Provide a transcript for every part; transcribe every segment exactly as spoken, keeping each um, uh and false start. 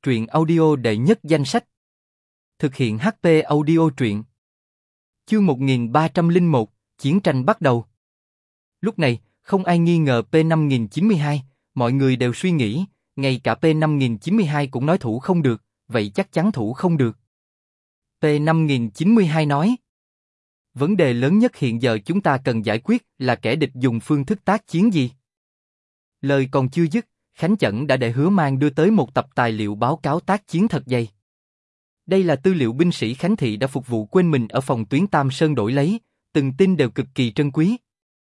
Truyện audio đệ nhất danh sách. Thực hiện hát pê Audio truyện. Chương một nghìn ba trăm lẻ một, chiến tranh bắt đầu. Lúc này, không ai nghi ngờ P năm nghìn chín mươi hai, mọi người đều suy nghĩ, ngay cả P năm nghìn chín mươi hai cũng nói thủ không được, vậy chắc chắn thủ không được. P năm nghìn chín mươi hai nói: vấn đề lớn nhất hiện giờ chúng ta cần giải quyết là kẻ địch dùng phương thức tác chiến gì. Lời còn chưa dứt, Khánh Chẩn đã để Hứa Mang đưa tới một tập tài liệu báo cáo tác chiến thật dày. Đây là tư liệu binh sĩ Khánh Thị đã phục vụ quên mình ở phòng tuyến Tam Sơn đổi lấy, từng tin đều cực kỳ trân quý.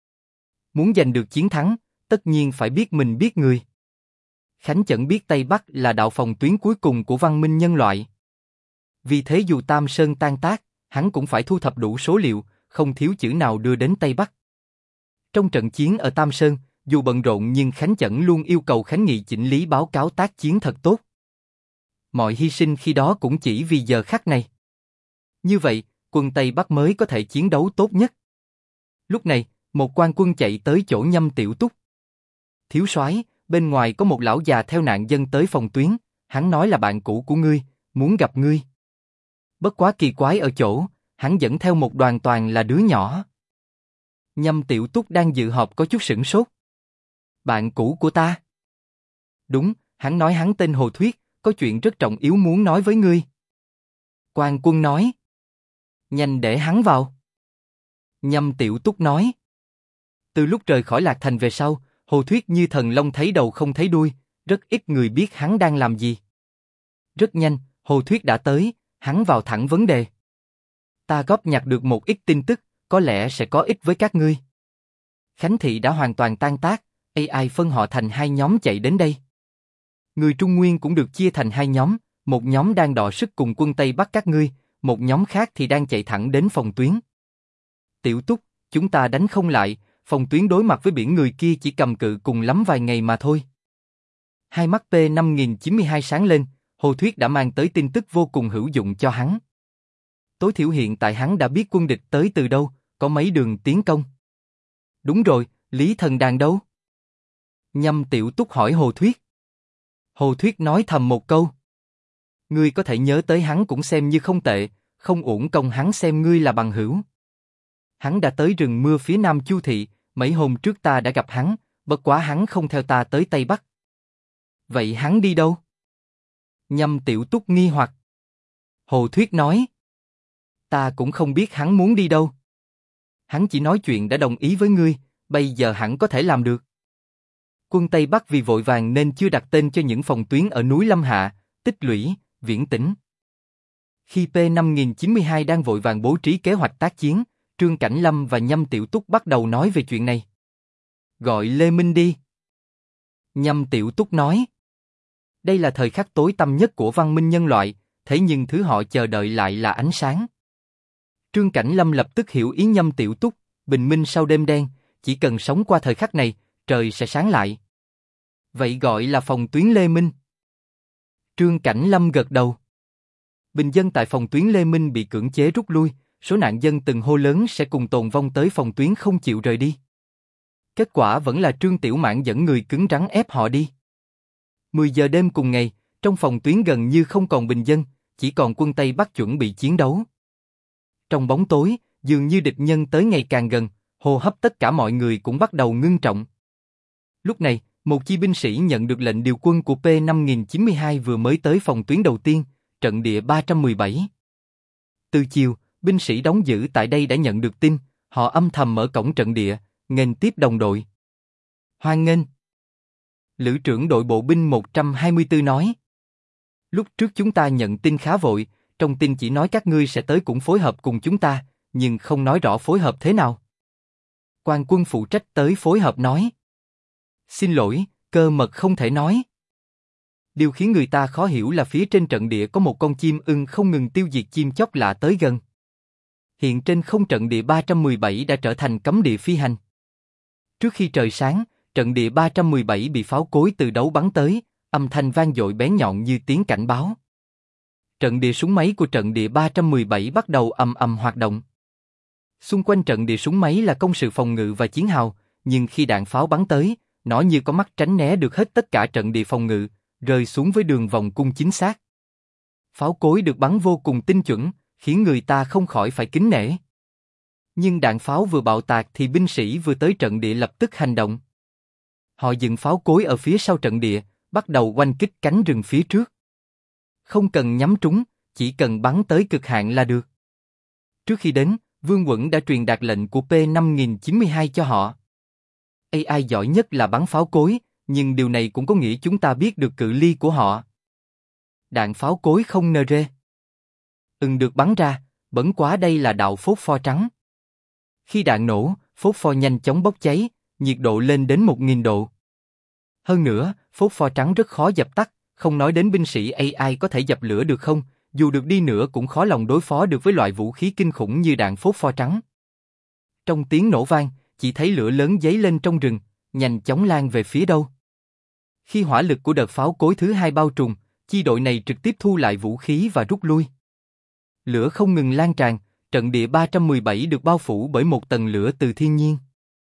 Muốn giành được chiến thắng, tất nhiên phải biết mình biết người. Khánh Chẩn biết Tây Bắc là đạo phòng tuyến cuối cùng của văn minh nhân loại. Vì thế dù Tam Sơn tan tác, hắn cũng phải thu thập đủ số liệu, không thiếu chữ nào đưa đến Tây Bắc. Trong trận chiến ở Tam Sơn, dù bận rộn nhưng Khánh Chẩn luôn yêu cầu Khánh Nghị chỉnh lý báo cáo tác chiến thật tốt. Mọi hy sinh khi đó cũng chỉ vì giờ khắc này. Như vậy, quân Tây Bắc mới có thể chiến đấu tốt nhất. Lúc này, một quan quân chạy tới chỗ Nhâm Tiểu Túc. Thiếu soái, bên ngoài có một lão già theo nạn dân tới phòng tuyến, hắn nói là bạn cũ của ngươi, muốn gặp ngươi. Bất quá kỳ quái ở chỗ, hắn dẫn theo một đoàn toàn là đứa nhỏ. Nhâm Tiểu Túc đang dự họp có chút sửng sốt. Bạn cũ của ta? Đúng, hắn nói hắn tên Hồ Thuyết, có chuyện rất trọng yếu muốn nói với ngươi. Quan quân nói. Nhanh để hắn vào. Nhâm Tiểu Túc nói. Từ lúc rời khỏi Lạc Thành về sau, Hồ Thuyết như thần long thấy đầu không thấy đuôi, rất ít người biết hắn đang làm gì. Rất nhanh, Hồ Thuyết đã tới, hắn vào thẳng vấn đề. Ta góp nhặt được một ít tin tức, có lẽ sẽ có ích với các ngươi. Khánh Thị đã hoàn toàn tan tác, a i phân họ thành hai nhóm chạy đến đây. Người Trung Nguyên cũng được chia thành hai nhóm, một nhóm đang đọ sức cùng quân Tây Bắc các ngươi, một nhóm khác thì đang chạy thẳng đến phòng tuyến. Tiểu Túc, chúng ta đánh không lại, phòng tuyến đối mặt với biển người kia chỉ cầm cự cùng lắm vài ngày mà thôi. Hai mắt P năm nghìn chín mươi hai sáng lên, Hồ Thuyết đã mang tới tin tức vô cùng hữu dụng cho hắn. Tối thiểu hiện tại hắn đã biết quân địch tới từ đâu, có mấy đường tiến công. Đúng rồi, Lý Thần Đàn đâu? Nhâm Tiểu Túc hỏi Hồ Thuyết. Hồ Thuyết nói thầm một câu. Ngươi có thể nhớ tới hắn cũng xem như không tệ, không uổng công hắn xem ngươi là bằng hữu. Hắn đã tới rừng mưa phía nam Chu Thị, mấy hôm trước ta đã gặp hắn, bất quá hắn không theo ta tới Tây Bắc. Vậy hắn đi đâu? Nhâm Tiểu Túc nghi hoặc. Hồ Thuyết nói. Ta cũng không biết hắn muốn đi đâu. Hắn chỉ nói chuyện đã đồng ý với ngươi, bây giờ hẳn có thể làm được. Quân Tây Bắc vì vội vàng nên chưa đặt tên cho những phòng tuyến ở núi Lâm Hạ, Tích Lũy, Viễn Tĩnh. Khi P năm nghìn chín mươi hai đang vội vàng bố trí kế hoạch tác chiến, Trương Cảnh Lâm và Nhâm Tiểu Túc bắt đầu nói về chuyện này. Gọi Lê Minh đi. Nhâm Tiểu Túc nói. Đây là thời khắc tối tăm nhất của văn minh nhân loại, thế nhưng thứ họ chờ đợi lại là ánh sáng. Trương Cảnh Lâm lập tức hiểu ý Nhâm Tiểu Túc, bình minh sau đêm đen, chỉ cần sống qua thời khắc này, trời sẽ sáng lại. Vậy gọi là phòng tuyến Lê Minh. Trương Cảnh Lâm gật đầu. Bình dân tại phòng tuyến Lê Minh bị cưỡng chế rút lui, số nạn dân từng hô lớn sẽ cùng tồn vong tới phòng tuyến không chịu rời đi. Kết quả vẫn là Trương Tiểu Mãn dẫn người cứng rắn ép họ đi. mười giờ đêm cùng ngày, trong phòng tuyến gần như không còn bình dân, chỉ còn quân Tây Bắc chuẩn bị chiến đấu. Trong bóng tối, dường như địch nhân tới ngày càng gần, hô hấp tất cả mọi người cũng bắt đầu ngưng trọng. Lúc này, một chi binh sĩ nhận được lệnh điều quân của P năm nghìn chín mươi hai vừa mới tới phòng tuyến đầu tiên, trận địa ba trăm mười bảy. Từ chiều, binh sĩ đóng giữ tại đây đã nhận được tin, họ âm thầm mở cổng trận địa, nghênh tiếp đồng đội. Hoan nghênh. Lữ trưởng đội bộ binh một trăm hai mươi tư nói. Lúc trước chúng ta nhận tin khá vội, trong tin chỉ nói các ngươi sẽ tới cũng phối hợp cùng chúng ta, nhưng không nói rõ phối hợp thế nào. Quan quân phụ trách tới phối hợp nói. Xin lỗi, cơ mật không thể nói. Điều khiến người ta khó hiểu là phía trên trận địa có một con chim ưng không ngừng tiêu diệt chim chóc lạ tới gần. Hiện trên không trận địa ba trăm mười bảy đã trở thành cấm địa phi hành. Trước khi trời sáng, trận địa ba trăm mười bảy bị pháo cối từ đấu bắn tới, âm thanh vang dội bén nhọn như tiếng cảnh báo. Trận địa súng máy của trận địa ba trăm mười bảy bắt đầu ầm ầm hoạt động. Xung quanh trận địa súng máy là công sự phòng ngự và chiến hào, nhưng khi đạn pháo bắn tới, nó như có mắt tránh né được hết tất cả trận địa phòng ngự, rơi xuống với đường vòng cung chính xác. Pháo cối được bắn vô cùng tinh chuẩn, khiến người ta không khỏi phải kính nể. Nhưng đạn pháo vừa bạo tạc thì binh sĩ vừa tới trận địa lập tức hành động. Họ dựng pháo cối ở phía sau trận địa, bắt đầu oanh kích cánh rừng phía trước. Không cần nhắm trúng, chỉ cần bắn tới cực hạn là được. Trước khi đến, Vương Quẩn đã truyền đạt lệnh của P năm nghìn chín mươi hai cho họ. a i giỏi nhất là bắn pháo cối, nhưng điều này cũng có nghĩa chúng ta biết được cự ly của họ. Đạn pháo cối không nờ rê. Ừng được bắn ra, bẩn quá đây là đạo phốt pho trắng. Khi đạn nổ, phốt pho nhanh chóng bốc cháy, nhiệt độ lên đến một nghìn độ. Hơn nữa, phốt pho trắng rất khó dập tắt, không nói đến binh sĩ a i có thể dập lửa được không, dù được đi nữa cũng khó lòng đối phó được với loại vũ khí kinh khủng như đạn phốt pho trắng. Trong tiếng nổ vang, chỉ thấy lửa lớn dấy lên trong rừng, nhanh chóng lan về phía đâu. Khi hỏa lực của đợt pháo cối thứ hai bao trùm, chi đội này trực tiếp thu lại vũ khí và rút lui. Lửa không ngừng lan tràn, trận địa ba trăm mười bảy được bao phủ bởi một tầng lửa từ thiên nhiên.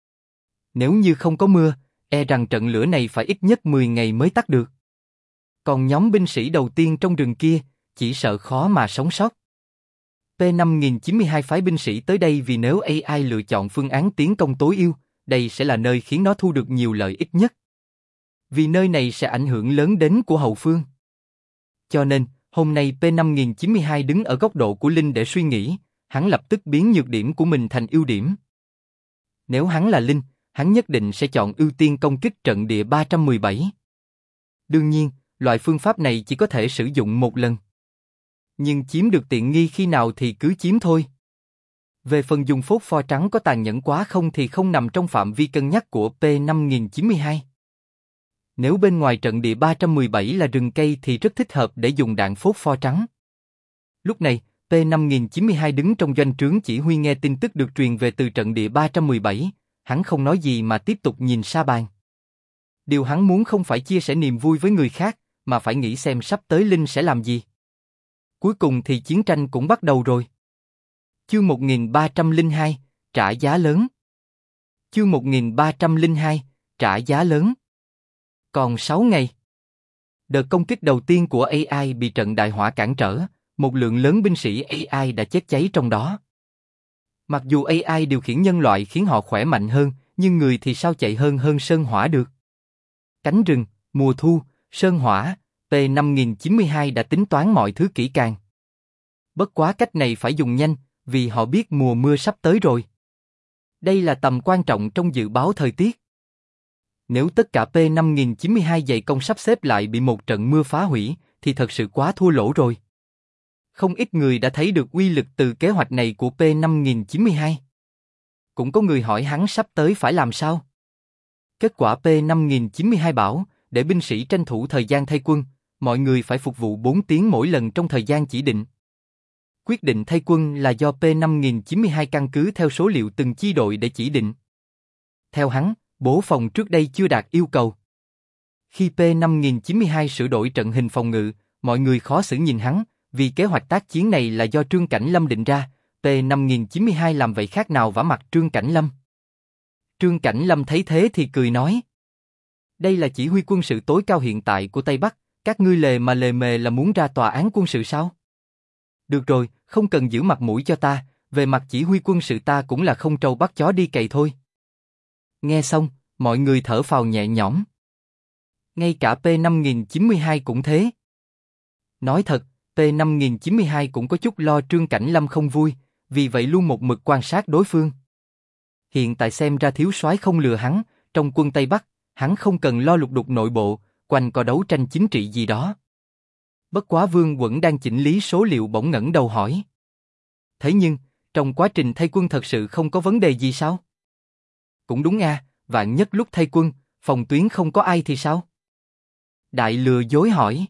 Nếu như không có mưa, e rằng trận lửa này phải ít nhất mười ngày mới tắt được. Còn nhóm binh sĩ đầu tiên trong rừng kia, chỉ sợ khó mà sống sót. P năm nghìn chín mươi hai phái binh sĩ tới đây vì nếu a i lựa chọn phương án tiến công tối ưu, đây sẽ là nơi khiến nó thu được nhiều lợi ích nhất. Vì nơi này sẽ ảnh hưởng lớn đến của hậu phương. Cho nên, hôm nay P năm nghìn chín mươi hai đứng ở góc độ của Linh để suy nghĩ, hắn lập tức biến nhược điểm của mình thành ưu điểm. Nếu hắn là Linh, hắn nhất định sẽ chọn ưu tiên công kích trận địa ba trăm mười bảy. Đương nhiên, loại phương pháp này chỉ có thể sử dụng một lần. Nhưng chiếm được tiện nghi khi nào thì cứ chiếm thôi. Về phần dùng phốt pho trắng có tàn nhẫn quá không thì không nằm trong phạm vi cân nhắc của P năm nghìn chín mươi hai. Nếu bên ngoài trận địa ba trăm mười bảy là rừng cây thì rất thích hợp để dùng đạn phốt pho trắng. Lúc này, P năm nghìn chín mươi hai đứng trong doanh trướng chỉ huy nghe tin tức được truyền về từ trận địa ba trăm mười bảy, hắn không nói gì mà tiếp tục nhìn sa bàn. Điều hắn muốn không phải chia sẻ niềm vui với người khác, mà phải nghĩ xem sắp tới Linh sẽ làm gì. Cuối cùng thì chiến tranh cũng bắt đầu rồi. Chương một nghìn ba trăm lẻ hai, trả giá lớn. Chương một nghìn ba trăm lẻ hai, trả giá lớn. Còn sáu ngày. Đợt công kích đầu tiên của a i bị trận đại hỏa cản trở, một lượng lớn binh sĩ a i đã chết cháy trong đó. Mặc dù a i điều khiển nhân loại khiến họ khỏe mạnh hơn, nhưng người thì sao chạy hơn hơn sơn hỏa được. Cánh rừng, mùa thu, sơn hỏa, P năm nghìn chín mươi hai đã tính toán mọi thứ kỹ càng. Bất quá cách này phải dùng nhanh, vì họ biết mùa mưa sắp tới rồi. Đây là tầm quan trọng trong dự báo thời tiết. Nếu tất cả P năm nghìn chín mươi hai dày công sắp xếp lại bị một trận mưa phá hủy, thì thật sự quá thua lỗ rồi. Không ít người đã thấy được uy lực từ kế hoạch này của P năm nghìn chín mươi hai. Cũng có người hỏi hắn sắp tới phải làm sao. Kết quả P năm nghìn chín mươi hai bảo, để binh sĩ tranh thủ thời gian thay quân, mọi người phải phục vụ bốn tiếng mỗi lần trong thời gian chỉ định. Quyết định thay quân là do P năm nghìn chín mươi hai căn cứ theo số liệu từng chi đội để chỉ định. Theo hắn, bố phòng trước đây chưa đạt yêu cầu. Khi P năm nghìn chín mươi hai sửa đổi trận hình phòng ngự, mọi người khó xử nhìn hắn, vì kế hoạch tác chiến này là do Trương Cảnh Lâm định ra, P năm nghìn chín mươi hai làm vậy khác nào vả mặt Trương Cảnh Lâm. Trương Cảnh Lâm thấy thế thì cười nói. Đây là chỉ huy quân sự tối cao hiện tại của Tây Bắc, các ngươi lề mà lề mề là muốn ra tòa án quân sự sao? Được rồi, không cần giữ mặt mũi cho ta, về mặt chỉ huy quân sự ta cũng là không trâu bắt chó đi cày thôi. Nghe xong, mọi người thở phào nhẹ nhõm. Ngay cả P năm nghìn chín mươi hai cũng thế. Nói thật, P năm nghìn chín mươi hai cũng có chút lo Trương Cảnh Lâm không vui, vì vậy luôn một mực quan sát đối phương. Hiện tại xem ra thiếu soái không lừa hắn, trong quân Tây Bắc, hắn không cần lo lục đục nội bộ, quanh co đấu tranh chính trị gì đó. Bất quá Vương Quẩn đang chỉnh lý số liệu bỗng ngẩng đầu hỏi. Thế nhưng, trong quá trình thay quân thật sự không có vấn đề gì sao? Cũng đúng à, vạn nhất lúc thay quân, phòng tuyến không có ai thì sao? Đại lừa dối hỏi.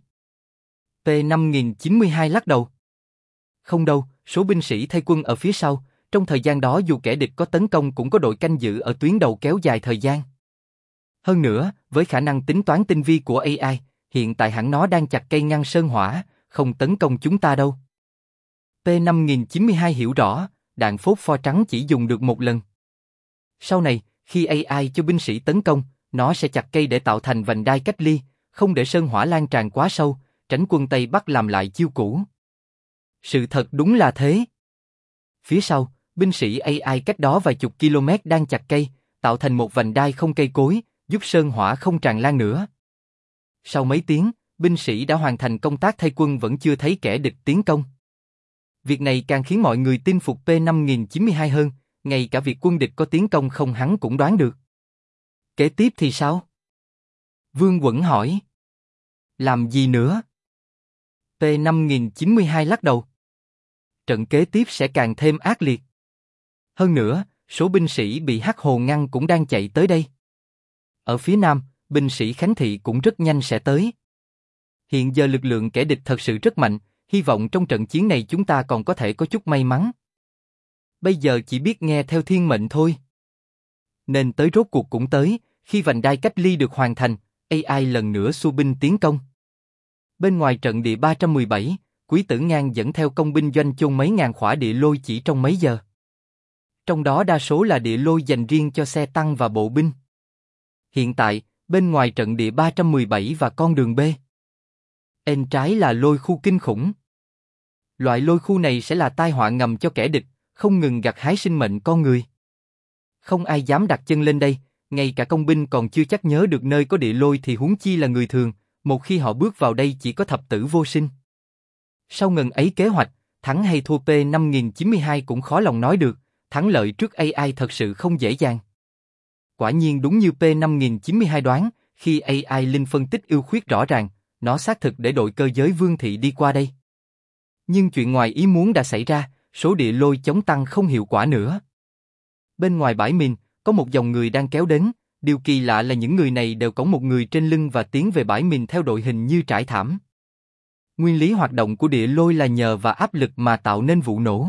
P năm nghìn chín mươi hai lắc đầu. Không đâu, số binh sĩ thay quân ở phía sau, trong thời gian đó dù kẻ địch có tấn công cũng có đội canh giữ ở tuyến đầu kéo dài thời gian. Hơn nữa, với khả năng tính toán tinh vi của a i, hiện tại hẳn nó đang chặt cây ngăn sơn hỏa, không tấn công chúng ta đâu. P năm nghìn chín mươi hai hiểu rõ, đạn phốt pho trắng chỉ dùng được một lần. Sau này, khi a i cho binh sĩ tấn công, nó sẽ chặt cây để tạo thành vành đai cách ly, không để sơn hỏa lan tràn quá sâu, tránh quân Tây Bắc làm lại chiêu cũ. Sự thật đúng là thế. Phía sau, binh sĩ a i cách đó vài chục km đang chặt cây, tạo thành một vành đai không cây cối, giúp sơn hỏa không tràn lan nữa. Sau mấy tiếng, binh sĩ đã hoàn thành công tác thay quân vẫn chưa thấy kẻ địch tiến công. Việc này càng khiến mọi người tin phục P năm nghìn chín mươi hai hơn, ngay cả việc quân địch có tiến công không hắn cũng đoán được. Kế tiếp thì sao? Vương Quẩn hỏi. Làm gì nữa? P năm nghìn chín mươi hai lắc đầu. Trận kế tiếp sẽ càng thêm ác liệt. Hơn nữa, số binh sĩ bị Hắc Hồ ngăn cũng đang chạy tới đây. Ở phía nam, binh sĩ Khánh Thị cũng rất nhanh sẽ tới. Hiện giờ lực lượng kẻ địch thật sự rất mạnh, hy vọng trong trận chiến này chúng ta còn có thể có chút may mắn. Bây giờ chỉ biết nghe theo thiên mệnh thôi. Nên tới rốt cuộc cũng tới, khi vành đai cách ly được hoàn thành, a i lần nữa xua binh tiến công. Bên ngoài trận địa ba trăm mười bảy, Quý Tử Ngang dẫn theo công binh doanh chôn mấy ngàn khỏa địa lôi chỉ trong mấy giờ. Trong đó đa số là địa lôi dành riêng cho xe tăng và bộ binh. Hiện tại, bên ngoài trận địa ba trăm mười bảy và con đường B, bên trái là lôi khu kinh khủng. Loại lôi khu này sẽ là tai họa ngầm cho kẻ địch, không ngừng gặt hái sinh mệnh con người. Không ai dám đặt chân lên đây, ngay cả công binh còn chưa chắc nhớ được nơi có địa lôi thì huống chi là người thường, một khi họ bước vào đây chỉ có thập tử vô sinh. Sau ngần ấy kế hoạch, thắng hay thua P năm nghìn chín mươi hai cũng khó lòng nói được, thắng lợi trước a i thật sự không dễ dàng. Quả nhiên đúng như P năm nghìn chín mươi hai đoán, khi a i Linh phân tích ưu khuyết rõ ràng, nó xác thực để đội cơ giới Vương Thị đi qua đây. Nhưng chuyện ngoài ý muốn đã xảy ra, số địa lôi chống tăng không hiệu quả nữa. Bên ngoài bãi mìn, có một dòng người đang kéo đến, điều kỳ lạ là những người này đều cõng một người trên lưng và tiến về bãi mìn theo đội hình như trải thảm. Nguyên lý hoạt động của địa lôi là nhờ vào áp lực mà tạo nên vụ nổ.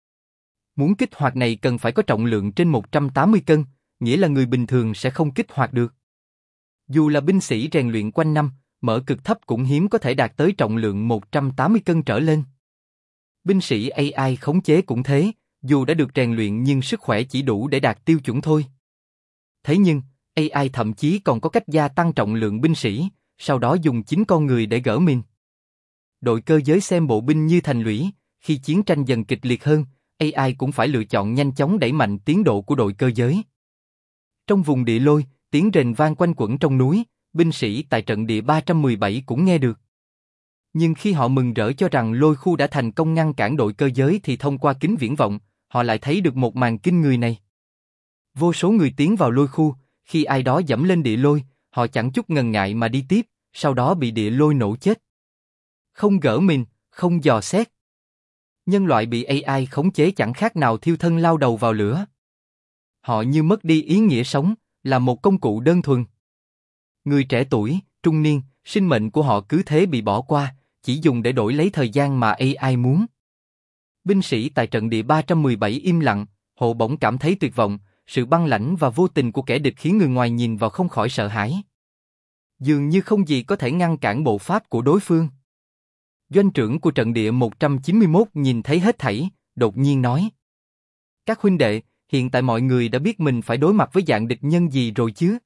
Muốn kích hoạt này cần phải có trọng lượng trên một trăm tám mươi cân, nghĩa là người bình thường sẽ không kích hoạt được. Dù là binh sĩ rèn luyện quanh năm, mở cực thấp cũng hiếm có thể đạt tới trọng lượng một trăm tám mươi cân trở lên. Binh sĩ a i khống chế cũng thế, dù đã được rèn luyện nhưng sức khỏe chỉ đủ để đạt tiêu chuẩn thôi. Thế nhưng, a i thậm chí còn có cách gia tăng trọng lượng binh sĩ, sau đó dùng chính con người để gỡ mìn. Đội cơ giới xem bộ binh như thành lũy, khi chiến tranh dần kịch liệt hơn, a i cũng phải lựa chọn nhanh chóng đẩy mạnh tiến độ của đội cơ giới. Trong vùng địa lôi, tiếng rền vang quanh quẩn trong núi, binh sĩ tại trận địa ba trăm mười bảy cũng nghe được. Nhưng khi họ mừng rỡ cho rằng lôi khu đã thành công ngăn cản đội cơ giới thì thông qua kính viễn vọng, họ lại thấy được một màn kinh người này. Vô số người tiến vào lôi khu, khi ai đó dẫm lên địa lôi, họ chẳng chút ngần ngại mà đi tiếp, sau đó bị địa lôi nổ chết. Không gỡ mìn, không dò xét. Nhân loại bị a i khống chế chẳng khác nào thiêu thân lao đầu vào lửa. Họ như mất đi ý nghĩa sống, là một công cụ đơn thuần. Người trẻ tuổi, trung niên, sinh mệnh của họ cứ thế bị bỏ qua, chỉ dùng để đổi lấy thời gian mà a i muốn. Binh sĩ tại trận địa ba trăm mười bảy im lặng, họ bỗng cảm thấy tuyệt vọng, sự băng lãnh và vô tình của kẻ địch khiến người ngoài nhìn vào không khỏi sợ hãi. Dường như không gì có thể ngăn cản bộ pháp của đối phương. Doanh trưởng của trận địa một trăm chín mươi mốt nhìn thấy hết thảy, đột nhiên nói: Các huynh đệ, hiện tại mọi người đã biết mình phải đối mặt với dạng địch nhân gì rồi chứ?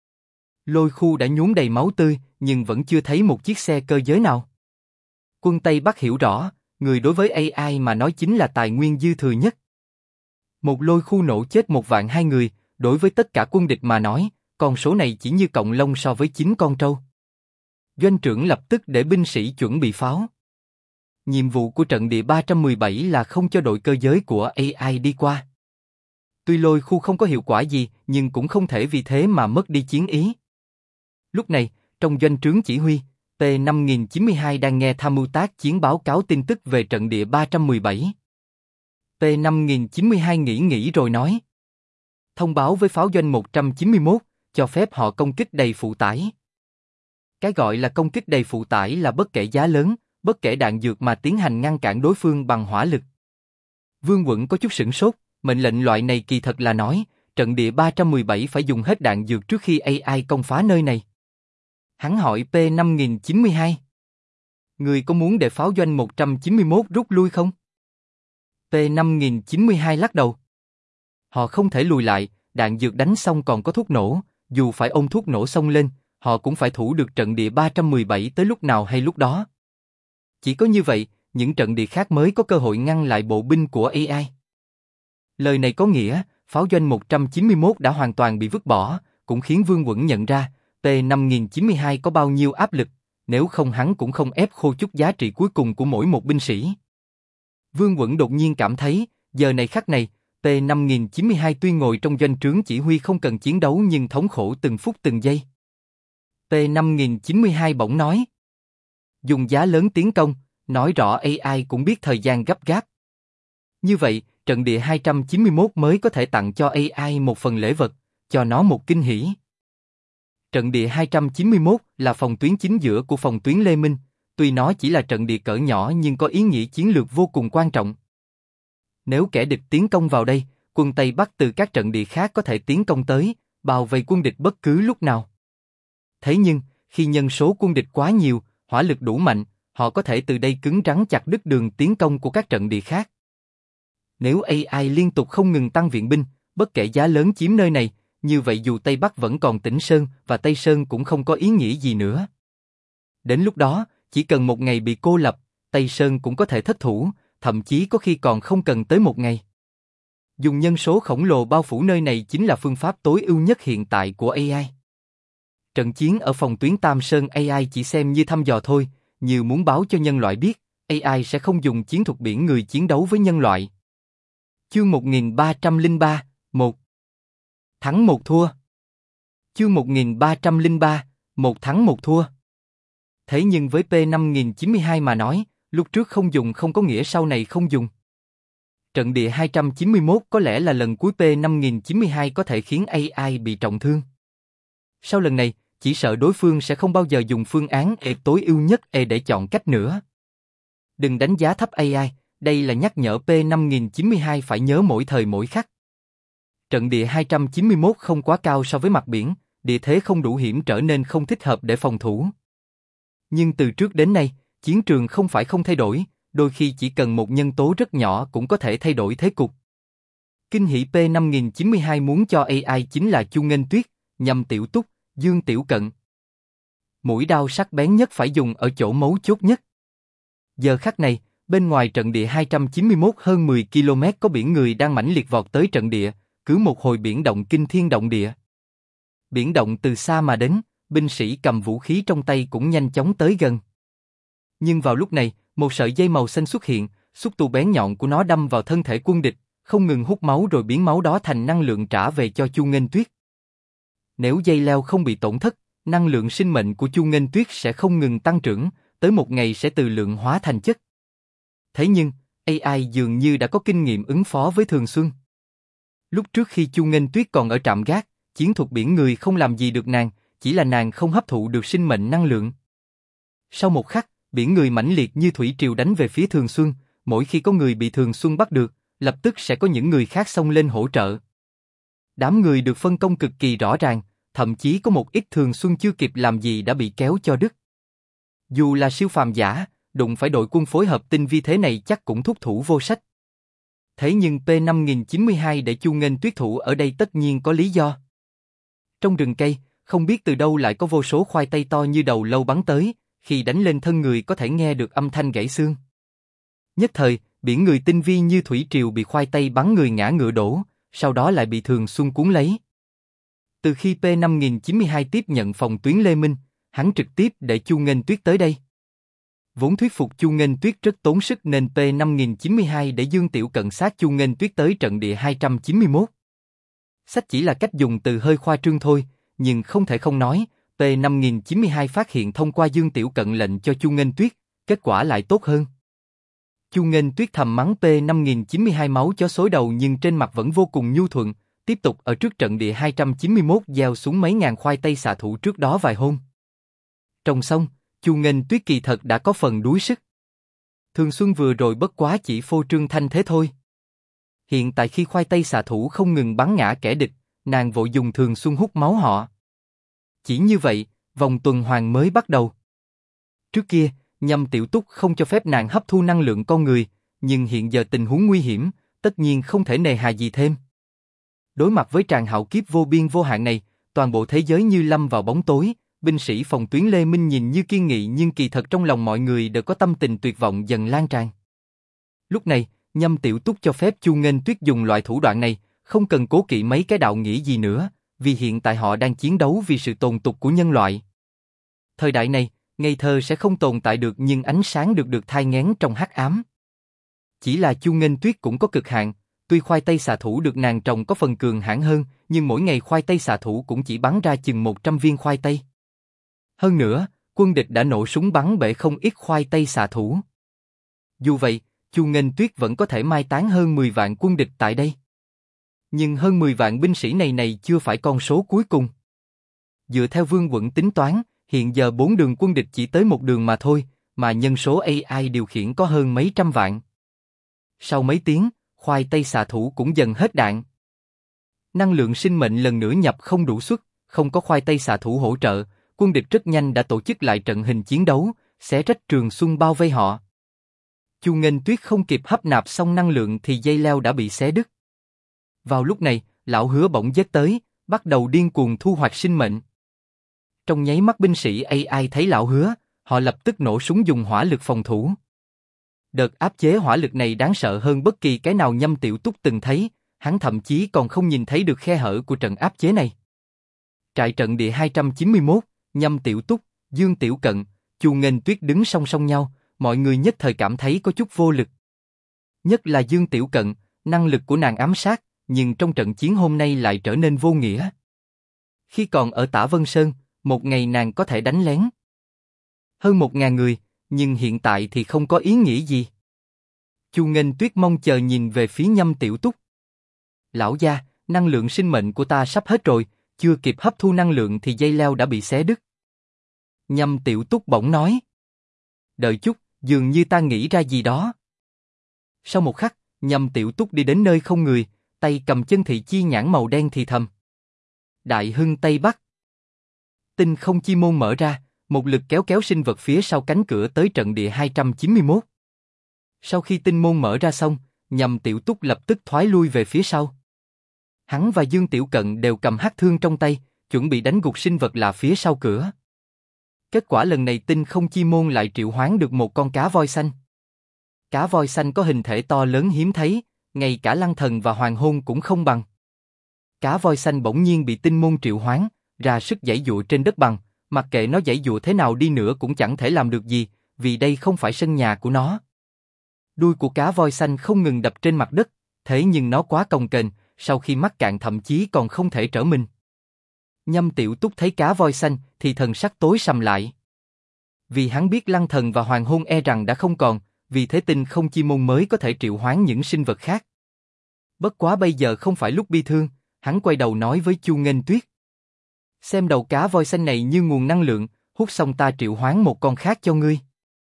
Lôi khu đã nhuốm đầy máu tươi, nhưng vẫn chưa thấy một chiếc xe cơ giới nào. Quân Tây Bắc hiểu rõ, người đối với a i mà nói chính là tài nguyên dư thừa nhất. Một lôi khu nổ chết một vạn hai người, đối với tất cả quân địch mà nói, con số này chỉ như cọng lông so với chín con trâu. Doanh trưởng lập tức để binh sĩ chuẩn bị pháo. Nhiệm vụ của trận địa ba trăm mười bảy là không cho đội cơ giới của a i đi qua. Tuy lôi khu không có hiệu quả gì, nhưng cũng không thể vì thế mà mất đi chiến ý. Lúc này, trong doanh trướng chỉ huy, P năm nghìn chín mươi hai đang nghe tham mưu tác chiến báo cáo tin tức về trận địa ba trăm mười bảy. P năm nghìn chín mươi hai nghĩ nghĩ rồi nói: Thông báo với pháo doanh một trăm chín mươi mốt, cho phép họ công kích đầy phụ tải. Cái gọi là công kích đầy phụ tải là bất kể giá lớn, bất kể đạn dược mà tiến hành ngăn cản đối phương bằng hỏa lực. Vương Quẩn có chút sửng sốt, mệnh lệnh loại này kỳ thật là nói, trận địa ba trăm mười bảy phải dùng hết đạn dược trước khi a i công phá nơi này. Hắn hỏi P năm nghìn chín mươi hai: Người có muốn để pháo doanh một trăm chín mươi mốt rút lui không? P năm nghìn chín mươi hai lắc đầu. Họ không thể lùi lại, đạn dược đánh xong còn có thuốc nổ, dù phải ôm thuốc nổ xông lên, họ cũng phải thủ được trận địa ba trăm mười bảy tới lúc nào hay lúc đó. Chỉ có như vậy, những trận địa khác mới có cơ hội ngăn lại bộ binh của a i. Lời này có nghĩa, pháo doanh một trăm chín mươi mốt đã hoàn toàn bị vứt bỏ, cũng khiến Vương Quẩn nhận ra, P năm nghìn chín mươi hai có bao nhiêu áp lực, nếu không hắn cũng không ép khô chút giá trị cuối cùng của mỗi một binh sĩ. Vương Quẩn đột nhiên cảm thấy, giờ này khắc này, P năm nghìn chín mươi hai tuy ngồi trong doanh trướng chỉ huy không cần chiến đấu nhưng thống khổ từng phút từng giây. P năm nghìn chín mươi hai bỗng nói, dùng giá lớn tiến công, nói rõ a i cũng biết thời gian gấp gáp. Như vậy, trận địa hai trăm chín mươi mốt mới có thể tặng cho a i một phần lễ vật, cho nó một kinh hỉ. Trận địa hai trăm chín mươi mốt là phòng tuyến chính giữa của phòng tuyến Lê Minh, tuy nó chỉ là trận địa cỡ nhỏ nhưng có ý nghĩa chiến lược vô cùng quan trọng. Nếu kẻ địch tiến công vào đây, quân Tây Bắc từ các trận địa khác có thể tiến công tới, bao vây quân địch bất cứ lúc nào. Thế nhưng, khi nhân số quân địch quá nhiều, hỏa lực đủ mạnh, họ có thể từ đây cứng rắn chặt đứt đường tiến công của các trận địa khác. Nếu a i liên tục không ngừng tăng viện binh, bất kể giá lớn chiếm nơi này, như vậy dù Tây Bắc vẫn còn Tĩnh Sơn và Tây Sơn cũng không có ý nghĩa gì nữa. Đến lúc đó, chỉ cần một ngày bị cô lập, Tây Sơn cũng có thể thất thủ, thậm chí có khi còn không cần tới một ngày. Dùng nhân số khổng lồ bao phủ nơi này chính là phương pháp tối ưu nhất hiện tại của a i. Trận chiến ở phòng tuyến Tam Sơn a i chỉ xem như thăm dò thôi, như muốn báo cho nhân loại biết, a i sẽ không dùng chiến thuật biển người chiến đấu với nhân loại. Chương một nghìn ba trăm lẻ ba, một Thắng một thua. Chương một nghìn ba trăm lẻ ba, một thắng một thua. Thế nhưng với P năm nghìn chín mươi hai mà nói, lúc trước không dùng không có nghĩa sau này không dùng. Trận địa hai trăm chín mươi mốt có lẽ là lần cuối P năm nghìn chín mươi hai có thể khiến a i bị trọng thương. Sau lần này, chỉ sợ đối phương sẽ không bao giờ dùng phương án E tối ưu nhất E để chọn cách nữa. Đừng đánh giá thấp a i, đây là nhắc nhở P năm nghìn chín mươi hai phải nhớ mỗi thời mỗi khắc. Trận địa hai trăm chín mươi mốt không quá cao so với mặt biển, địa thế không đủ hiểm trở nên không thích hợp để phòng thủ. Nhưng từ trước đến nay, chiến trường không phải không thay đổi, đôi khi chỉ cần một nhân tố rất nhỏ cũng có thể thay đổi thế cục. Kinh hỷ P năm nghìn chín mươi hai muốn cho a i chính là Chu Nghênh Tuyết, Nhâm Tiểu Túc, Dương Tiểu Cận. Mũi đao sắc bén nhất phải dùng ở chỗ mấu chốt nhất. Giờ khắc này, bên ngoài trận địa hai trăm chín mươi mốt hơn mười ki lô mét có biển người đang mãnh liệt vọt tới trận địa, cứ một hồi biển động kinh thiên động địa. Biển động từ xa mà đến, binh sĩ cầm vũ khí trong tay cũng nhanh chóng tới gần. Nhưng vào lúc này, một sợi dây màu xanh xuất hiện, xúc tu bén nhọn của nó đâm vào thân thể quân địch, không ngừng hút máu rồi biến máu đó thành năng lượng trả về cho Chu Nghênh Tuyết. Nếu dây leo không bị tổn thất, năng lượng sinh mệnh của Chu Nghênh Tuyết sẽ không ngừng tăng trưởng, tới một ngày sẽ từ lượng hóa thành chất. Thế nhưng, a i dường như đã có kinh nghiệm ứng phó với Thường Xuân. Lúc trước khi Chu Nghênh Tuyết còn ở trạm gác, chiến thuật biển người không làm gì được nàng, chỉ là nàng không hấp thụ được sinh mệnh năng lượng. Sau một khắc, biển người mãnh liệt như thủy triều đánh về phía Thường Xuân, mỗi khi có người bị Thường Xuân bắt được, lập tức sẽ có những người khác xông lên hỗ trợ. Đám người được phân công cực kỳ rõ ràng, thậm chí có một ít Thường Xuân chưa kịp làm gì đã bị kéo cho đứt. Dù là siêu phàm giả, đụng phải đội quân phối hợp tinh vi thế này chắc cũng thúc thủ vô sách. Thế nhưng P năm nghìn chín mươi hai để Chu Nghênh Tuyết thủ ở đây tất nhiên có lý do. Trong rừng cây, không biết từ đâu lại có vô số khoai tây to như đầu lâu bắn tới, khi đánh lên thân người có thể nghe được âm thanh gãy xương. Nhất thời, biển người tinh vi như thủy triều bị khoai tây bắn người ngã ngựa đổ, sau đó lại bị Thường Xuân cuốn lấy. Từ khi P năm nghìn chín mươi hai tiếp nhận phòng tuyến Lê Minh, hắn trực tiếp để Chu Nghênh Tuyết tới đây. Vốn thuyết phục Chu Nghênh Tuyết rất tốn sức nên P năm nghìn chín mươi hai để Dương Tiểu Cận sát Chu Nghênh Tuyết tới trận địa hai trăm chín mươi mốt. Sách chỉ là cách dùng từ hơi khoa trương thôi, nhưng không thể không nói, P năm nghìn chín mươi hai phát hiện thông qua Dương Tiểu Cận lệnh cho Chu Nghênh Tuyết, kết quả lại tốt hơn. Chu Nghênh Tuyết thầm mắng P năm nghìn chín mươi hai máu chó xối đầu nhưng trên mặt vẫn vô cùng nhu thuận, tiếp tục ở trước trận địa hai trăm chín mươi mốt gieo xuống mấy ngàn khoai tây xạ thủ trước đó vài hôm. Trồng xong, Chu Nghênh Tuyết kỳ thật đã có phần đuối sức. Thường Xuân vừa rồi bất quá chỉ phô trương thanh thế thôi. Hiện tại khi khoai tây xạ thủ không ngừng bắn ngã kẻ địch, nàng vội dùng Thường Xuân hút máu họ. Chỉ như vậy, vòng tuần hoàn mới bắt đầu. Trước kia, Nhâm Tiểu Túc không cho phép nàng hấp thu năng lượng con người, nhưng hiện giờ tình huống nguy hiểm, tất nhiên không thể nề hà gì thêm. Đối mặt với tràn hạo kiếp vô biên vô hạn này, toàn bộ thế giới như lâm vào bóng tối, binh sĩ phòng tuyến Lê Minh nhìn như kiên nghị nhưng kỳ thật trong lòng mọi người đều có tâm tình tuyệt vọng dần lan tràn. Lúc này, Nhâm Tiểu Túc cho phép Chu Nghênh Tuyết dùng loại thủ đoạn này, không cần cố kỵ mấy cái đạo nghĩa gì nữa, vì hiện tại họ đang chiến đấu vì sự tồn tục của nhân loại. Thời đại này, ngây thơ sẽ không tồn tại được nhưng ánh sáng được được thai nghén trong hắc ám. Chỉ là Chu Nghênh Tuyết cũng có cực hạn, tuy khoai tây xạ thủ được nàng trồng có phần cường hãn hơn, nhưng mỗi ngày khoai tây xạ thủ cũng chỉ bắn ra chừng một trăm viên khoai tây. Hơn nữa, quân địch đã nổ súng bắn bể không ít khoai tây xạ thủ. Dù vậy, Chu Nghênh Tuyết vẫn có thể mai táng hơn mười vạn quân địch tại đây. Nhưng hơn mười vạn binh sĩ này này chưa phải con số cuối cùng. Dựa theo Vương Quận tính toán, hiện giờ bốn đường quân địch chỉ tới một đường mà thôi, mà nhân số a i điều khiển có hơn mấy trăm vạn. Sau mấy tiếng, khoai tây xạ thủ cũng dần hết đạn. Năng lượng sinh mệnh lần nữa nhập không đủ suất, không có khoai tây xạ thủ hỗ trợ, quân địch rất nhanh đã tổ chức lại trận hình chiến đấu, xé rách Trường Xuân bao vây họ. Chu Nghênh Tuyết không kịp hấp nạp xong năng lượng thì dây leo đã bị xé đứt. Vào lúc này, lão Hứa bỗng giết tới, bắt đầu điên cuồng thu hoạch sinh mệnh. Trong nháy mắt binh sĩ a i thấy lão Hứa, họ lập tức nổ súng dùng hỏa lực phòng thủ. Đợt áp chế hỏa lực này đáng sợ hơn bất kỳ cái nào Nhâm Tiểu Túc từng thấy, hắn thậm chí còn không nhìn thấy được khe hở của trận áp chế này. Trại trận địa hai trăm chín mươi mốt, Nhâm Tiểu Túc, Dương Tiểu Cận, Chu Nghênh Tuyết đứng song song nhau, mọi người nhất thời cảm thấy có chút vô lực. Nhất là Dương Tiểu Cận, năng lực của nàng ám sát, nhưng trong trận chiến hôm nay lại trở nên vô nghĩa. Khi còn ở Tả Vân Sơn, một ngày nàng có thể đánh lén hơn một ngàn người, nhưng hiện tại thì không có ý nghĩa gì. Chu Nghênh Tuyết mong chờ nhìn về phía Nhâm Tiểu Túc. Lão gia, năng lượng sinh mệnh của ta sắp hết rồi, chưa kịp hấp thu năng lượng thì dây leo đã bị xé đứt. Nhâm Tiểu Túc bỗng nói. Đợi chút, dường như ta nghĩ ra gì đó. Sau một khắc, Nhâm Tiểu Túc đi đến nơi không người, tay cầm chân thị chi nhãn màu đen thì thầm. Đại Hưng Tây Bắc. Tinh không chi môn mở ra, một lực kéo kéo sinh vật phía sau cánh cửa tới trận địa hai trăm chín mươi mốt. Sau khi tinh môn mở ra xong, Nhâm Tiểu Túc lập tức thoái lui về phía sau. Hắn và Dương Tiểu Cận đều cầm hắc thương trong tay, chuẩn bị đánh gục sinh vật lạ phía sau cửa. Kết quả lần này tinh không chi môn lại triệu hoán được một con cá voi xanh. Cá voi xanh có hình thể to lớn hiếm thấy, ngay cả Lăng Thần và Hoàng Hôn cũng không bằng. Cá voi xanh bỗng nhiên bị tinh môn triệu hoán, ra sức giãy giụa trên đất bằng, mặc kệ nó giãy giụa thế nào đi nữa cũng chẳng thể làm được gì, vì đây không phải sân nhà của nó. Đuôi của cá voi xanh không ngừng đập trên mặt đất, thế nhưng nó quá cồng kềnh, sau khi mắc cạn thậm chí còn không thể trở mình. Nhâm Tiểu Túc thấy cá voi xanh thì thần sắc tối sầm lại. Vì hắn biết Lăng Thần và Hoàng Hôn e rằng đã không còn, vì thế tinh không chi môn mới có thể triệu hoán những sinh vật khác. Bất quá bây giờ không phải lúc bi thương, hắn quay đầu nói với Chu Nghênh Tuyết. Xem đầu cá voi xanh này như nguồn năng lượng, hút xong ta triệu hoán một con khác cho ngươi.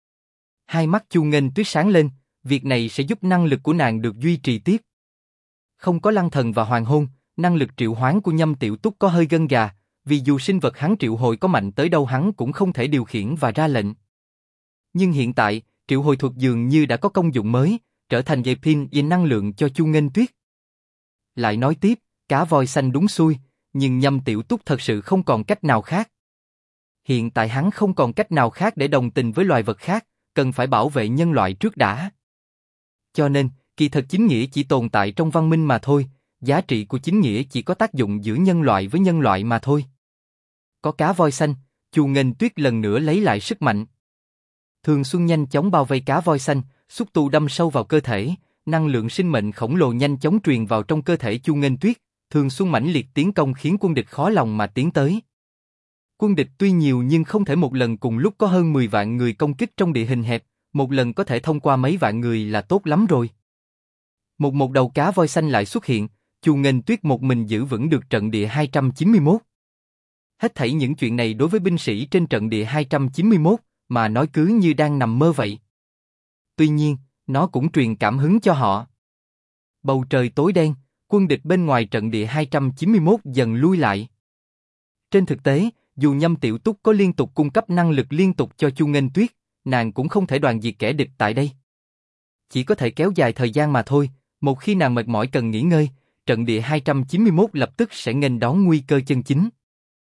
Hai mắt Chu Nghênh Tuyết sáng lên, việc này sẽ giúp năng lực của nàng được duy trì tiếp. Không có Lăng Thần và Hoàng Hôn, năng lực triệu hoán của Nhâm Tiểu Túc có hơi gân gà, vì dù sinh vật hắn triệu hồi có mạnh tới đâu hắn cũng không thể điều khiển và ra lệnh. Nhưng hiện tại, triệu hồi thuật dường như đã có công dụng mới, trở thành dây pin về năng lượng cho Chu Nghênh Tuyết. Lại nói tiếp, cá voi xanh đúng xuôi, nhưng Nhâm Tiểu Túc thật sự không còn cách nào khác. Hiện tại hắn không còn cách nào khác để đồng tình với loài vật khác, cần phải bảo vệ nhân loại trước đã. Cho nên, kỳ thật chính nghĩa chỉ tồn tại trong văn minh mà thôi, giá trị của chính nghĩa chỉ có tác dụng giữa nhân loại với nhân loại mà thôi. Có cá voi xanh, Chu Nghênh Tuyết lần nữa lấy lại sức mạnh. Thường Xuân nhanh chóng bao vây cá voi xanh, xúc tu đâm sâu vào cơ thể, năng lượng sinh mệnh khổng lồ nhanh chóng truyền vào trong cơ thể Chu Nghênh Tuyết, Thường Xuân mãnh liệt tiến công khiến quân địch khó lòng mà tiến tới. Quân địch tuy nhiều nhưng không thể một lần cùng lúc có hơn mười vạn người công kích trong địa hình hẹp, một lần có thể thông qua mấy vạn người là tốt lắm rồi. Một một đầu cá voi xanh lại xuất hiện, Chu Nghênh Tuyết một mình giữ vững được trận địa hai trăm chín mươi mốt. Hết thảy những chuyện này đối với binh sĩ trên trận địa hai trăm chín mươi mốt mà nói cứ như đang nằm mơ vậy. Tuy nhiên, nó cũng truyền cảm hứng cho họ. Bầu trời tối đen, quân địch bên ngoài trận địa hai trăm chín mươi mốt dần lui lại. Trên thực tế, dù Nhâm Tiểu Túc có liên tục cung cấp năng lực liên tục cho Chu Nghênh Tuyết, nàng cũng không thể đoàn diệt kẻ địch tại đây. Chỉ có thể kéo dài thời gian mà thôi, một khi nàng mệt mỏi cần nghỉ ngơi, trận địa hai trăm chín mươi mốt lập tức sẽ nghênh đón nguy cơ chân chính.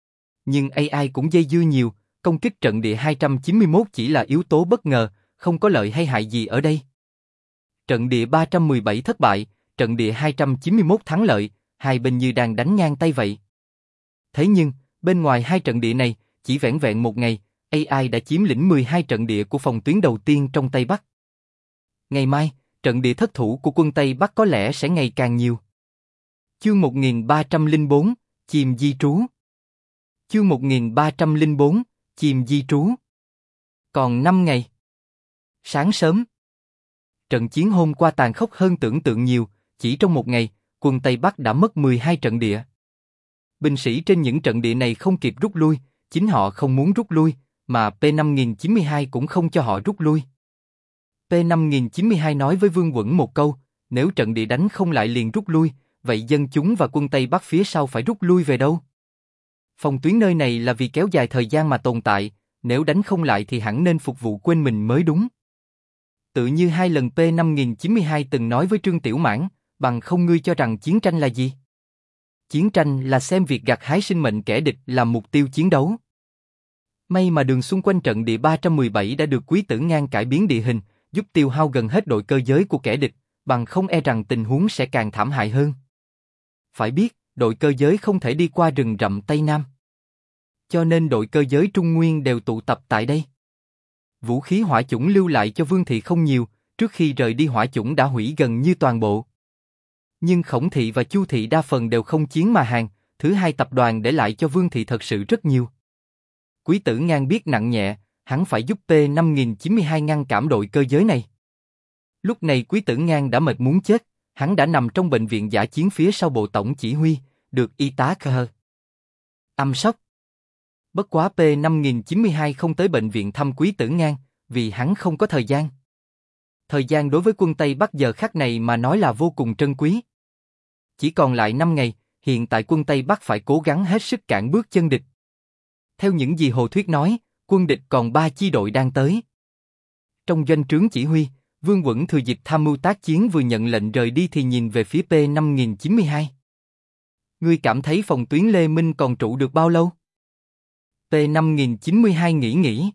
Nhưng a i cũng dây dưa nhiều, công kích trận địa hai trăm chín mươi mốt chỉ là yếu tố bất ngờ, không có lợi hay hại gì ở đây. Trận địa ba trăm mười bảy thất bại, trận địa hai trăm chín mươi mốt thắng lợi, hai bên như đang đánh ngang tay vậy. Thế nhưng, bên ngoài hai trận địa này, chỉ vẻn vẹn một ngày, a i đã chiếm lĩnh mười hai trận địa của phòng tuyến đầu tiên trong Tây Bắc. Ngày mai, trận địa thất thủ của quân Tây Bắc có lẽ sẽ ngày càng nhiều. Chương một nghìn ba trăm lẻ bốn, chìm di trú. Chương một nghìn ba trăm lẻ bốn, chìm di trú. Còn năm ngày. Sáng sớm. Trận chiến hôm qua tàn khốc hơn tưởng tượng nhiều, chỉ trong một ngày, quân Tây Bắc đã mất mười hai trận địa. Binh sĩ trên những trận địa này không kịp rút lui, chính họ không muốn rút lui, mà P năm nghìn chín mươi hai cũng không cho họ rút lui. P năm nghìn chín mươi hai nói với Vương Quẩn một câu, nếu trận địa đánh không lại liền rút lui, vậy dân chúng và quân Tây Bắc phía sau phải rút lui về đâu? Phòng tuyến nơi này là vì kéo dài thời gian mà tồn tại, nếu đánh không lại thì hẳn nên phục vụ quên mình mới đúng. Tự như hai lần P năm nghìn chín mươi hai từng nói với Trương Tiểu Mãn, bằng không ngươi cho rằng chiến tranh là gì? Chiến tranh là xem việc gặt hái sinh mệnh kẻ địch làm mục tiêu chiến đấu. May mà đường xung quanh trận địa ba trăm mười bảy đã được Quý Tử Ngang cải biến địa hình, giúp tiêu hao gần hết đội cơ giới của kẻ địch, bằng không e rằng tình huống sẽ càng thảm hại hơn. Phải biết, đội cơ giới không thể đi qua rừng rậm Tây Nam. Cho nên đội cơ giới Trung Nguyên đều tụ tập tại đây. Vũ khí hỏa chủng lưu lại cho Vương Thị không nhiều, trước khi rời đi hỏa chủng đã hủy gần như toàn bộ. Nhưng Khổng Thị và Chu Thị đa phần đều không chiến mà hàng, thứ hai tập đoàn để lại cho Vương Thị thật sự rất nhiều. Quý Tử Ngang biết nặng nhẹ, hắn phải giúp P năm nghìn chín mươi hai ngăn cản đội cơ giới này. Lúc này Quý Tử Ngang đã mệt muốn chết, hắn đã nằm trong bệnh viện dã chiến phía sau bộ tổng chỉ huy, được y tá Cơ Âm sóc. Bất quá P năm nghìn chín mươi hai không tới bệnh viện thăm Quý Tử Ngang, vì hắn không có thời gian. Thời gian đối với quân Tây Bắc giờ khắc này mà nói là vô cùng trân quý. Chỉ còn lại năm ngày, hiện tại quân Tây Bắc phải cố gắng hết sức cản bước chân địch. Theo những gì Hồ Thuyết nói, quân địch còn ba chi đội đang tới. Trong doanh trướng chỉ huy, Vương Quẩn thừa dịp tham mưu tác chiến vừa nhận lệnh rời đi thì nhìn về phía P năm nghìn chín mươi hai. Ngươi cảm thấy phòng tuyến Lê Minh còn trụ được bao lâu? P năm nghìn chín mươi hai nghĩ nghĩ.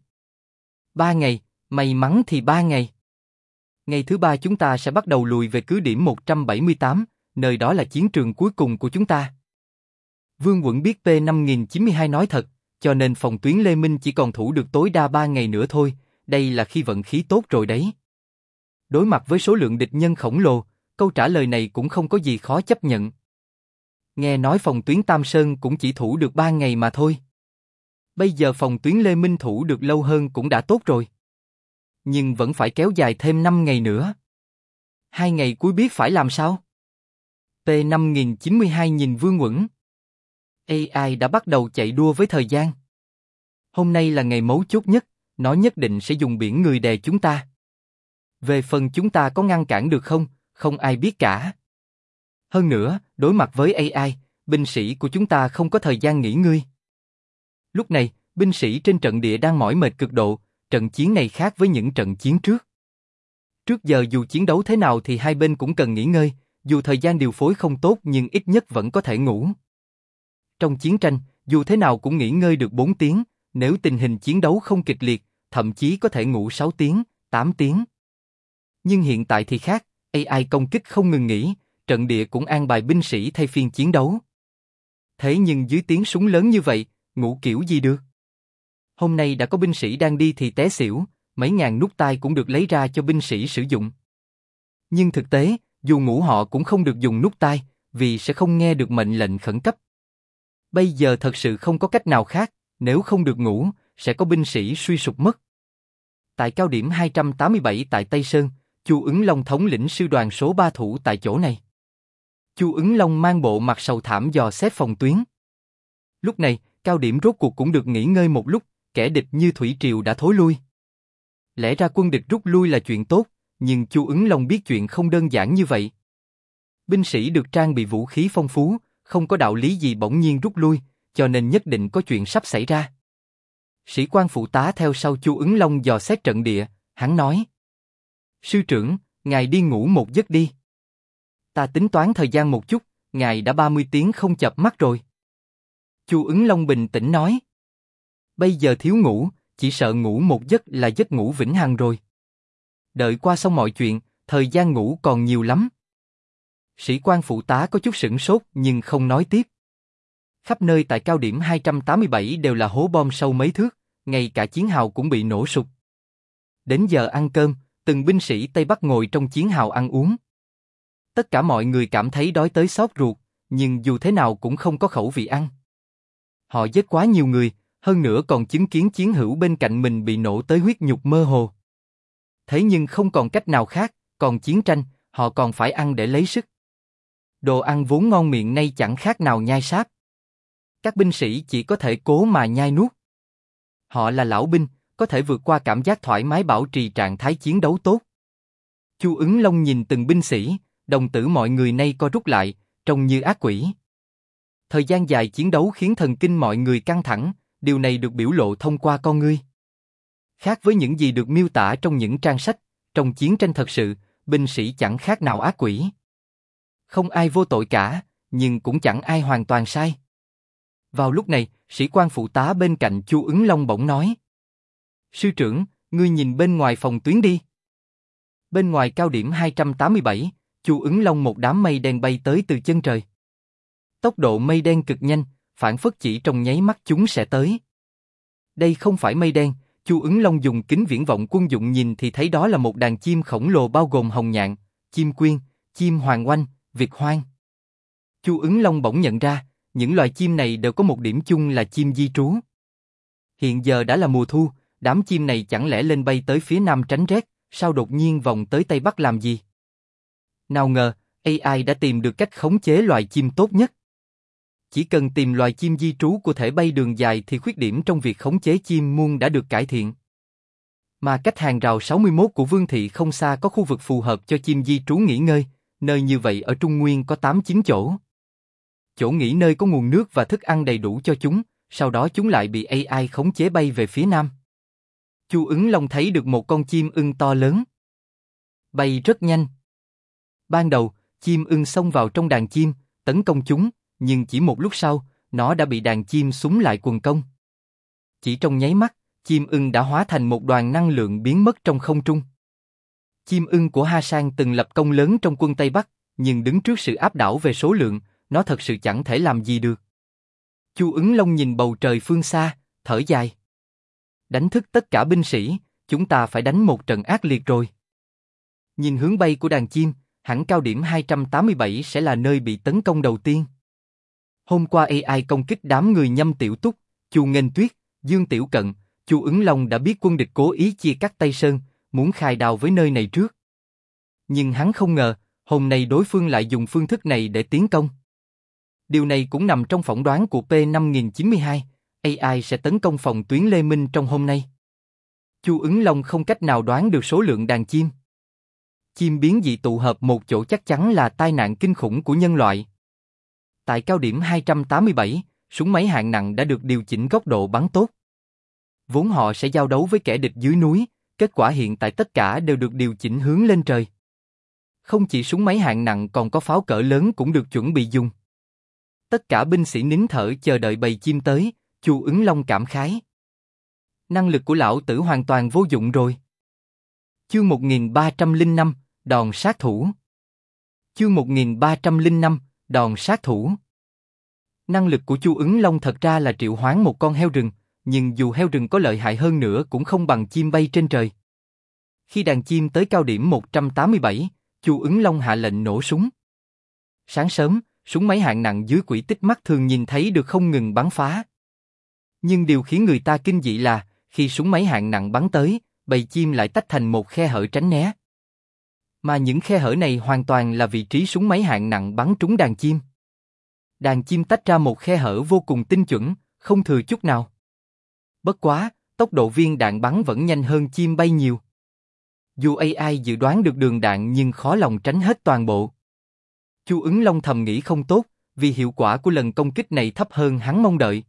Ba ngày, may mắn thì ba ngày. Ngày thứ ba chúng ta sẽ bắt đầu lùi về cứ điểm một trăm bảy mươi tám, nơi đó là chiến trường cuối cùng của chúng ta. Vương Quẩn biết P năm nghìn chín mươi hai nói thật, cho nên phòng tuyến Lê Minh chỉ còn thủ được tối đa ba ngày nữa thôi, đây là khi vận khí tốt rồi đấy. Đối mặt với số lượng địch nhân khổng lồ, câu trả lời này cũng không có gì khó chấp nhận. Nghe nói phòng tuyến Tam Sơn cũng chỉ thủ được ba ngày mà thôi. Bây giờ phòng tuyến Lê Minh thủ được lâu hơn cũng đã tốt rồi. Nhưng vẫn phải kéo dài thêm năm ngày nữa. Hai ngày cuối biết phải làm sao? P năm nghìn chín mươi hai nhìn Vương Quẩn. a i đã bắt đầu chạy đua với thời gian. Hôm nay là ngày mấu chốt nhất, nó nhất định sẽ dùng biển người đè chúng ta. Về phần chúng ta có ngăn cản được không, không ai biết cả. Hơn nữa, đối mặt với a i, binh sĩ của chúng ta không có thời gian nghỉ ngơi. Lúc này, binh sĩ trên trận địa đang mỏi mệt cực độ, trận chiến này khác với những trận chiến trước. Trước giờ dù chiến đấu thế nào thì hai bên cũng cần nghỉ ngơi, dù thời gian điều phối không tốt nhưng ít nhất vẫn có thể ngủ. Trong chiến tranh, dù thế nào cũng nghỉ ngơi được bốn tiếng, nếu tình hình chiến đấu không kịch liệt, thậm chí có thể ngủ sáu tiếng, tám tiếng. Nhưng hiện tại thì khác, a i công kích không ngừng nghỉ, trận địa cũng an bài binh sĩ thay phiên chiến đấu. Thế nhưng dưới tiếng súng lớn như vậy, ngủ kiểu gì được? Hôm nay đã có binh sĩ đang đi thì té xỉu, mấy ngàn nút tai cũng được lấy ra cho binh sĩ sử dụng. Nhưng thực tế, dù ngủ họ cũng không được dùng nút tai, vì sẽ không nghe được mệnh lệnh khẩn cấp. Bây giờ thật sự không có cách nào khác, nếu không được ngủ, sẽ có binh sĩ suy sụp mất. Tại cao điểm hai trăm tám mươi bảy tại Tây Sơn, Chu Ứng Long thống lĩnh sư đoàn số ba thủ tại chỗ này. Chu Ứng Long mang bộ mặt sầu thảm dò xét phòng tuyến. Lúc này, cao điểm rốt cuộc cũng được nghỉ ngơi một lúc, kẻ địch như thủy triều đã thối lui. Lẽ ra quân địch rút lui là chuyện tốt, nhưng Chu Ứng Long biết chuyện không đơn giản như vậy. Binh sĩ được trang bị vũ khí phong phú, không có đạo lý gì bỗng nhiên rút lui, cho nên nhất định có chuyện sắp xảy ra. Sĩ quan phụ tá theo sau Chu Ứng Long dò xét trận địa, hắn nói: Sư trưởng, ngài đi ngủ một giấc đi. Ta tính toán thời gian một chút, ngài đã ba mươi tiếng không chợp mắt rồi. Chu Ứng Long bình tĩnh nói. Bây giờ thiếu ngủ, chỉ sợ ngủ một giấc là giấc ngủ vĩnh hằng rồi. Đợi qua xong mọi chuyện, thời gian ngủ còn nhiều lắm. Sĩ quan phụ tá có chút sửng sốt nhưng không nói tiếp. Khắp nơi tại cao điểm hai trăm tám mươi bảy đều là hố bom sâu mấy thước, ngay cả chiến hào cũng bị nổ sụp. Đến giờ ăn cơm, từng binh sĩ Tây Bắc ngồi trong chiến hào ăn uống. Tất cả mọi người cảm thấy đói tới xót ruột, nhưng dù thế nào cũng không có khẩu vị ăn. Họ giết quá nhiều người, hơn nữa còn chứng kiến chiến hữu bên cạnh mình bị nổ tới huyết nhục mơ hồ. Thế nhưng không còn cách nào khác, còn chiến tranh, họ còn phải ăn để lấy sức. Đồ ăn vốn ngon miệng nay chẳng khác nào nhai sáp. Các binh sĩ chỉ có thể cố mà nhai nuốt. Họ là lão binh, có thể vượt qua cảm giác thoải mái bảo trì trạng thái chiến đấu tốt. Chu Ứng Long nhìn từng binh sĩ, đồng tử mọi người nay co rút lại, trông như ác quỷ. Thời gian dài chiến đấu khiến thần kinh mọi người căng thẳng, điều này được biểu lộ thông qua con ngươi. Khác với những gì được miêu tả trong những trang sách, trong chiến tranh thật sự, binh sĩ chẳng khác nào ác quỷ. Không ai vô tội cả, nhưng cũng chẳng ai hoàn toàn sai. Vào lúc này, sĩ quan phụ tá bên cạnh Chu Ứng Long bỗng nói: Sư trưởng, ngươi nhìn bên ngoài phòng tuyến đi. Bên ngoài cao điểm hai trăm tám mươi bảy, Chu Ứng Long một đám mây đen bay tới từ chân trời. Tốc độ mây đen cực nhanh, phản phất chỉ trong nháy mắt chúng sẽ tới. Đây không phải mây đen, Chu Ứng Long dùng kính viễn vọng quân dụng nhìn thì thấy đó là một đàn chim khổng lồ bao gồm hồng nhạn, chim quyên, chim hoàng oanh, việt hoang. Chu Ứng Long bỗng nhận ra, những loài chim này đều có một điểm chung là chim di trú. Hiện giờ đã là mùa thu, đám chim này chẳng lẽ lên bay tới phía nam tránh rét, sao đột nhiên vòng tới Tây Bắc làm gì? Nào ngờ, a i đã tìm được cách khống chế loài chim tốt nhất. Chỉ cần tìm loài chim di trú có thể bay đường dài thì khuyết điểm trong việc khống chế chim muôn đã được cải thiện. Mà cách hàng rào sáu mươi mốt của Vương Thị không xa có khu vực phù hợp cho chim di trú nghỉ ngơi, nơi như vậy ở Trung Nguyên có tám chín chỗ. Chỗ nghỉ nơi có nguồn nước và thức ăn đầy đủ cho chúng, sau đó chúng lại bị a i khống chế bay về phía nam. Chu Ứng Long thấy được một con chim ưng to lớn. Bay rất nhanh. Ban đầu, chim ưng xông vào trong đàn chim, tấn công chúng, nhưng chỉ một lúc sau, nó đã bị đàn chim súng lại quần công. Chỉ trong nháy mắt, chim ưng đã hóa thành một đoàn năng lượng biến mất trong không trung. Chim ưng của Ha Sang từng lập công lớn trong quân Tây Bắc, nhưng đứng trước sự áp đảo về số lượng, nó thật sự chẳng thể làm gì được. Chu Ứng Long nhìn bầu trời phương xa, thở dài. Đánh thức tất cả binh sĩ, chúng ta phải đánh một trận ác liệt rồi. Nhìn hướng bay của đàn chim, hẳn cao điểm hai trăm tám mươi bảy sẽ là nơi bị tấn công đầu tiên. Hôm qua a i công kích đám người Nhâm Tiểu Túc, Chu Nghênh Tuyết, Dương Tiểu Cận, Chu Ứng Long đã biết quân địch cố ý chia cắt Tây Sơn, muốn khai đao với nơi này trước. Nhưng hắn không ngờ, hôm nay đối phương lại dùng phương thức này để tiến công. Điều này cũng nằm trong phỏng đoán của P năm nghìn chín mươi hai, a i sẽ tấn công phòng tuyến Lê Minh trong hôm nay. Chu Ứng Long không cách nào đoán được số lượng đàn chim. Chim biến dị tụ hợp một chỗ chắc chắn là tai nạn kinh khủng của nhân loại. Tại cao điểm hai trăm tám mươi bảy, súng máy hạng nặng đã được điều chỉnh góc độ bắn tốt. Vốn họ sẽ giao đấu với kẻ địch dưới núi, kết quả hiện tại tất cả đều được điều chỉnh hướng lên trời. Không chỉ súng máy hạng nặng còn có pháo cỡ lớn cũng được chuẩn bị dùng. Tất cả binh sĩ nín thở chờ đợi bầy chim tới, Chu Ứng Long cảm khái. Năng lực của lão tử hoàn toàn vô dụng rồi. Chương một nghìn ba trăm lẻ năm, đòn sát thủ. Chương một nghìn ba trăm lẻ năm, đòn sát thủ. Năng lực của Chu Ứng Long thật ra là triệu hoán một con heo rừng, nhưng dù heo rừng có lợi hại hơn nữa cũng không bằng chim bay trên trời. Khi đàn chim tới cao điểm một trăm tám mươi bảy, Chu Ứng Long hạ lệnh nổ súng. Sáng sớm, súng máy hạng nặng dưới quỹ tích mắt thường nhìn thấy được không ngừng bắn phá. Nhưng điều khiến người ta kinh dị là, khi súng máy hạng nặng bắn tới, bầy chim lại tách thành một khe hở tránh né. Mà những khe hở này hoàn toàn là vị trí súng máy hạng nặng bắn trúng đàn chim. Đàn chim tách ra một khe hở vô cùng tinh chuẩn, không thừa chút nào. Bất quá, tốc độ viên đạn bắn vẫn nhanh hơn chim bay nhiều. Dù a i dự đoán được đường đạn nhưng khó lòng tránh hết toàn bộ. Chu Ứng Long thầm nghĩ không tốt, vì hiệu quả của lần công kích này thấp hơn hắn mong đợi.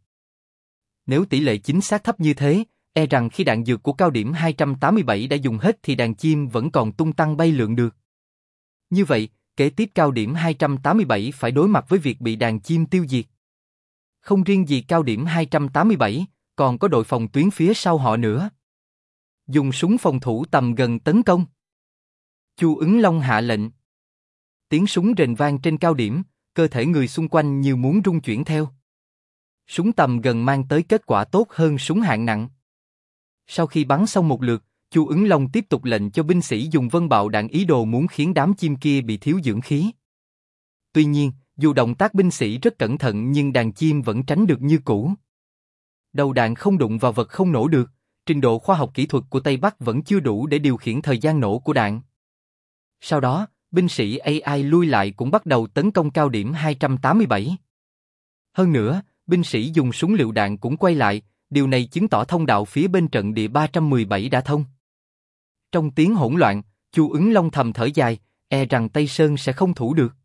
Nếu tỷ lệ chính xác thấp như thế, e rằng khi đạn dược của cao điểm hai trăm tám mươi bảy đã dùng hết thì đàn chim vẫn còn tung tăng bay lượn được. Như vậy, kế tiếp cao điểm hai trăm tám mươi bảy phải đối mặt với việc bị đàn chim tiêu diệt. Không riêng gì cao điểm hai trăm tám mươi bảy, còn có đội phòng tuyến phía sau họ nữa. Dùng súng phòng thủ tầm gần tấn công. Chu Ứng Long hạ lệnh. Tiếng súng rền vang trên cao điểm, cơ thể người xung quanh như muốn rung chuyển theo. Súng tầm gần mang tới kết quả tốt hơn súng hạng nặng. Sau khi bắn xong một lượt, Chu Ứng Long tiếp tục lệnh cho binh sĩ dùng vân bạo đạn ý đồ muốn khiến đám chim kia bị thiếu dưỡng khí. Tuy nhiên, dù động tác binh sĩ rất cẩn thận nhưng đàn chim vẫn tránh được như cũ. Đầu đạn không đụng vào vật không nổ được, trình độ khoa học kỹ thuật của Tây Bắc vẫn chưa đủ để điều khiển thời gian nổ của đạn. Sau đó, binh sĩ a i lui lại cũng bắt đầu tấn công cao điểm hai trăm tám mươi bảy. Hơn nữa, binh sĩ dùng súng lựu đạn cũng quay lại, điều này chứng tỏ thông đạo phía bên trận địa ba trăm mười bảy đã thông. Trong tiếng hỗn loạn, Chu Ứng Long thầm thở dài, e rằng Tây Sơn sẽ không thủ được.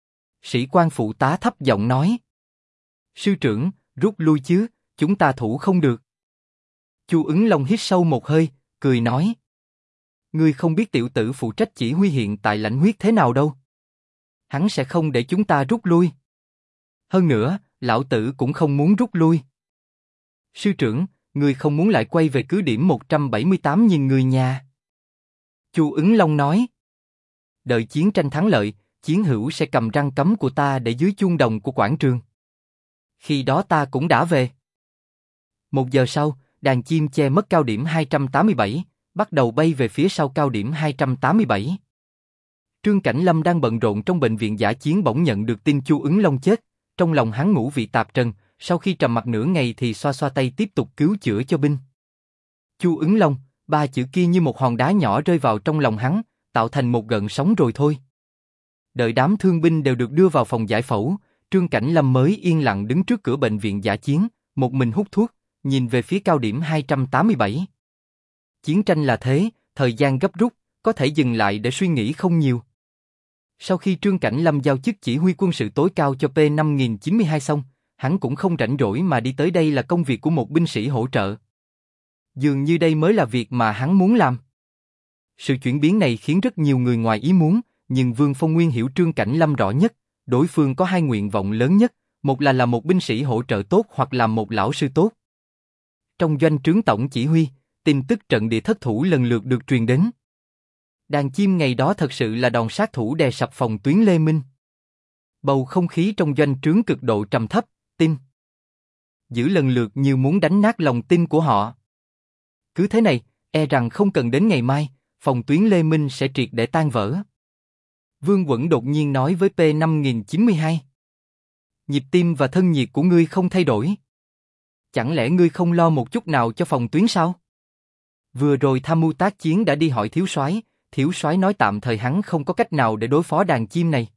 Sĩ quan phụ tá thấp giọng nói. Sư trưởng, rút lui chứ, chúng ta thủ không được. Chu Ứng Long hít sâu một hơi, cười nói. Ngươi không biết tiểu tử phụ trách chỉ huy hiện tại lãnh huyết thế nào đâu. Hắn sẽ không để chúng ta rút lui. Hơn nữa, lão tử cũng không muốn rút lui. Sư trưởng, ngươi không muốn lại quay về cứ điểm một trăm bảy mươi tám nhìn người nhà. Chu Ứng Long nói. Đợi chiến tranh thắng lợi, chiến hữu sẽ cầm răng cấm của ta để dưới chuông đồng của quảng trường. Khi đó ta cũng đã về. Một giờ sau, đàn chim che mất cao điểm hai trăm tám mươi bảy, bắt đầu bay về phía sau cao điểm hai trăm tám mươi bảy. Trương Cảnh Lâm đang bận rộn trong bệnh viện dã chiến bỗng nhận được tin Chu Ứng Long chết, trong lòng hắn ngũ vị tạp trần, sau khi trầm mặc nửa ngày thì xoa xoa tay tiếp tục cứu chữa cho binh. Chu Ứng Long, ba chữ kia như một hòn đá nhỏ rơi vào trong lòng hắn, tạo thành một gợn sóng rồi thôi. Đợi đám thương binh đều được đưa vào phòng giải phẫu, Trương Cảnh Lâm mới yên lặng đứng trước cửa bệnh viện dã chiến, một mình hút thuốc, nhìn về phía cao điểm hai trăm tám mươi bảy. Chiến tranh là thế, thời gian gấp rút, có thể dừng lại để suy nghĩ không nhiều. Sau khi Trương Cảnh Lâm giao chức chỉ huy quân sự tối cao cho P năm nghìn chín mươi hai xong, hắn cũng không rảnh rỗi mà đi tới đây là công việc của một binh sĩ hỗ trợ. Dường như đây mới là việc mà hắn muốn làm. Sự chuyển biến này khiến rất nhiều người ngoài ý muốn, nhưng Vương Phong Nguyên hiểu Trương Cảnh Lâm rõ nhất, đối phương có hai nguyện vọng lớn nhất, một là làm một binh sĩ hỗ trợ tốt hoặc làm một lão sư tốt. Trong doanh trướng tổng chỉ huy, tin tức trận địa thất thủ lần lượt được truyền đến. Đàn chim ngày đó thật sự là đòn sát thủ đè sập phòng tuyến Lê Minh. Bầu không khí trong doanh trướng cực độ trầm thấp, tin. Giữ lần lượt như muốn đánh nát lòng tin của họ. Cứ thế này, e rằng không cần đến ngày mai, phòng tuyến Lê Minh sẽ triệt để tan vỡ. Vương Quẩn đột nhiên nói với P năm nghìn chín mươi hai. Nhịp tim và thân nhiệt của ngươi không thay đổi. Chẳng lẽ ngươi không lo một chút nào cho phòng tuyến sao? Vừa rồi tham mưu tác chiến đã đi hỏi thiếu soái, thiếu soái nói tạm thời hắn không có cách nào để đối phó đàn chim này.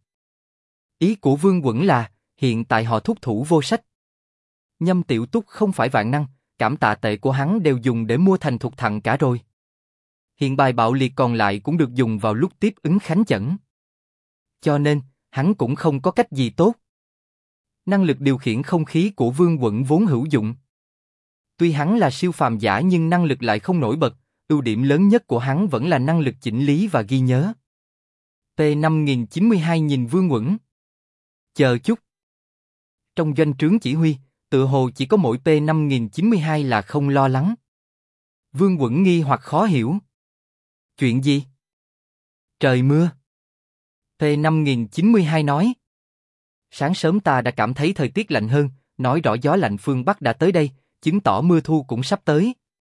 Ý của Vương Quẩn là, hiện tại họ thúc thủ vô sách. Nhâm Tiểu Túc không phải vạn năng, cảm tạ tệ của hắn đều dùng để mua thành thục thặng cả rồi. Hiện bài bạo liệt còn lại cũng được dùng vào lúc tiếp ứng khánh chẩn. Cho nên, hắn cũng không có cách gì tốt. Năng lực điều khiển không khí của Vương Quẩn vốn hữu dụng. Tuy hắn là siêu phàm giả nhưng năng lực lại không nổi bật, ưu điểm lớn nhất của hắn vẫn là năng lực chỉnh lý và ghi nhớ. P năm nghìn chín mươi hai nhìn Vương Quẩn. Chờ chút. Trong doanh trướng chỉ huy, tự hồ chỉ có mỗi P năm nghìn chín mươi hai là không lo lắng. Vương Quẩn nghi hoặc khó hiểu. Chuyện gì? Trời mưa. P năm nghìn chín mươi hai nói. Sáng sớm ta đã cảm thấy thời tiết lạnh hơn, nói rõ gió lạnh phương Bắc đã tới đây, chứng tỏ mưa thu cũng sắp tới.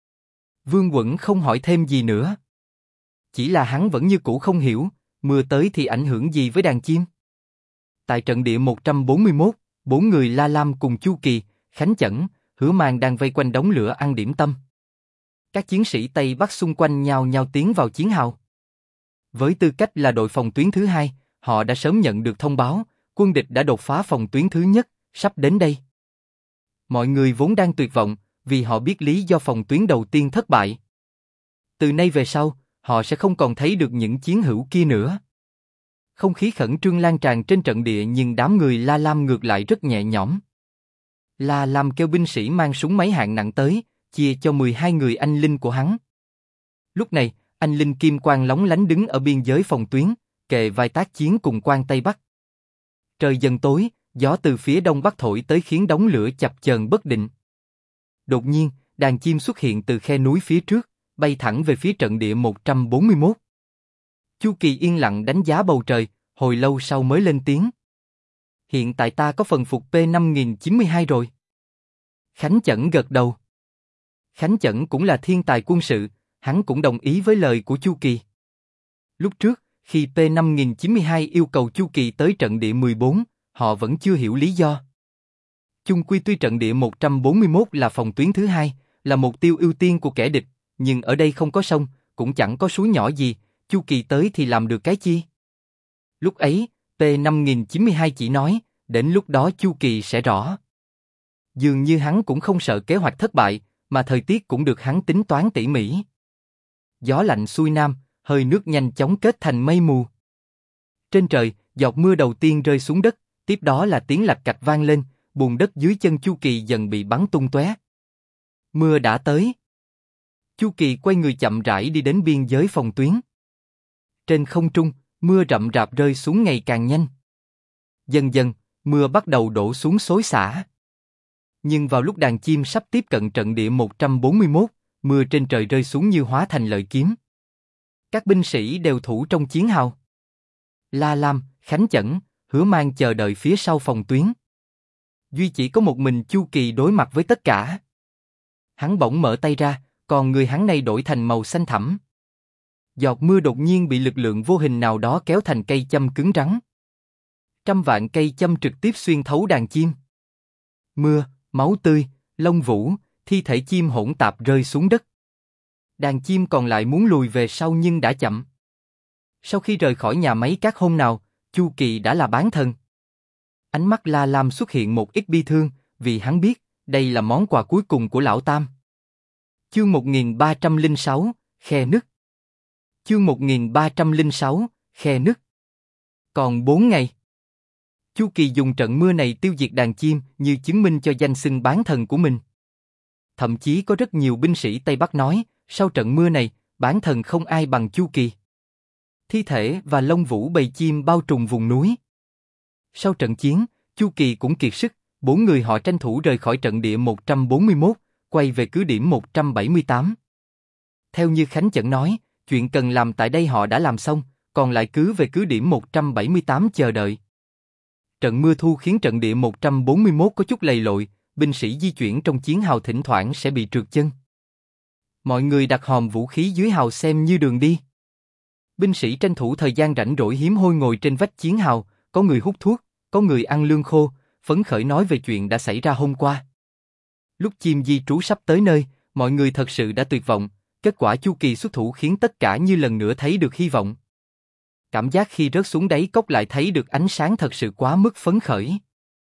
Vương Quẩn không hỏi thêm gì nữa. Chỉ là hắn vẫn như cũ không hiểu, mưa tới thì ảnh hưởng gì với đàn chim. Tại trận địa một trăm bốn mươi mốt, bốn người La Lam cùng Chu Kỳ, Khánh Chẩn, Hứa Mang đang vây quanh đống lửa ăn điểm tâm. Các chiến sĩ Tây Bắc xung quanh nhao nhao tiến vào chiến hào. Với tư cách là đội phòng tuyến thứ hai, họ đã sớm nhận được thông báo, quân địch đã đột phá phòng tuyến thứ nhất, sắp đến đây. Mọi người vốn đang tuyệt vọng, vì họ biết lý do phòng tuyến đầu tiên thất bại. Từ nay về sau, họ sẽ không còn thấy được những chiến hữu kia nữa. Không khí khẩn trương lan tràn trên trận địa nhưng đám người La Lam ngược lại rất nhẹ nhõm. La Lam kêu binh sĩ mang súng máy hạng nặng tới, chia cho mười hai người anh linh của hắn. Lúc này, anh linh kim quang lóng lánh đứng ở biên giới phòng tuyến, kề vai tác chiến cùng quan Tây Bắc. Trời dần tối, Gió từ phía đông bắc thổi tới khiến đống lửa chập chờn bất định. Đột nhiên, đàn chim xuất hiện từ khe núi phía trước, bay thẳng về phía trận địa một trăm bốn mươi mốt. Chu Kỳ yên lặng đánh giá bầu trời, hồi lâu sau mới lên tiếng. Hiện tại ta có phần phục P năm nghìn chín mươi hai rồi. Khánh Chẩn gật đầu. Khánh Chẩn cũng là thiên tài quân sự, hắn cũng đồng ý với lời của Chu Kỳ. Lúc trước, khi P năm nghìn chín mươi hai yêu cầu Chu Kỳ tới trận địa mười bốn, họ vẫn chưa hiểu lý do. Chung quy tuy trận địa một trăm bốn mươi mốt là phòng tuyến thứ hai, là mục tiêu ưu tiên của kẻ địch, nhưng ở đây không có sông, cũng chẳng có suối nhỏ gì, Chu Kỳ tới thì làm được cái chi? Lúc ấy, P năm nghìn chín mươi hai chỉ nói, đến lúc đó Chu Kỳ sẽ rõ. Dường như hắn cũng không sợ kế hoạch thất bại, mà thời tiết cũng được hắn tính toán tỉ mỉ. Gió lạnh xuôi nam, hơi nước nhanh chóng kết thành mây mù. Trên trời, giọt mưa đầu tiên rơi xuống đất, tiếp đó là tiếng lạch cạch vang lên, bùn đất dưới chân Chu Kỳ dần bị bắn tung tóe. Mưa đã tới. Chu Kỳ quay người chậm rãi đi đến biên giới phòng tuyến. Trên không trung, mưa rậm rạp rơi xuống ngày càng nhanh. Dần dần, mưa bắt đầu đổ xuống xối xả. Nhưng vào lúc đàn chim sắp tiếp cận trận địa một trăm bốn mươi mốt, mưa trên trời rơi xuống như hóa thành lợi kiếm. Các binh sĩ đều thủ trong chiến hào. La Lam, Khánh Chẩn, Hứa Mang chờ đợi phía sau phòng tuyến. Duy chỉ có một mình Chu Kỳ đối mặt với tất cả. Hắn bỗng mở tay ra, còn người hắn này đổi thành màu xanh thẳm. Giọt mưa đột nhiên bị lực lượng vô hình nào đó kéo thành cây châm cứng rắn. Trăm vạn cây châm trực tiếp xuyên thấu đàn chim. Mưa, máu tươi, lông vũ, thi thể chim hỗn tạp rơi xuống đất. Đàn chim còn lại muốn lùi về sau nhưng đã chậm. Sau khi rời khỏi nhà máy cát hôm nào, Chu Kỳ đã là bán thần. Ánh mắt La Lam xuất hiện một ít bi thương, vì hắn biết, đây là món quà cuối cùng của Lão Tam. Chương một nghìn ba trăm lẻ sáu, khe nứt. Chương một nghìn ba trăm lẻ sáu, khe nứt. Còn bốn ngày. Chu Kỳ dùng trận mưa này tiêu diệt đàn chim như chứng minh cho danh xưng bán thần của mình. Thậm chí có rất nhiều binh sĩ Tây Bắc nói, sau trận mưa này, bán thần không ai bằng Chu Kỳ. Thi thể và lông vũ bầy chim bao trùm vùng núi. Sau trận chiến, Chu Kỳ cũng kiệt sức, bốn người họ tranh thủ rời khỏi trận địa một trăm bốn mươi mốt, quay về cứ điểm một trăm bảy mươi tám. Theo như Khánh Chẩn nói, chuyện cần làm tại đây họ đã làm xong, còn lại cứ về cứ điểm một trăm bảy mươi tám chờ đợi. Trận mưa thu khiến trận địa một trăm bốn mươi mốt có chút lầy lội, binh sĩ di chuyển trong chiến hào thỉnh thoảng sẽ bị trượt chân. Mọi người đặt hòm vũ khí dưới hào xem như đường đi. Binh sĩ tranh thủ thời gian rảnh rỗi hiếm hoi ngồi trên vách chiến hào, có người hút thuốc, có người ăn lương khô, phấn khởi nói về chuyện đã xảy ra hôm qua. Lúc chim di trú sắp tới nơi, mọi người thật sự đã tuyệt vọng, kết quả Chu Kỳ xuất thủ khiến tất cả như lần nữa thấy được hy vọng. Cảm giác khi rớt xuống đáy cốc lại thấy được ánh sáng thật sự quá mức phấn khởi.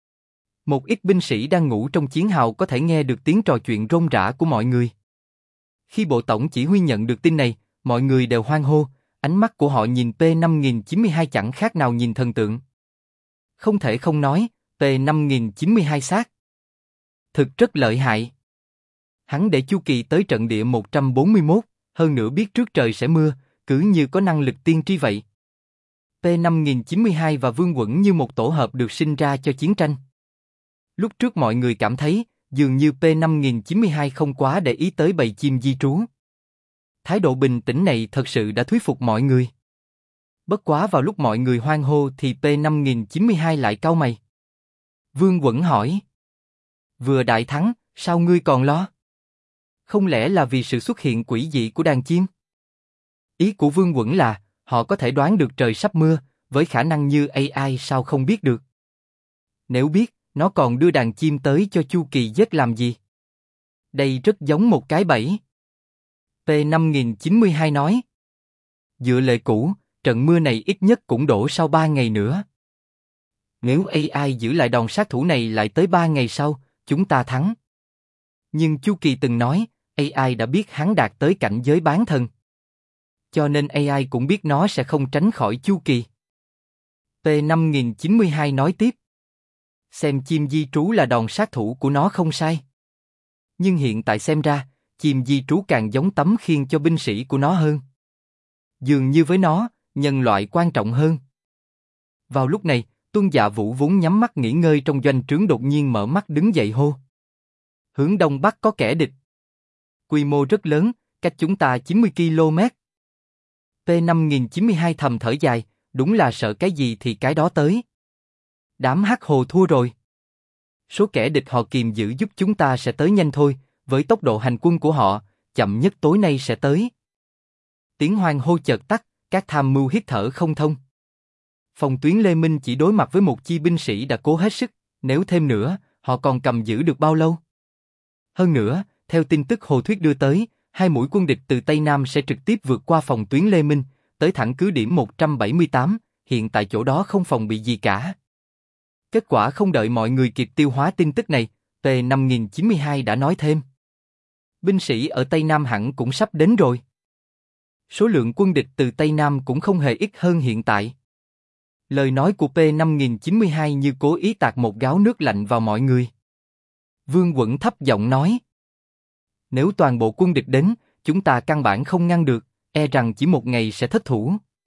Một ít binh sĩ đang ngủ trong chiến hào có thể nghe được tiếng trò chuyện rôm rả của mọi người. Khi bộ tổng chỉ huy nhận được tin này, mọi người đều hoan hô, ánh mắt của họ nhìn P năm nghìn chín mươi hai chẳng khác nào nhìn thần tượng. Không thể không nói, P năm nghìn chín mươi hai xác thực rất lợi hại. Hắn để Chu Kỳ tới trận địa một trăm bốn mươi mốt, hơn nữa biết trước trời sẽ mưa, cứ như có năng lực tiên tri vậy. P năm nghìn chín mươi hai và Vương Quẩn như một tổ hợp được sinh ra cho chiến tranh. Lúc trước mọi người cảm thấy, dường như P năm nghìn chín mươi hai không quá để ý tới bầy chim di trú. Thái độ bình tĩnh này thật sự đã thuyết phục mọi người. Bất quá vào lúc mọi người hoan hô thì P năm nghìn chín mươi hai lại cau mày. Vương Quẩn hỏi. Vừa đại thắng, sao ngươi còn lo? Không lẽ là vì sự xuất hiện quỷ dị của đàn chim? Ý của Vương Quẩn là, họ có thể đoán được trời sắp mưa, với khả năng như a i sao không biết được? Nếu biết, nó còn đưa đàn chim tới cho Chu Kỳ giết làm gì? Đây rất giống một cái bẫy. P năm nghìn chín mươi hai nói. Dựa lệ cũ, trận mưa này ít nhất cũng đổ sau ba ngày nữa. Nếu a i giữ lại đòn sát thủ này lại tới ba ngày sau, chúng ta thắng. Nhưng Chu Kỳ từng nói, a i đã biết hắn đạt tới cảnh giới bán thần. Cho nên a i cũng biết nó sẽ không tránh khỏi Chu Kỳ. P năm nghìn chín mươi hai nói tiếp. Xem chim di trú là đòn sát thủ của nó không sai. Nhưng hiện tại xem ra, chim di trú càng giống tấm khiên cho binh sĩ của nó hơn. Dường như với nó, nhân loại quan trọng hơn. Vào lúc này, Tuân Dạ Vũ vốn nhắm mắt nghỉ ngơi trong doanh trướng đột nhiên mở mắt đứng dậy hô. Hướng đông bắc có kẻ địch. Quy mô rất lớn, cách chúng ta chín mươi ki lô mét. P năm nghìn chín mươi hai thầm thở dài, đúng là sợ cái gì thì cái đó tới. Đám hắc hồ thua rồi. Số kẻ địch họ kiềm giữ giúp chúng ta sẽ tới nhanh thôi, với tốc độ hành quân của họ, chậm nhất tối nay sẽ tới. Tiếng hoan hô chợt tắt, các tham mưu hít thở không thông. Phòng tuyến Lê Minh chỉ đối mặt với một chi binh sĩ đã cố hết sức, nếu thêm nữa, họ còn cầm giữ được bao lâu? Hơn nữa, theo tin tức Hồ Thuyết đưa tới, hai mũi quân địch từ Tây Nam sẽ trực tiếp vượt qua phòng tuyến Lê Minh, tới thẳng cứ điểm một trăm bảy mươi tám, hiện tại chỗ đó không phòng bị gì cả. Kết quả không đợi mọi người kịp tiêu hóa tin tức này, P năm nghìn chín mươi hai đã nói thêm. Binh sĩ ở Tây Nam hẳn cũng sắp đến rồi. Số lượng quân địch từ Tây Nam cũng không hề ít hơn hiện tại. Lời nói của P năm nghìn chín mươi hai như cố ý tạt một gáo nước lạnh vào mọi người. Vương Quẩn thấp giọng nói. Nếu toàn bộ quân địch đến, chúng ta căn bản không ngăn được, e rằng chỉ một ngày sẽ thất thủ.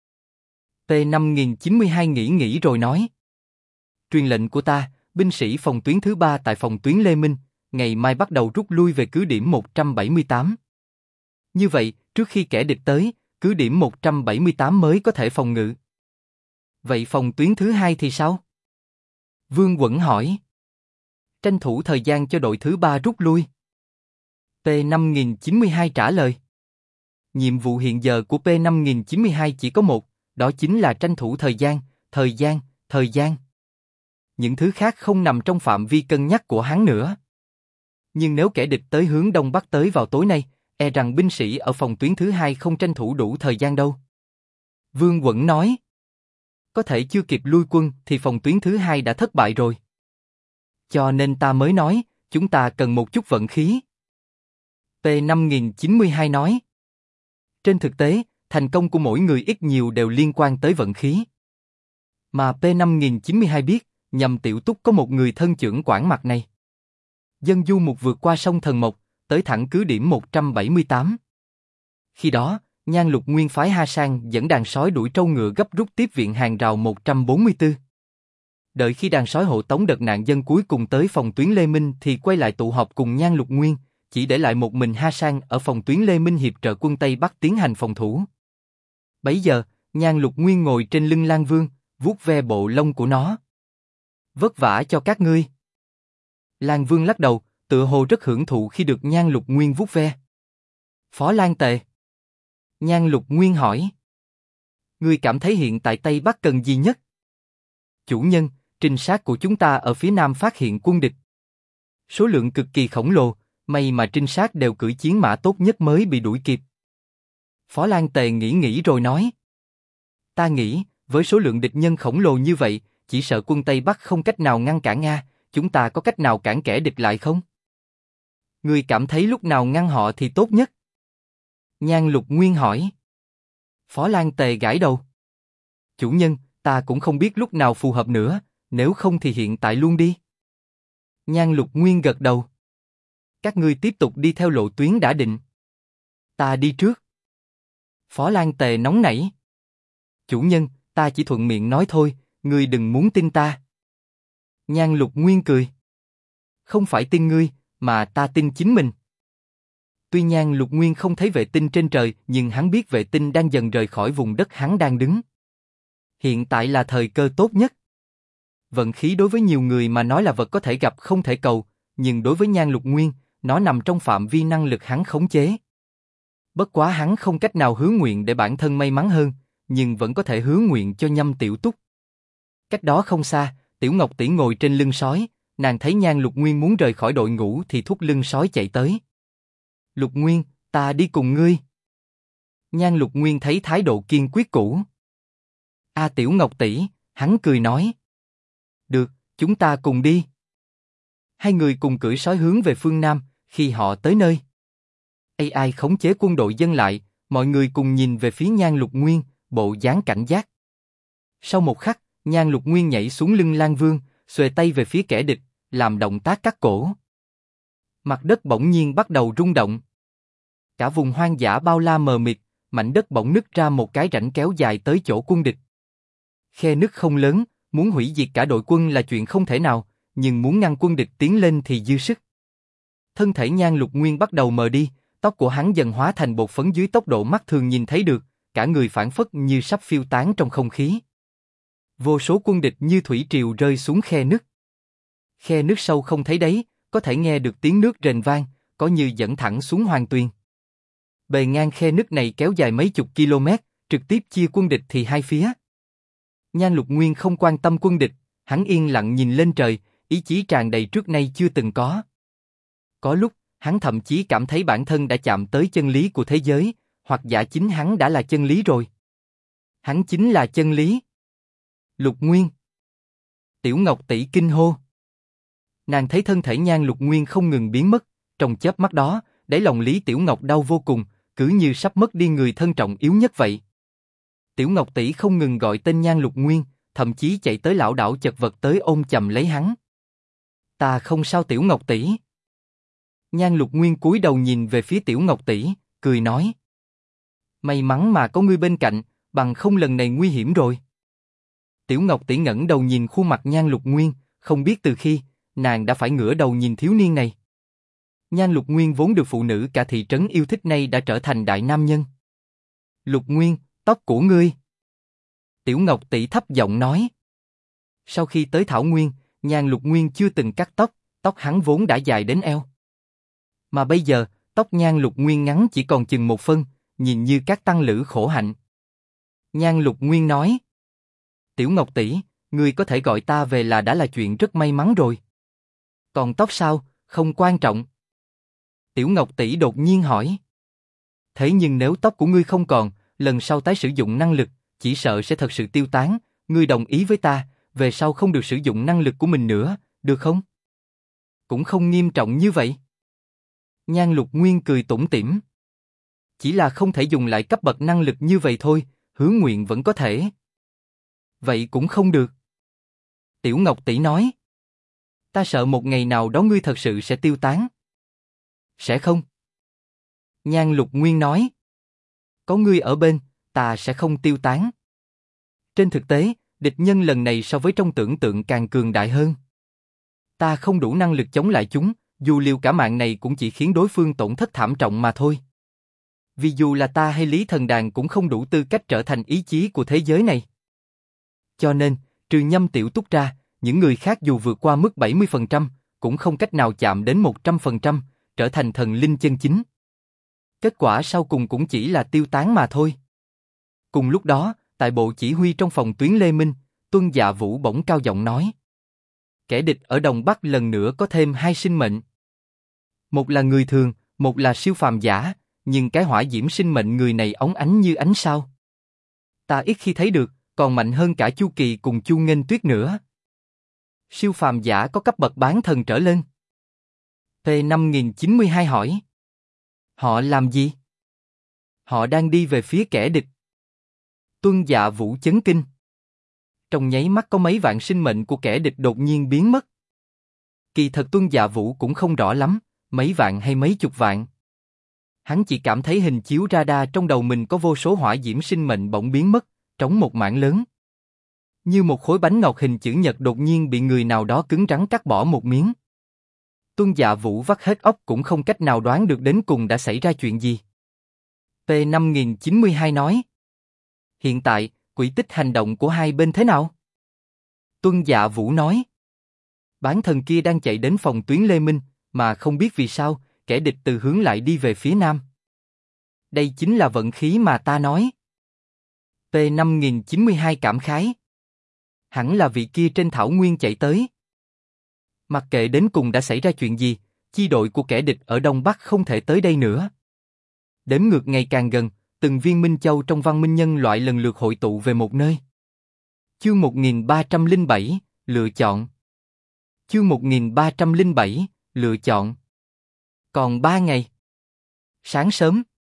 P năm nghìn chín mươi hai nghĩ nghĩ rồi nói. Truyền lệnh của ta, binh sĩ phòng tuyến thứ ba tại phòng tuyến Lê Minh, ngày mai bắt đầu rút lui về cứ điểm một trăm bảy mươi tám. Như vậy, trước khi kẻ địch tới, cứ điểm một trăm bảy mươi tám mới có thể phòng ngự. Vậy phòng tuyến thứ hai thì sao? Vương Quẩn hỏi. Tranh thủ thời gian cho đội thứ ba rút lui. P năm nghìn chín mươi hai trả lời. Nhiệm vụ hiện giờ của P năm nghìn chín mươi hai chỉ có một, đó chính là tranh thủ thời gian, thời gian, thời gian. Những thứ khác không nằm trong phạm vi cân nhắc của hắn nữa. Nhưng nếu kẻ địch tới hướng đông bắc tới vào tối nay, e rằng binh sĩ ở phòng tuyến thứ hai không tranh thủ đủ thời gian đâu. Vương Quẩn nói. Có thể chưa kịp lui quân thì phòng tuyến thứ hai đã thất bại rồi. Cho nên ta mới nói, chúng ta cần một chút vận khí. P năm nghìn chín mươi hai nói. Trên thực tế, thành công của mỗi người ít nhiều đều liên quan tới vận khí. Mà P năm nghìn chín mươi hai biết, Nhậm Tiểu Túc có một người thân trưởng quản mặt này. Dân du mục vượt qua sông Thần Mộc, tới thẳng cứ điểm một trăm bảy mươi tám. Khi đó, Nhan Lục Nguyên phái Ha Sang dẫn đàn sói đuổi trâu ngựa gấp rút tiếp viện hàng rào một trăm bốn mươi tư. Đợi khi đàn sói hộ tống đợt nạn dân cuối cùng tới phòng tuyến Lê Minh thì quay lại tụ họp cùng Nhan Lục Nguyên, chỉ để lại một mình Ha Sang ở phòng tuyến Lê Minh hiệp trợ quân Tây Bắc tiến hành phòng thủ. Bấy giờ, Nhan Lục Nguyên ngồi trên lưng Lan Vương, vuốt ve bộ lông của nó. Vất vả cho các ngươi. Lan Vương lắc đầu, tựa hồ rất hưởng thụ khi được Nhan Lục Nguyên vuốt ve. Phó Lan Tề. Nhan Lục Nguyên hỏi. Ngươi cảm thấy hiện tại Tây Bắc cần gì nhất? Chủ nhân, trinh sát của chúng ta ở phía Nam phát hiện quân địch. Số lượng cực kỳ khổng lồ, may mà trinh sát đều cưỡi chiến mã tốt nhất mới bị đuổi kịp. Phó Lan Tề nghĩ nghĩ rồi nói. Ta nghĩ, với số lượng địch nhân khổng lồ như vậy, chỉ sợ quân Tây Bắc không cách nào ngăn cản Nga, chúng ta có cách nào cản kẻ địch lại không? Ngươi cảm thấy lúc nào ngăn họ thì tốt nhất? Nhan Lục Nguyên hỏi. Phó Lan Tề gãi đầu. Chủ nhân, ta cũng không biết lúc nào phù hợp nữa, nếu không thì hiện tại luôn đi. Nhan Lục Nguyên gật đầu. Các ngươi tiếp tục đi theo lộ tuyến đã định. Ta đi trước. Phó Lan Tề nóng nảy. Chủ nhân, ta chỉ thuận miệng nói thôi, ngươi đừng muốn tin ta. Nhan Lục Nguyên cười. Không phải tin ngươi, mà ta tin chính mình. Tuy Nhan Lục Nguyên không thấy vệ tinh trên trời, nhưng hắn biết vệ tinh đang dần rời khỏi vùng đất hắn đang đứng. Hiện tại là thời cơ tốt nhất. Vận khí đối với nhiều người mà nói là vật có thể gặp không thể cầu, nhưng đối với Nhan Lục Nguyên, nó nằm trong phạm vi năng lực hắn khống chế. Bất quá hắn không cách nào hứa nguyện để bản thân may mắn hơn, nhưng vẫn có thể hứa nguyện cho Nhâm Tiểu Túc. Cách đó không xa, Tiểu Ngọc tỷ ngồi trên lưng sói, nàng thấy Nhan Lục Nguyên muốn rời khỏi đội ngũ thì thúc lưng sói chạy tới. Lục Nguyên, ta đi cùng ngươi. Nhan Lục Nguyên thấy thái độ kiên quyết cũ. A Tiểu Ngọc tỷ, hắn cười nói. Được, chúng ta cùng đi. Hai người cùng cưỡi sói hướng về phương Nam, khi họ tới nơi. a i khống chế quân đội dân lại, mọi người cùng nhìn về phía Nhan Lục Nguyên, bộ dáng cảnh giác. Sau một khắc, Nhan Lục Nguyên nhảy xuống lưng Lan Vương, xuề tay về phía kẻ địch, làm động tác cắt cổ. Mặt đất bỗng nhiên bắt đầu rung động. Cả vùng hoang dã bao la mờ mịt, mảnh đất bỗng nứt ra một cái rãnh kéo dài tới chỗ quân địch. Khe nứt không lớn, muốn hủy diệt cả đội quân là chuyện không thể nào, nhưng muốn ngăn quân địch tiến lên thì dư sức. Thân thể Nhan Lục Nguyên bắt đầu mờ đi, tóc của hắn dần hóa thành bột phấn dưới tốc độ mắt thường nhìn thấy được, cả người phảng phất như sắp phiêu tán trong không khí. Vô số quân địch như thủy triều rơi xuống khe nứt. Khe nước sâu không thấy đáy, có thể nghe được tiếng nước rền vang, có như dẫn thẳng xuống hoàng tuyền. Bề ngang khe nước này kéo dài mấy chục km, trực tiếp chia quân địch thì hai phía. Nhan Lục Nguyên không quan tâm quân địch, hắn yên lặng nhìn lên trời, ý chí tràn đầy trước nay chưa từng có. Có lúc, hắn thậm chí cảm thấy bản thân đã chạm tới chân lý của thế giới, hoặc giả chính hắn đã là chân lý rồi. Hắn chính là chân lý. Lục Nguyên. Tiểu Ngọc Tỷ kinh hô. Nàng thấy thân thể Nhan Lục Nguyên không ngừng biến mất, trong chớp mắt đó, đáy lòng Lý Tiểu Ngọc đau vô cùng, cứ như sắp mất đi người thân trọng yếu nhất vậy. Tiểu Ngọc Tỷ không ngừng gọi tên Nhan Lục Nguyên, thậm chí chạy tới lảo đảo chật vật tới ôm chầm lấy hắn. Ta không sao Tiểu Ngọc Tỷ. Nhan Lục Nguyên cúi đầu nhìn về phía Tiểu Ngọc Tỷ, cười nói. May mắn mà có ngươi bên cạnh, bằng không lần này nguy hiểm rồi. Tiểu Ngọc Tỷ ngẩng đầu nhìn khuôn mặt Nhan Lục Nguyên, không biết từ khi, nàng đã phải ngửa đầu nhìn thiếu niên này. Nhan Lục Nguyên vốn được phụ nữ cả thị trấn yêu thích nay đã trở thành đại nam nhân. Lục Nguyên, tóc của ngươi. Tiểu Ngọc Tỷ thấp giọng nói. Sau khi tới Thảo Nguyên, Nhan Lục Nguyên chưa từng cắt tóc, tóc hắn vốn đã dài đến eo. Mà bây giờ, tóc Nhan Lục Nguyên ngắn chỉ còn chừng một phân, nhìn như các tăng lữ khổ hạnh. Nhan Lục Nguyên nói. Tiểu Ngọc Tỷ, ngươi có thể gọi ta về là đã là chuyện rất may mắn rồi. Còn tóc sao, không quan trọng. Tiểu Ngọc Tỷ đột nhiên hỏi. Thế nhưng nếu tóc của ngươi không còn, lần sau tái sử dụng năng lực, chỉ sợ sẽ thật sự tiêu tán, ngươi đồng ý với ta, về sau không được sử dụng năng lực của mình nữa, được không? Cũng không nghiêm trọng như vậy. Nhan Lục Nguyên cười tủm tỉm. Chỉ là không thể dùng lại cấp bậc năng lực như vậy thôi, hứa nguyện vẫn có thể. Vậy cũng không được. Tiểu Ngọc Tỷ nói. Ta sợ một ngày nào đó ngươi thật sự sẽ tiêu tán. Sẽ không? Nhan Lục Nguyên nói. Có ngươi ở bên, ta sẽ không tiêu tán. Trên thực tế, địch nhân lần này so với trong tưởng tượng càng cường đại hơn. Ta không đủ năng lực chống lại chúng, dù liều cả mạng này cũng chỉ khiến đối phương tổn thất thảm trọng mà thôi. Vì dù là ta hay Lý Thần Đàn cũng không đủ tư cách trở thành ý chí của thế giới này. Cho nên, trừ Nhâm Tiểu Túc ra, những người khác dù vượt qua mức bảy mươi phần trăm, cũng không cách nào chạm đến một trăm phần trăm, trở thành thần linh chân chính. Kết quả sau cùng cũng chỉ là tiêu tán mà thôi. Cùng lúc đó, tại bộ chỉ huy trong phòng tuyến Lê Minh, Tuân Dạ Vũ bỗng cao giọng nói. Kẻ địch ở Đông Bắc lần nữa có thêm hai sinh mệnh. Một là người thường, một là siêu phàm giả, nhưng cái hỏa diễm sinh mệnh người này óng ánh như ánh sao. Ta ít khi thấy được, còn mạnh hơn cả Chu Kỳ cùng Chu Nghênh Tuyết nữa. Siêu phàm giả có cấp bậc bán thần trở lên. P năm nghìn chín mươi hai hỏi. Họ làm gì? Họ đang đi về phía kẻ địch. Tuân Dạ Vũ chấn kinh. Trong nháy mắt có mấy vạn sinh mệnh của kẻ địch đột nhiên biến mất. Kỳ thật Tuân Dạ Vũ cũng không rõ lắm, mấy vạn hay mấy chục vạn. Hắn chỉ cảm thấy hình chiếu radar trong đầu mình có vô số hỏa diễm sinh mệnh bỗng biến mất, trống một mảng lớn. Như một khối bánh ngọt hình chữ nhật đột nhiên bị người nào đó cứng rắn cắt bỏ một miếng. Tuân Dạ Vũ vắt hết óc cũng không cách nào đoán được đến cùng đã xảy ra chuyện gì. P năm nghìn chín mươi hai nói. Hiện tại, quỹ tích hành động của hai bên thế nào? Tuân Dạ Vũ nói. Bán thần kia đang chạy đến phòng tuyến Lê Minh, mà không biết vì sao, kẻ địch từ hướng lại đi về phía nam. Đây chính là vận khí mà ta nói. P năm nghìn chín mươi hai cảm khái. Hẳn là vị kia trên thảo nguyên chạy tới. Mặc kệ đến cùng đã xảy ra chuyện gì, chi đội của kẻ địch ở Đông Bắc không thể tới đây nữa. Đếm ngược ngày càng gần, từng viên minh châu trong văn minh nhân loại lần lượt hội tụ về một nơi. Chương một nghìn ba trăm lẻ bảy, lựa chọn. Chương một nghìn ba trăm lẻ bảy, lựa chọn. Còn ba ngày. Sáng sớm.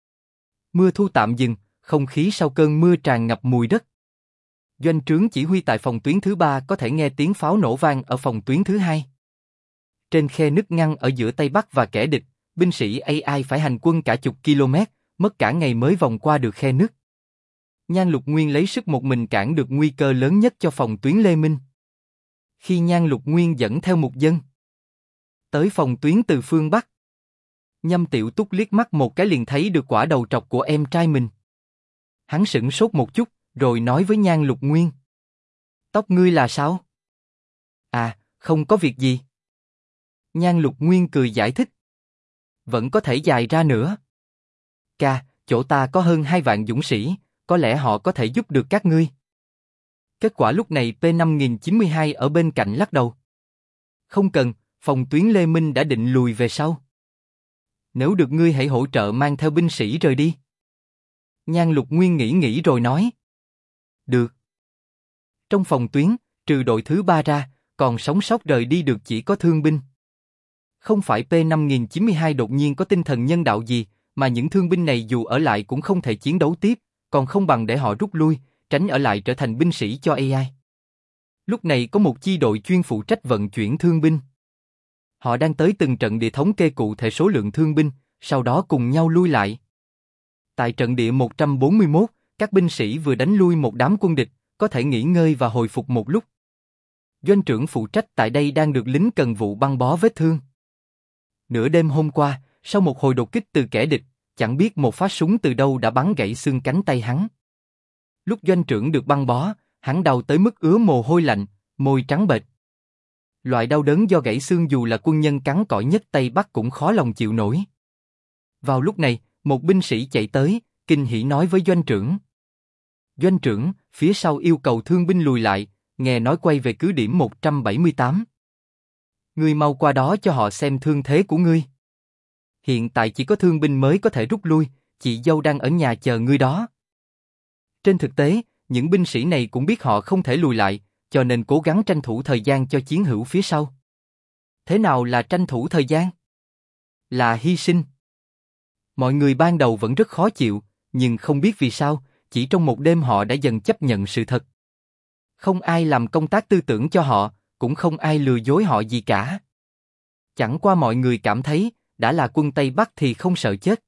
Mưa thu tạm dừng, không khí sau cơn mưa tràn ngập mùi đất. Doanh trướng chỉ huy tại phòng tuyến thứ ba có thể nghe tiếng pháo nổ vang ở phòng tuyến thứ hai. Trên khe nứt ngăn ở giữa Tây Bắc và kẻ địch, binh sĩ a i phải hành quân cả chục km, mất cả ngày mới vòng qua được khe nứt. Nhan Lục Nguyên lấy sức một mình cản được nguy cơ lớn nhất cho phòng tuyến Lê Minh. Khi Nhan Lục Nguyên dẫn theo một dân tới phòng tuyến từ phương Bắc, Nhâm Tiểu Túc liếc mắt một cái liền thấy được quả đầu trọc của em trai mình. Hắn sửng sốt một chút, rồi nói với Nhan Lục Nguyên. Tóc ngươi là sao? À, không có việc gì. Nhan Lục Nguyên cười giải thích. Vẫn có thể dài ra nữa. Ca, chỗ ta có hơn hai vạn dũng sĩ, có lẽ họ có thể giúp được các ngươi. Kết quả lúc này P năm nghìn chín mươi hai ở bên cạnh lắc đầu. Không cần, phòng tuyến Lê Minh đã định lùi về sau. Nếu được ngươi hãy hỗ trợ mang theo binh sĩ rời đi. Nhan Lục Nguyên nghĩ nghĩ rồi nói. Được. Trong phòng tuyến, trừ đội thứ ba ra, còn sống sót rời đi được chỉ có thương binh. Không phải P năm nghìn chín mươi hai đột nhiên có tinh thần nhân đạo gì, mà những thương binh này dù ở lại cũng không thể chiến đấu tiếp, còn không bằng để họ rút lui, tránh ở lại trở thành binh sĩ cho a i. Lúc này có một chi đội chuyên phụ trách vận chuyển thương binh. Họ đang tới từng trận địa thống kê cụ thể số lượng thương binh, sau đó cùng nhau lui lại. Tại trận địa một trăm bốn mươi mốt, các binh sĩ vừa đánh lui một đám quân địch, có thể nghỉ ngơi và hồi phục một lúc. Doanh trưởng phụ trách tại đây đang được lính cần vụ băng bó vết thương. Nửa đêm hôm qua, sau một hồi đột kích từ kẻ địch, chẳng biết một phát súng từ đâu đã bắn gãy xương cánh tay hắn. Lúc doanh trưởng được băng bó, hắn đau tới mức ứa mồ hôi lạnh, môi trắng bệch. Loại đau đớn do gãy xương dù là quân nhân cứng cỏi nhất Tây Bắc cũng khó lòng chịu nổi. Vào lúc này, một binh sĩ chạy tới, kinh hỉ nói với doanh trưởng. Doanh trưởng, phía sau yêu cầu thương binh lùi lại, nghe nói quay về cứ điểm một trăm bảy mươi tám. Ngươi mau qua đó cho họ xem thương thế của ngươi. Hiện tại chỉ có thương binh mới có thể rút lui, chị dâu đang ở nhà chờ ngươi đó. Trên thực tế, những binh sĩ này cũng biết họ không thể lùi lại, cho nên cố gắng tranh thủ thời gian cho chiến hữu phía sau. Thế nào là tranh thủ thời gian? Là hy sinh. Mọi người ban đầu vẫn rất khó chịu, nhưng không biết vì sao, chỉ trong một đêm họ đã dần chấp nhận sự thật. Không ai làm công tác tư tưởng cho họ, cũng không ai lừa dối họ gì cả. Chẳng qua mọi người cảm thấy, đã là quân Tây Bắc thì không sợ chết.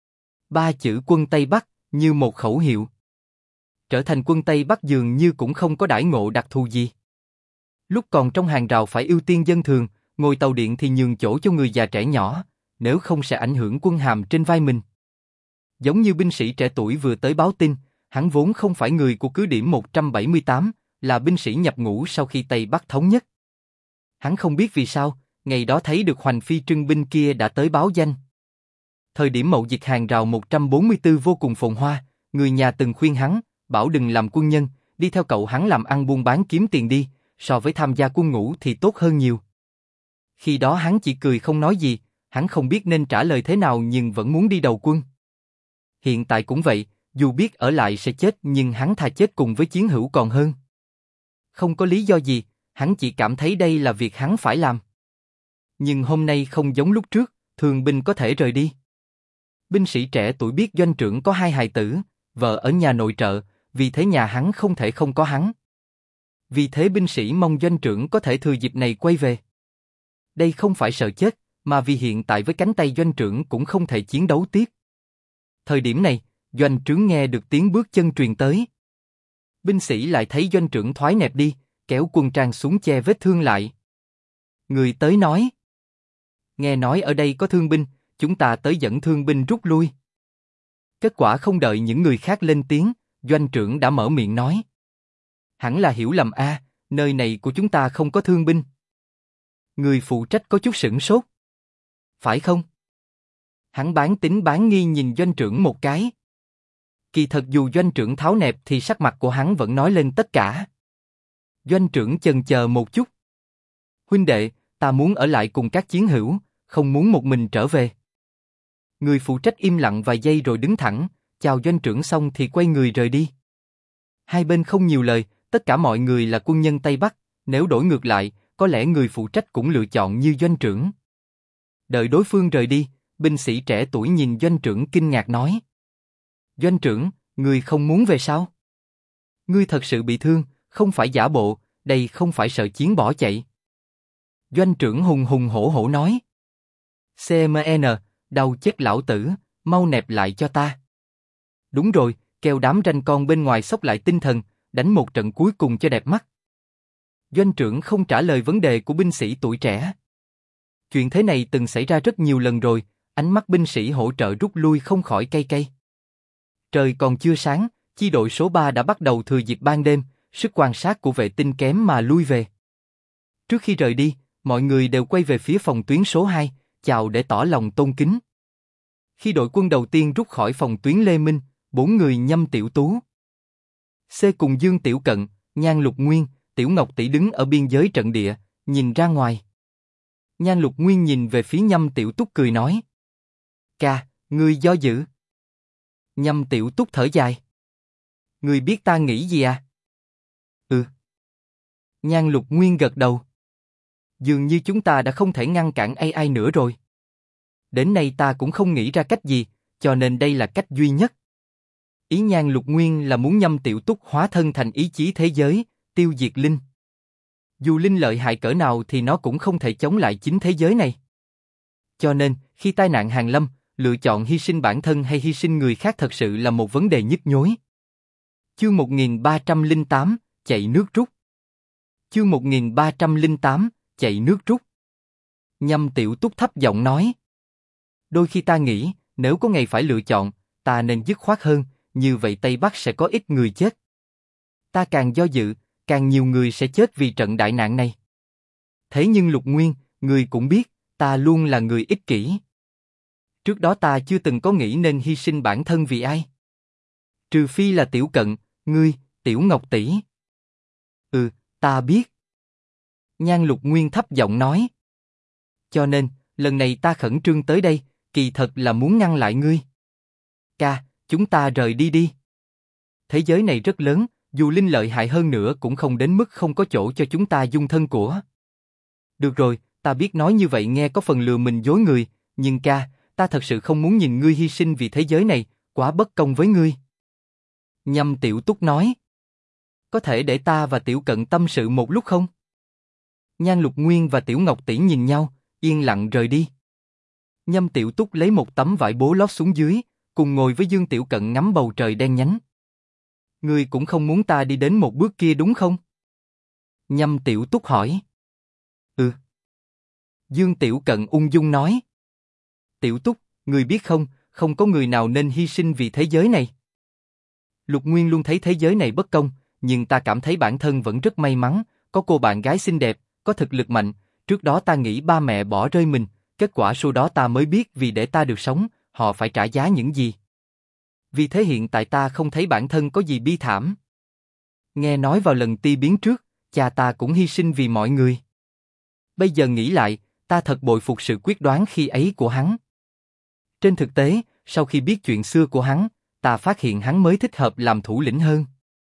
Ba chữ quân Tây Bắc, như một khẩu hiệu. Trở thành quân Tây Bắc dường như cũng không có đãi ngộ đặc thù gì. Lúc còn trong hàng rào phải ưu tiên dân thường, ngồi tàu điện thì nhường chỗ cho người già trẻ nhỏ, nếu không sẽ ảnh hưởng quân hàm trên vai mình. Giống như binh sĩ trẻ tuổi vừa tới báo tin, hắn vốn không phải người của cứ điểm một trăm bảy mươi tám, là binh sĩ nhập ngũ sau khi Tây Bắc thống nhất. Hắn không biết vì sao, ngày đó thấy được Hoành Phi trưng binh kia đã tới báo danh. Thời điểm mậu dịch hàng rào một trăm bốn mươi tư vô cùng phồn hoa, người nhà từng khuyên hắn, bảo đừng làm quân nhân, đi theo cậu hắn làm ăn buôn bán kiếm tiền đi, so với tham gia quân ngũ thì tốt hơn nhiều. Khi đó hắn chỉ cười không nói gì, hắn không biết nên trả lời thế nào nhưng vẫn muốn đi đầu quân. Hiện tại cũng vậy, dù biết ở lại sẽ chết nhưng hắn thà chết cùng với chiến hữu còn hơn. Không có lý do gì, hắn chỉ cảm thấy đây là việc hắn phải làm. Nhưng hôm nay không giống lúc trước, thường binh có thể rời đi. Binh sĩ trẻ tuổi biết doanh trưởng có hai hài tử, vợ ở nhà nội trợ, vì thế nhà hắn không thể không có hắn. Vì thế binh sĩ mong doanh trưởng có thể thừa dịp này quay về. Đây không phải sợ chết, mà vì hiện tại với cánh tay doanh trưởng cũng không thể chiến đấu tiếp. Thời điểm này, doanh trướng nghe được tiếng bước chân truyền tới. Binh sĩ lại thấy doanh trưởng thoái nẹp đi, kéo quân trang xuống che vết thương lại. Người tới nói. Nghe nói ở đây có thương binh, chúng ta tới dẫn thương binh rút lui. Kết quả không đợi những người khác lên tiếng, doanh trưởng đã mở miệng nói. Hẳn là hiểu lầm a, à, nơi này của chúng ta không có thương binh. Người phụ trách có chút sửng sốt. Phải không? Hắn bán tín bán nghi nhìn doanh trưởng một cái. Kỳ thật dù doanh trưởng tháo nẹp thì sắc mặt của hắn vẫn nói lên tất cả. Doanh trưởng chần chờ một chút. Huynh đệ, ta muốn ở lại cùng các chiến hữu, không muốn một mình trở về. Người phụ trách im lặng vài giây rồi đứng thẳng, chào doanh trưởng xong thì quay người rời đi. Hai bên không nhiều lời, tất cả mọi người là quân nhân Tây Bắc, nếu đổi ngược lại, có lẽ người phụ trách cũng lựa chọn như doanh trưởng. Đợi đối phương rời đi, binh sĩ trẻ tuổi nhìn doanh trưởng kinh ngạc nói. Doanh trưởng, ngươi không muốn về sao? Ngươi thật sự bị thương, không phải giả bộ, đây không phải sợ chiến bỏ chạy. Doanh trưởng hùng hùng hổ hổ nói. xê em en, đau chết lão tử, mau nẹp lại cho ta. Đúng rồi, kêu đám ranh con bên ngoài xốc lại tinh thần, đánh một trận cuối cùng cho đẹp mắt. Doanh trưởng không trả lời vấn đề của binh sĩ tuổi trẻ. Chuyện thế này từng xảy ra rất nhiều lần rồi, ánh mắt binh sĩ hỗ trợ rút lui không khỏi cay cay. Trời còn chưa sáng, chi đội số ba đã bắt đầu thừa dịp ban đêm, sức quan sát của vệ tinh kém mà lui về. Trước khi rời đi, mọi người đều quay về phía phòng tuyến số hai, chào để tỏ lòng tôn kính. Khi đội quân đầu tiên rút khỏi phòng tuyến Lê Minh, bốn người Nhâm Tiểu Tú, C cùng Dương Tiểu Cận, Nhan Lục Nguyên, Tiểu Ngọc Tỷ đứng ở biên giới trận địa, nhìn ra ngoài. Nhan Lục Nguyên nhìn về phía Nhâm Tiểu Túc cười nói: "Ca, ngươi do dự." Nhâm Tiểu Túc thở dài: "Ngươi biết ta nghĩ gì à?" "Ừ." Nhan Lục Nguyên gật đầu. "Dường như chúng ta đã không thể ngăn cản a i nữa rồi. Đến nay ta cũng không nghĩ ra cách gì, cho nên đây là cách duy nhất." Ý Nhan Lục Nguyên là muốn Nhâm Tiểu Túc hóa thân thành ý chí thế giới, tiêu diệt Linh. Dù Linh lợi hại cỡ nào thì nó cũng không thể chống lại chính thế giới này. Cho nên, khi tai nạn hàng lâm, lựa chọn hy sinh bản thân hay hy sinh người khác thật sự là một vấn đề nhức nhối. Chương một nghìn ba trăm lẻ tám, chạy nước rút. Chương một nghìn ba trăm lẻ tám, chạy nước rút. Nhâm Tiểu Túc thấp giọng nói: "Đôi khi ta nghĩ, nếu có ngày phải lựa chọn, ta nên dứt khoát hơn, như vậy Tây Bắc sẽ có ít người chết. Ta càng do dự, càng nhiều người sẽ chết vì trận đại nạn này. Thế nhưng Lục Nguyên, người cũng biết, ta luôn là người ích kỷ. Trước đó ta chưa từng có nghĩ nên hy sinh bản thân vì ai. Trừ phi là Tiểu Cận, ngươi, Tiểu Ngọc Tỷ." "Ừ, ta biết." Nhan Lục Nguyên thấp giọng nói. "Cho nên, lần này ta khẩn trương tới đây, kỳ thật là muốn ngăn lại ngươi. Ca, chúng ta rời đi đi. Thế giới này rất lớn, dù Linh lợi hại hơn nữa cũng không đến mức không có chỗ cho chúng ta dung thân của." "Được rồi, ta biết nói như vậy nghe có phần lừa mình dối người, nhưng ca, ta thật sự không muốn nhìn ngươi hy sinh vì thế giới này, quá bất công với ngươi." Nhâm Tiểu Túc nói. "Có thể để ta và Tiểu Cận tâm sự một lúc không?" Nhan Lục Nguyên và Tiểu Ngọc Tỷ nhìn nhau, yên lặng rời đi. Nhâm Tiểu Túc lấy một tấm vải bố lót xuống dưới, cùng ngồi với Dương Tiểu Cận ngắm bầu trời đen nhánh. "Ngươi cũng không muốn ta đi đến một bước kia đúng không?" Nhâm Tiểu Túc hỏi. "Ừ." Dương Tiểu Cận ung dung nói. "Tiểu Túc, ngươi biết không, không có người nào nên hy sinh vì thế giới này. Lục Nguyên luôn thấy thế giới này bất công, nhưng ta cảm thấy bản thân vẫn rất may mắn, có cô bạn gái xinh đẹp, có thực lực mạnh. Trước đó ta nghĩ ba mẹ bỏ rơi mình, kết quả sau đó ta mới biết vì để ta được sống, họ phải trả giá những gì. Vì thế hiện tại ta không thấy bản thân có gì bi thảm. Nghe nói vào lần ti biến trước, cha ta cũng hy sinh vì mọi người. Bây giờ nghĩ lại, ta thật bội phục sự quyết đoán khi ấy của hắn. Trên thực tế, sau khi biết chuyện xưa của hắn, ta phát hiện hắn mới thích hợp làm thủ lĩnh hơn.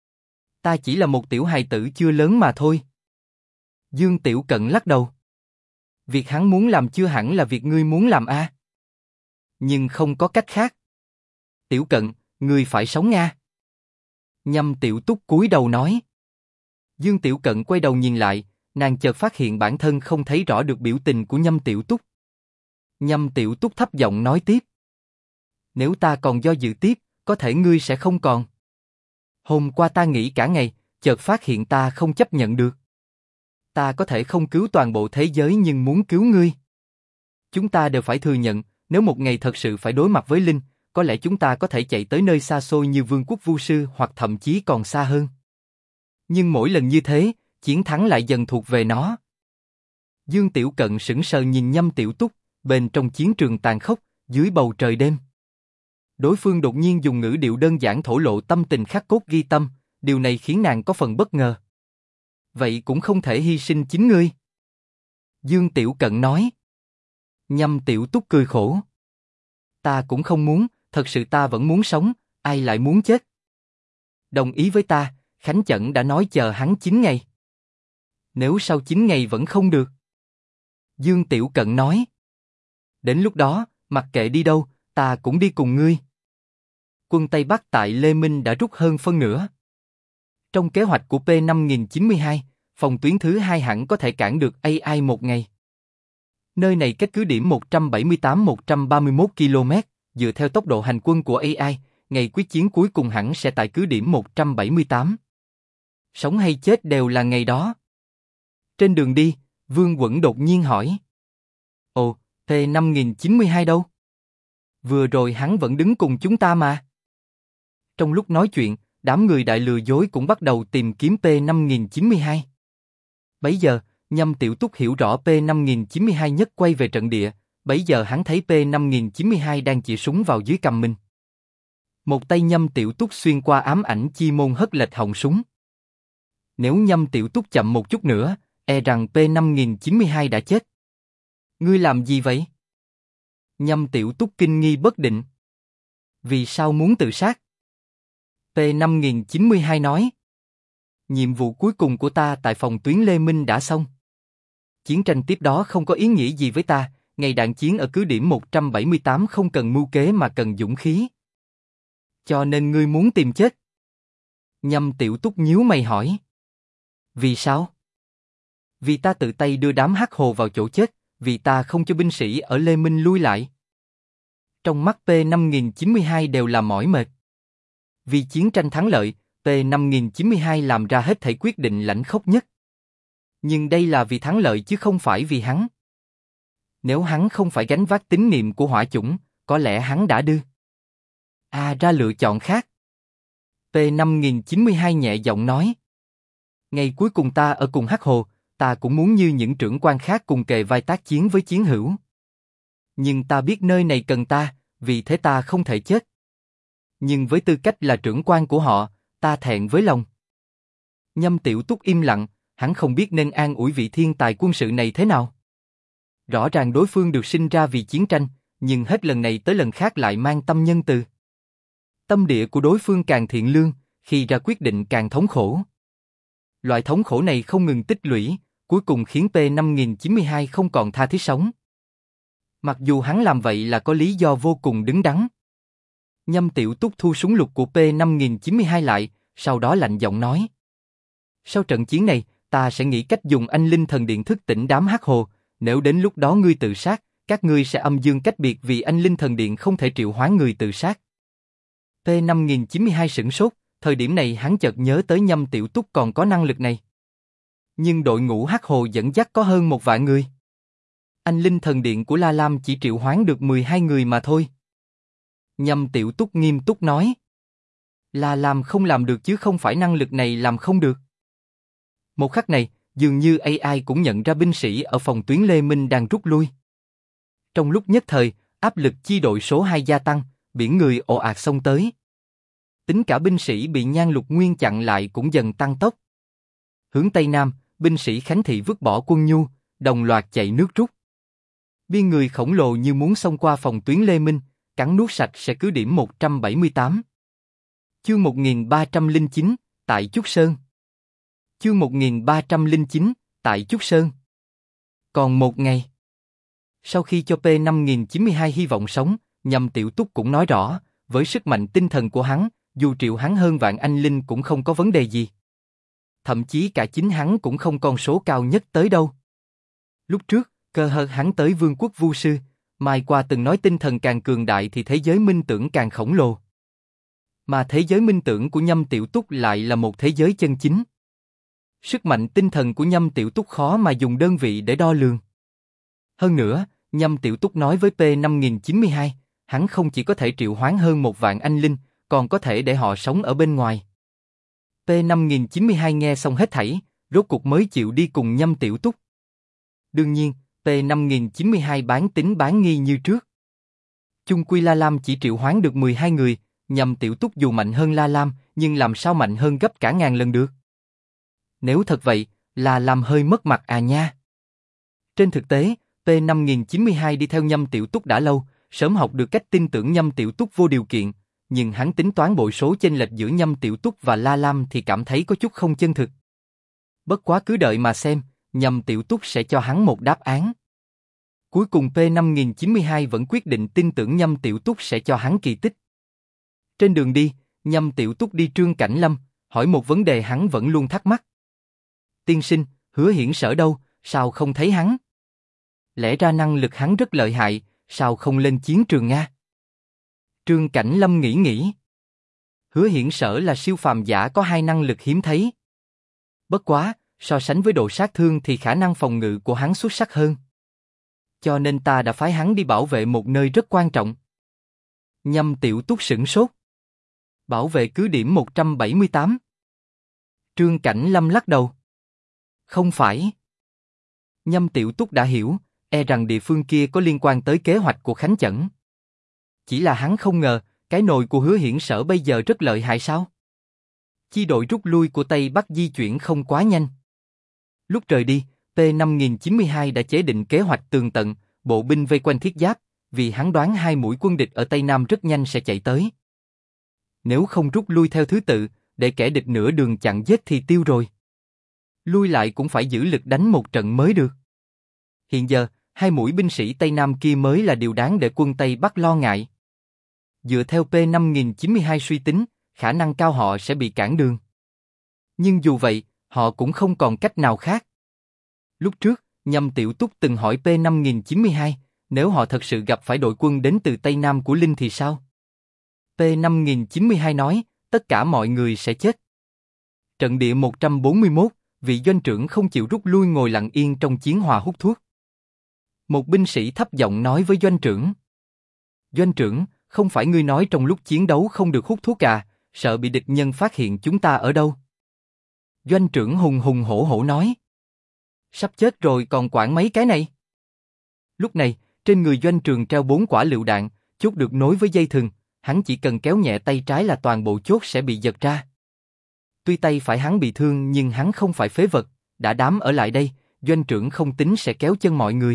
Ta chỉ là một tiểu hài tử chưa lớn mà thôi." Dương Tiểu Cận lắc đầu. "Việc hắn muốn làm chưa hẳn là việc ngươi muốn làm a." "Nhưng không có cách khác. Tiểu Cận, ngươi phải sống nha." Nhâm Tiểu Túc cúi đầu nói. Dương Tiểu Cận quay đầu nhìn lại, nàng chợt phát hiện bản thân không thấy rõ được biểu tình của Nhâm Tiểu Túc. Nhâm Tiểu Túc thấp giọng nói tiếp. "Nếu ta còn do dự tiếp, có thể ngươi sẽ không còn. Hôm qua ta nghĩ cả ngày, chợt phát hiện ta không chấp nhận được. Ta có thể không cứu toàn bộ thế giới nhưng muốn cứu ngươi. Chúng ta đều phải thừa nhận, nếu một ngày thật sự phải đối mặt với Linh, có lẽ chúng ta có thể chạy tới nơi xa xôi như Vương quốc Vu Sư hoặc thậm chí còn xa hơn. Nhưng mỗi lần như thế, chiến thắng lại dần thuộc về nó." Dương Tiểu Cận sững sờ nhìn Nhâm Tiểu Túc, bên trong chiến trường tàn khốc, dưới bầu trời đêm. Đối phương đột nhiên dùng ngữ điệu đơn giản thổ lộ tâm tình khắc cốt ghi tâm, điều này khiến nàng có phần bất ngờ. "Vậy cũng không thể hy sinh chính ngươi." Dương Tiểu Cận nói. Nhâm Tiểu Túc cười khổ. "Ta cũng không muốn, thật sự ta vẫn muốn sống, ai lại muốn chết." "Đồng ý với ta, Khánh Chẩn đã nói chờ hắn chín ngày. Nếu sau chín ngày vẫn không được?" Dương Tiểu Cận nói. "Đến lúc đó, mặc kệ đi đâu, ta cũng đi cùng ngươi." Quân Tây Bắc tại Lê Minh đã rút hơn phân nửa. Trong kế hoạch của P năm nghìn chín mươi hai, phòng tuyến thứ hai hẳn có thể cản được a i một ngày. Nơi này cách cứ điểm một trăm bảy mươi tám đến một trăm ba mươi mốt ki lô mét, dựa theo tốc độ hành quân của a i, ngày quyết chiến cuối cùng hẳn sẽ tại cứ điểm một trăm bảy mươi tám. Sống hay chết đều là ngày đó. Trên đường đi, Vương Quẩn đột nhiên hỏi. Ồ, P năm nghìn chín mươi hai đâu? Vừa rồi hắn vẫn đứng cùng chúng ta mà. Trong lúc nói chuyện, đám người đại lừa dối cũng bắt đầu tìm kiếm P năm nghìn chín mươi hai. Bấy giờ, Nhâm Tiểu Túc hiểu rõ P năm nghìn chín mươi hai nhất quay về trận địa, bấy giờ hắn thấy P năm nghìn chín mươi hai đang chĩa súng vào dưới cằm mình. Một tay Nhâm Tiểu Túc xuyên qua ám ảnh chi môn hất lệch họng súng. Nếu Nhâm Tiểu Túc chậm một chút nữa, e rằng P năm nghìn chín mươi hai đã chết. Ngươi làm gì vậy? Nhâm Tiểu Túc kinh nghi bất định. Vì sao muốn tự sát? P năm nghìn chín mươi hai nói. Nhiệm vụ cuối cùng của ta tại phòng tuyến Lê Minh đã xong. Chiến tranh tiếp đó không có ý nghĩa gì với ta, ngày đạn chiến ở cứ điểm một trăm bảy mươi tám không cần mưu kế mà cần dũng khí. Cho nên ngươi muốn tìm chết? Nhâm Tiểu Túc nhíu mày hỏi. Vì sao? Vì ta tự tay đưa đám hắc hồ vào chỗ chết, vì ta không cho binh sĩ ở Lê Minh lui lại. Trong mắt P năm nghìn chín mươi hai đều là mỏi mệt. Vì chiến tranh thắng lợi, P năm nghìn chín mươi hai làm ra hết thảy quyết định lãnh khốc nhất. Nhưng đây là vì thắng lợi chứ không phải vì hắn. Nếu hắn không phải gánh vác tín niệm của hỏa chủng, có lẽ hắn đã đưa À ra lựa chọn khác. P năm nghìn chín mươi hai nhẹ giọng nói. Ngày cuối cùng ta ở cùng Hắc Hồ, ta cũng muốn như những trưởng quan khác cùng kề vai tác chiến với chiến hữu. Nhưng ta biết nơi này cần ta, vì thế ta không thể chết. Nhưng với tư cách là trưởng quan của họ, ta thẹn với lòng. Nhâm Tiểu Túc im lặng, hắn không biết nên an ủi vị thiên tài quân sự này thế nào. Rõ ràng đối phương được sinh ra vì chiến tranh, nhưng hết lần này tới lần khác lại mang tâm nhân từ. Tâm địa của đối phương càng thiện lương, khi ra quyết định càng thống khổ. Loại thống khổ này không ngừng tích lũy, cuối cùng khiến P năm nghìn chín mươi hai không còn tha thiết sống. Mặc dù hắn làm vậy là có lý do vô cùng đứng đắn. Nhâm Tiểu Túc thu súng lục của P năm nghìn chín mươi hai lại, sau đó lạnh giọng nói. Sau trận chiến này, ta sẽ nghĩ cách dùng anh linh thần điện thức tỉnh đám hắc hồ, nếu đến lúc đó ngươi tự sát, các ngươi sẽ âm dương cách biệt vì anh linh thần điện không thể triệu hoán người tự sát. P năm nghìn chín mươi hai sửng sốt, thời điểm này hắn chợt nhớ tới Nhâm Tiểu Túc còn có năng lực này. Nhưng đội ngũ hắc hồ dẫn dắt có hơn một vạn người. Anh linh thần điện của La Lam chỉ triệu hoán được mười hai người mà thôi. Nhâm Tiểu Túc nghiêm túc nói. La Lam không làm được chứ không phải năng lực này làm không được. Một khắc này, dường như a i cũng nhận ra binh sĩ ở phòng tuyến Lê Minh đang rút lui. Trong lúc nhất thời, áp lực chi đội số hai gia tăng, biển người ồ ạt xông tới. Tính cả binh sĩ bị Nhan Lục Nguyên chặn lại cũng dần tăng tốc. Hướng Tây Nam, binh sĩ Khánh Thị vứt bỏ quân nhu, đồng loạt chạy nước rút. Biên người khổng lồ như muốn xông qua phòng tuyến Lê Minh, cắn nuốt sạch sẽ cứ điểm một trăm bảy mươi tám. Chương một nghìn ba trăm lẻ chín, tại Trúc Sơn. Chương một nghìn ba trăm lẻ chín, tại Trúc Sơn. Còn một ngày. Sau khi cho P năm nghìn chín mươi hai hy vọng sống, Nhâm Tiểu Túc cũng nói rõ, với sức mạnh tinh thần của hắn, dù triệu hắn hơn vạn anh linh cũng không có vấn đề gì. Thậm chí cả chính hắn cũng không con số cao nhất tới đâu. Lúc trước, cơ hờ hắn tới Vương quốc Vu Sư, Mai Qua từng nói tinh thần càng cường đại thì thế giới minh tưởng càng khổng lồ. Mà thế giới minh tưởng của Nhâm Tiểu Túc lại là một thế giới chân chính. Sức mạnh tinh thần của Nhâm Tiểu Túc khó mà dùng đơn vị để đo lường. Hơn nữa, Nhâm Tiểu Túc nói với P năm nghìn chín mươi hai, hắn không chỉ có thể triệu hoán hơn một vạn anh linh, còn có thể để họ sống ở bên ngoài. P năm nghìn chín mươi hai nghe xong hết thảy, rốt cuộc mới chịu đi cùng Nhâm Tiểu Túc. Đương nhiên, P năm nghìn chín mươi hai bán tín bán nghi như trước. Chung quy La Lam chỉ triệu hoán được mười hai người, Nhâm Tiểu Túc dù mạnh hơn La Lam, nhưng làm sao mạnh hơn gấp cả ngàn lần được. Nếu thật vậy, La Lam hơi mất mặt à nha. Trên thực tế, P năm nghìn chín mươi hai đi theo Nhâm Tiểu Túc đã lâu, sớm học được cách tin tưởng Nhâm Tiểu Túc vô điều kiện, nhưng hắn tính toán bội số chênh lệch giữa Nhâm Tiểu Túc và La Lam thì cảm thấy có chút không chân thực. Bất quá cứ đợi mà xem, Nhâm Tiểu Túc sẽ cho hắn một đáp án. Cuối cùng P năm nghìn chín mươi hai vẫn quyết định tin tưởng Nhâm Tiểu Túc sẽ cho hắn kỳ tích. Trên đường đi, Nhâm Tiểu Túc đi Trương Cảnh Lâm, hỏi một vấn đề hắn vẫn luôn thắc mắc. Tiên sinh, Hứa Hiển Sở đâu, sao không thấy hắn? Lẽ ra năng lực hắn rất lợi hại, sao không lên chiến trường Nga? Trương Cảnh Lâm nghĩ nghĩ. Hứa Hiển Sở là siêu phàm giả có hai năng lực hiếm thấy. Bất quá, so sánh với độ sát thương thì khả năng phòng ngự của hắn xuất sắc hơn. Cho nên ta đã phái hắn đi bảo vệ một nơi rất quan trọng. Nhâm Tiểu Túc sửng sốt. Bảo vệ cứ điểm một trăm bảy mươi tám. Trương Cảnh Lâm lắc đầu. Không phải. Nhâm Tiểu Túc đã hiểu, e rằng địa phương kia có liên quan tới kế hoạch của Khánh Chẩn. Chỉ là hắn không ngờ, cái nồi của Hứa Hiển Sở bây giờ rất lợi hại sao? Chi đội rút lui của Tây Bắc di chuyển không quá nhanh. Lúc rời đi, P năm nghìn chín mươi hai đã chế định kế hoạch tường tận, bộ binh vây quanh thiết giáp, vì hắn đoán hai mũi quân địch ở Tây Nam rất nhanh sẽ chạy tới. Nếu không rút lui theo thứ tự, để kẻ địch nửa đường chặn giết thì tiêu rồi. Lui lại cũng phải giữ lực đánh một trận mới được. Hiện giờ, hai mũi binh sĩ Tây Nam kia mới là điều đáng để quân Tây Bắc lo ngại. Dựa theo P năm nghìn chín mươi hai suy tính, khả năng cao họ sẽ bị cản đường. Nhưng dù vậy, họ cũng không còn cách nào khác. Lúc trước, Nhâm Tiểu Túc từng hỏi P năm nghìn chín mươi hai, nếu họ thật sự gặp phải đội quân đến từ Tây Nam của Linh thì sao? P năm nghìn chín mươi hai nói, tất cả mọi người sẽ chết. Trận địa một trăm bốn mươi mốt, vị doanh trưởng không chịu rút lui ngồi lặng yên trong chiến hòa hút thuốc. Một binh sĩ thấp giọng nói với doanh trưởng. Doanh trưởng, không phải ngươi nói trong lúc chiến đấu không được hút thuốc à, sợ bị địch nhân phát hiện chúng ta ở đâu? Doanh trưởng hùng hùng hổ hổ nói. Sắp chết rồi còn quản mấy cái này? Lúc này, trên người doanh trường treo bốn quả lựu đạn, chốt được nối với dây thừng, hắn chỉ cần kéo nhẹ tay trái là toàn bộ chốt sẽ bị giật ra. Tuy tay phải hắn bị thương nhưng hắn không phải phế vật, đã đám ở lại đây, doanh trưởng không tính sẽ kéo chân mọi người.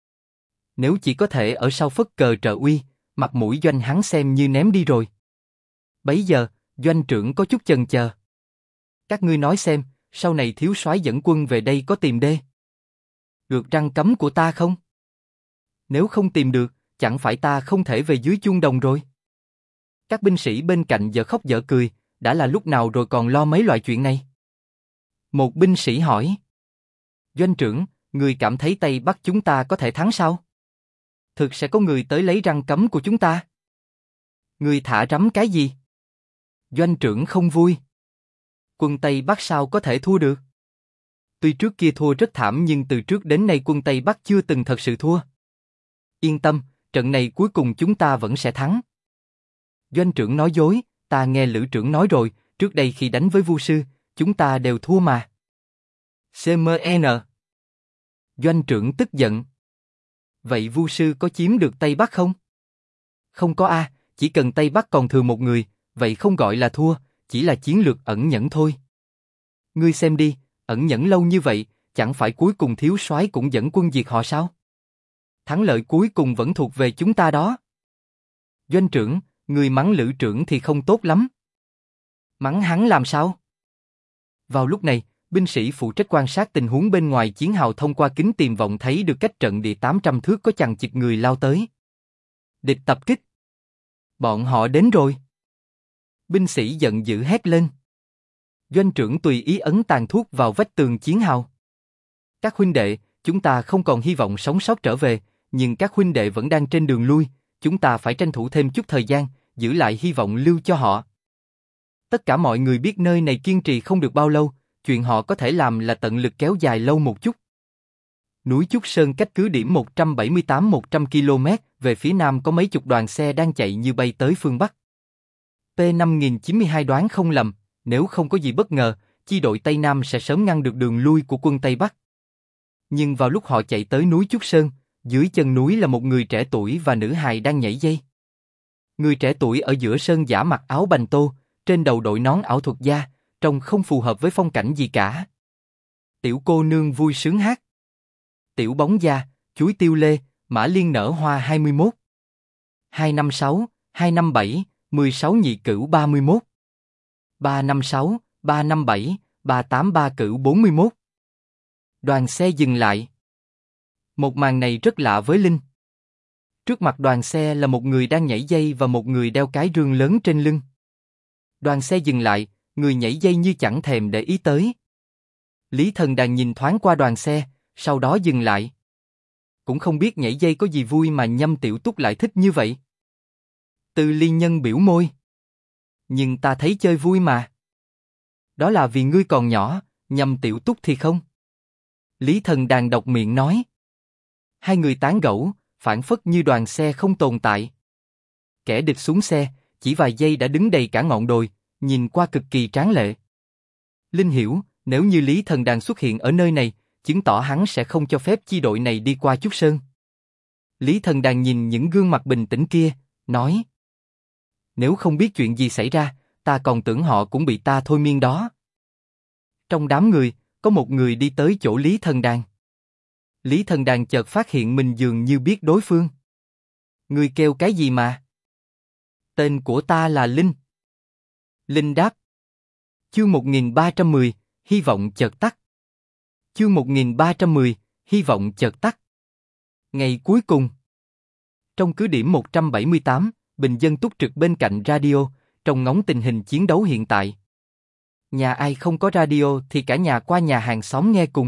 Nếu chỉ có thể ở sau phất cờ trợ uy, mặt mũi doanh hắn xem như ném đi rồi. Bấy giờ, doanh trưởng có chút chần chờ. Các ngươi nói xem, sau này thiếu soái dẫn quân về đây có tìm đê được răng cấm của ta không? Nếu không tìm được, chẳng phải ta không thể về dưới chuông đồng rồi? Các binh sĩ bên cạnh dở khóc dở cười, đã là lúc nào rồi còn lo mấy loại chuyện này? Một binh sĩ hỏi. Doanh trưởng, người cảm thấy Tây Bắc chúng ta có thể thắng sao? Thực sẽ có người tới lấy răng cấm của chúng ta? Người thả rắm cái gì? Doanh trưởng không vui. Quân Tây Bắc sao có thể thua được? Tuy trước kia thua rất thảm nhưng từ trước đến nay quân Tây Bắc chưa từng thật sự thua. Yên tâm, trận này cuối cùng chúng ta vẫn sẽ thắng. Doanh trưởng nói dối, ta nghe Lữ trưởng nói rồi, trước đây khi đánh với Vu sư, chúng ta đều thua mà. xê em en. Doanh trưởng tức giận. Vậy Vu sư có chiếm được Tây Bắc không? Không có a, chỉ cần Tây Bắc còn thừa một người, vậy không gọi là thua, chỉ là chiến lược ẩn nhẫn thôi. Ngươi xem đi, ẩn nhẫn lâu như vậy, chẳng phải cuối cùng thiếu soái cũng dẫn quân diệt họ sao? Thắng lợi cuối cùng vẫn thuộc về chúng ta đó. Doanh trưởng, người mắng Lữ trưởng thì không tốt lắm. Mắng hắn làm sao? Vào lúc này, binh sĩ phụ trách quan sát tình huống bên ngoài chiến hào thông qua kính tiềm vọng thấy được cách trận địa tám trăm thước có chằng chịt người lao tới. Địch tập kích. Bọn họ đến rồi. Binh sĩ giận dữ hét lên. Doanh trưởng tùy ý ấn tàn thuốc vào vách tường chiến hào. Các huynh đệ, chúng ta không còn hy vọng sống sót trở về, nhưng các huynh đệ vẫn đang trên đường lui, chúng ta phải tranh thủ thêm chút thời gian, giữ lại hy vọng lưu cho họ. Tất cả mọi người biết nơi này kiên trì không được bao lâu, chuyện họ có thể làm là tận lực kéo dài lâu một chút. Núi Trúc Sơn cách cứ điểm một trăm bảy mươi tám một trăm ki lô mét, về phía nam có mấy chục đoàn xe đang chạy như bay tới phương Bắc. P năm nghìn chín mươi hai đoán không lầm, nếu không có gì bất ngờ, chi đội Tây Nam sẽ sớm ngăn được đường lui của quân Tây Bắc. Nhưng vào lúc họ chạy tới núi Trúc Sơn, dưới chân núi là một người trẻ tuổi và nữ hài đang nhảy dây. Người trẻ tuổi ở giữa sơn giả mặc áo bành tô, trên đầu đội nón ảo thuật gia, trông không phù hợp với phong cảnh gì cả. Tiểu cô nương vui sướng hát. Tiểu bóng da, chuối tiêu lê, mã liên nở hoa hai mươi mốt. hai năm sáu, hai năm bảy, mười sáu nhị cửu ba mươi mốt. ba năm sáu, ba năm bảy, ba tám ba cửu bốn mươi mốt. Đoàn xe dừng lại. Một màn này rất lạ với Linh. Trước mặt đoàn xe là một người đang nhảy dây và một người đeo cái rương lớn trên lưng. Đoàn xe dừng lại, người nhảy dây như chẳng thèm để ý tới. Lý Thần Đàn nhìn thoáng qua đoàn xe, sau đó dừng lại. Cũng không biết nhảy dây có gì vui mà Nhâm Tiểu Túc lại thích như vậy. Từ Ly Nhân biểu môi. nhưng ta thấy chơi vui mà. Đó là vì ngươi còn nhỏ, nhầm Tiểu Túc thì không. Lý Thần Đàn độc miệng nói. Hai người tán gẫu, phảng phất như đoàn xe không tồn tại. Kẻ địch xuống xe, chỉ vài giây đã đứng đầy cả ngọn đồi, nhìn qua cực kỳ tráng lệ. Linh hiểu, nếu như Lý Thần Đàn xuất hiện ở nơi này, chứng tỏ hắn sẽ không cho phép chi đội này đi qua Trúc Sơn. Lý Thần Đàn nhìn những gương mặt bình tĩnh kia, nói. Nếu không biết chuyện gì xảy ra, ta còn tưởng họ cũng bị ta thôi miên đó. Trong đám người, có một người đi tới chỗ Lý Thần Đàn. Lý Thần Đàn chợt phát hiện mình dường như biết đối phương. Ngươi kêu cái gì mà? Tên của ta là Linh. Linh đáp. Chương một nghìn ba trăm mười, hy vọng chợt tắt. Chương một nghìn ba trăm mười, hy vọng chợt tắt. Ngày cuối cùng. Trong cứ điểm một trăm bảy mươi tám, bình dân túc trực bên cạnh radio, trông ngóng tình hình chiến đấu hiện tại. Nhà ai không có radio thì cả nhà qua nhà hàng xóm nghe cùng.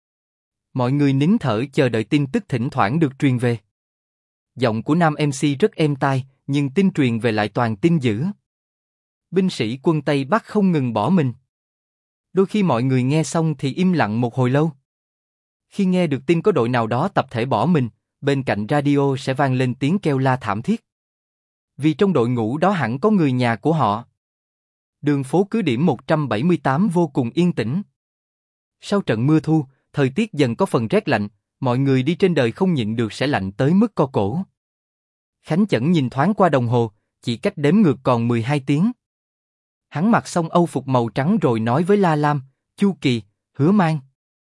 Mọi người nín thở chờ đợi tin tức thỉnh thoảng được truyền về. Giọng của nam em xê rất êm tai, nhưng tin truyền về lại toàn tin dữ. Binh sĩ quân Tây Bắc không ngừng bỏ mình. Đôi khi mọi người nghe xong thì im lặng một hồi lâu. Khi nghe được tin có đội nào đó tập thể bỏ mình, bên cạnh radio sẽ vang lên tiếng kêu la thảm thiết. Vì trong đội ngũ đó hẳn có người nhà của họ. Đường phố cứ điểm một trăm bảy mươi tám vô cùng yên tĩnh. Sau trận mưa thu, thời tiết dần có phần rét lạnh, mọi người đi trên đời không nhịn được sẽ lạnh tới mức co cổ. Khánh Chẩn nhìn thoáng qua đồng hồ, chỉ cách đếm ngược còn mười hai tiếng. Hắn mặc xong âu phục màu trắng rồi nói với La Lam, Chu Kỳ, Hứa Mang.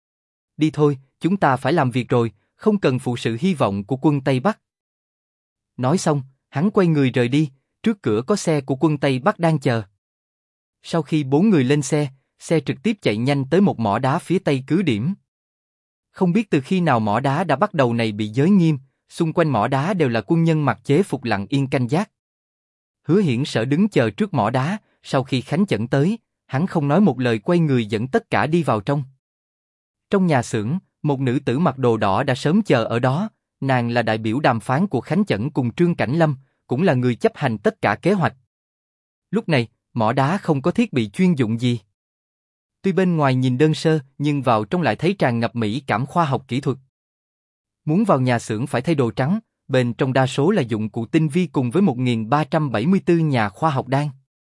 Đi thôi, chúng ta phải làm việc rồi, không cần phụ sự hy vọng của quân Tây Bắc. Nói xong, hắn quay người rời đi, trước cửa có xe của quân Tây Bắc đang chờ. Sau khi bốn người lên xe, xe trực tiếp chạy nhanh tới một mỏ đá phía tây cứ điểm. Không biết từ khi nào mỏ đá đã bắt đầu này bị giới nghiêm, xung quanh mỏ đá đều là quân nhân mặc chế phục lặng yên canh gác. Hứa Hiển Sở đứng chờ trước mỏ đá, sau khi Khánh Chẩn tới, hắn không nói một lời quay người dẫn tất cả đi vào trong. Trong nhà xưởng, một nữ tử mặc đồ đỏ đã sớm chờ ở đó, nàng là đại biểu đàm phán của Khánh Chẩn cùng Trương Cảnh Lâm, cũng là người chấp hành tất cả kế hoạch. Lúc này, mỏ đá không có thiết bị chuyên dụng gì. Tuy bên ngoài nhìn đơn sơ, nhưng vào trong lại thấy tràn ngập mỹ cảm khoa học kỹ thuật. Muốn vào nhà xưởng phải thay đồ trắng, bên trong đa số là dụng cụ tinh vi cùng với một nghìn ba trăm bảy mươi tư nhà khoa học đang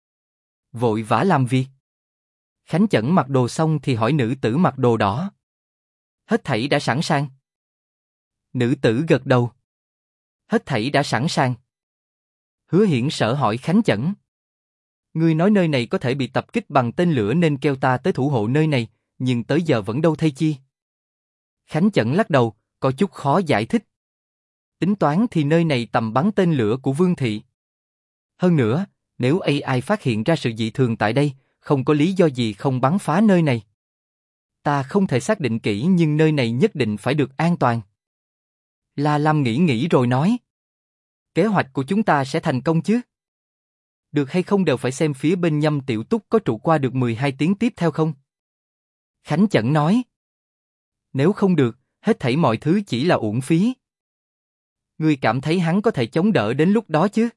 vội vã làm việc. Khánh Chẩn mặc đồ xong thì hỏi nữ tử mặc đồ đỏ. Hết thảy đã sẵn sàng. Nữ tử gật đầu. Hết thảy đã sẵn sàng. Hứa Hiển Sở hỏi Khánh Chẩn. Ngươi nói nơi này có thể bị tập kích bằng tên lửa nên kêu ta tới thủ hộ nơi này, nhưng tới giờ vẫn đâu thay chi. Khánh Chẩn lắc đầu, có chút khó giải thích. Tính toán thì nơi này tầm bắn tên lửa của Vương Thị. Hơn nữa, nếu a i phát hiện ra sự dị thường tại đây, không có lý do gì không bắn phá nơi này. Ta không thể xác định kỹ nhưng nơi này nhất định phải được an toàn. La Lam nghĩ nghĩ rồi nói. Kế hoạch của chúng ta sẽ thành công chứ? Được hay không đều phải xem phía bên Nhâm Tiểu Túc có trụ qua được mười hai tiếng tiếp theo không? Khánh Chẩn nói. Nếu không được, hết thảy mọi thứ chỉ là uổng phí. Ngươi cảm thấy hắn có thể chống đỡ đến lúc đó chứ?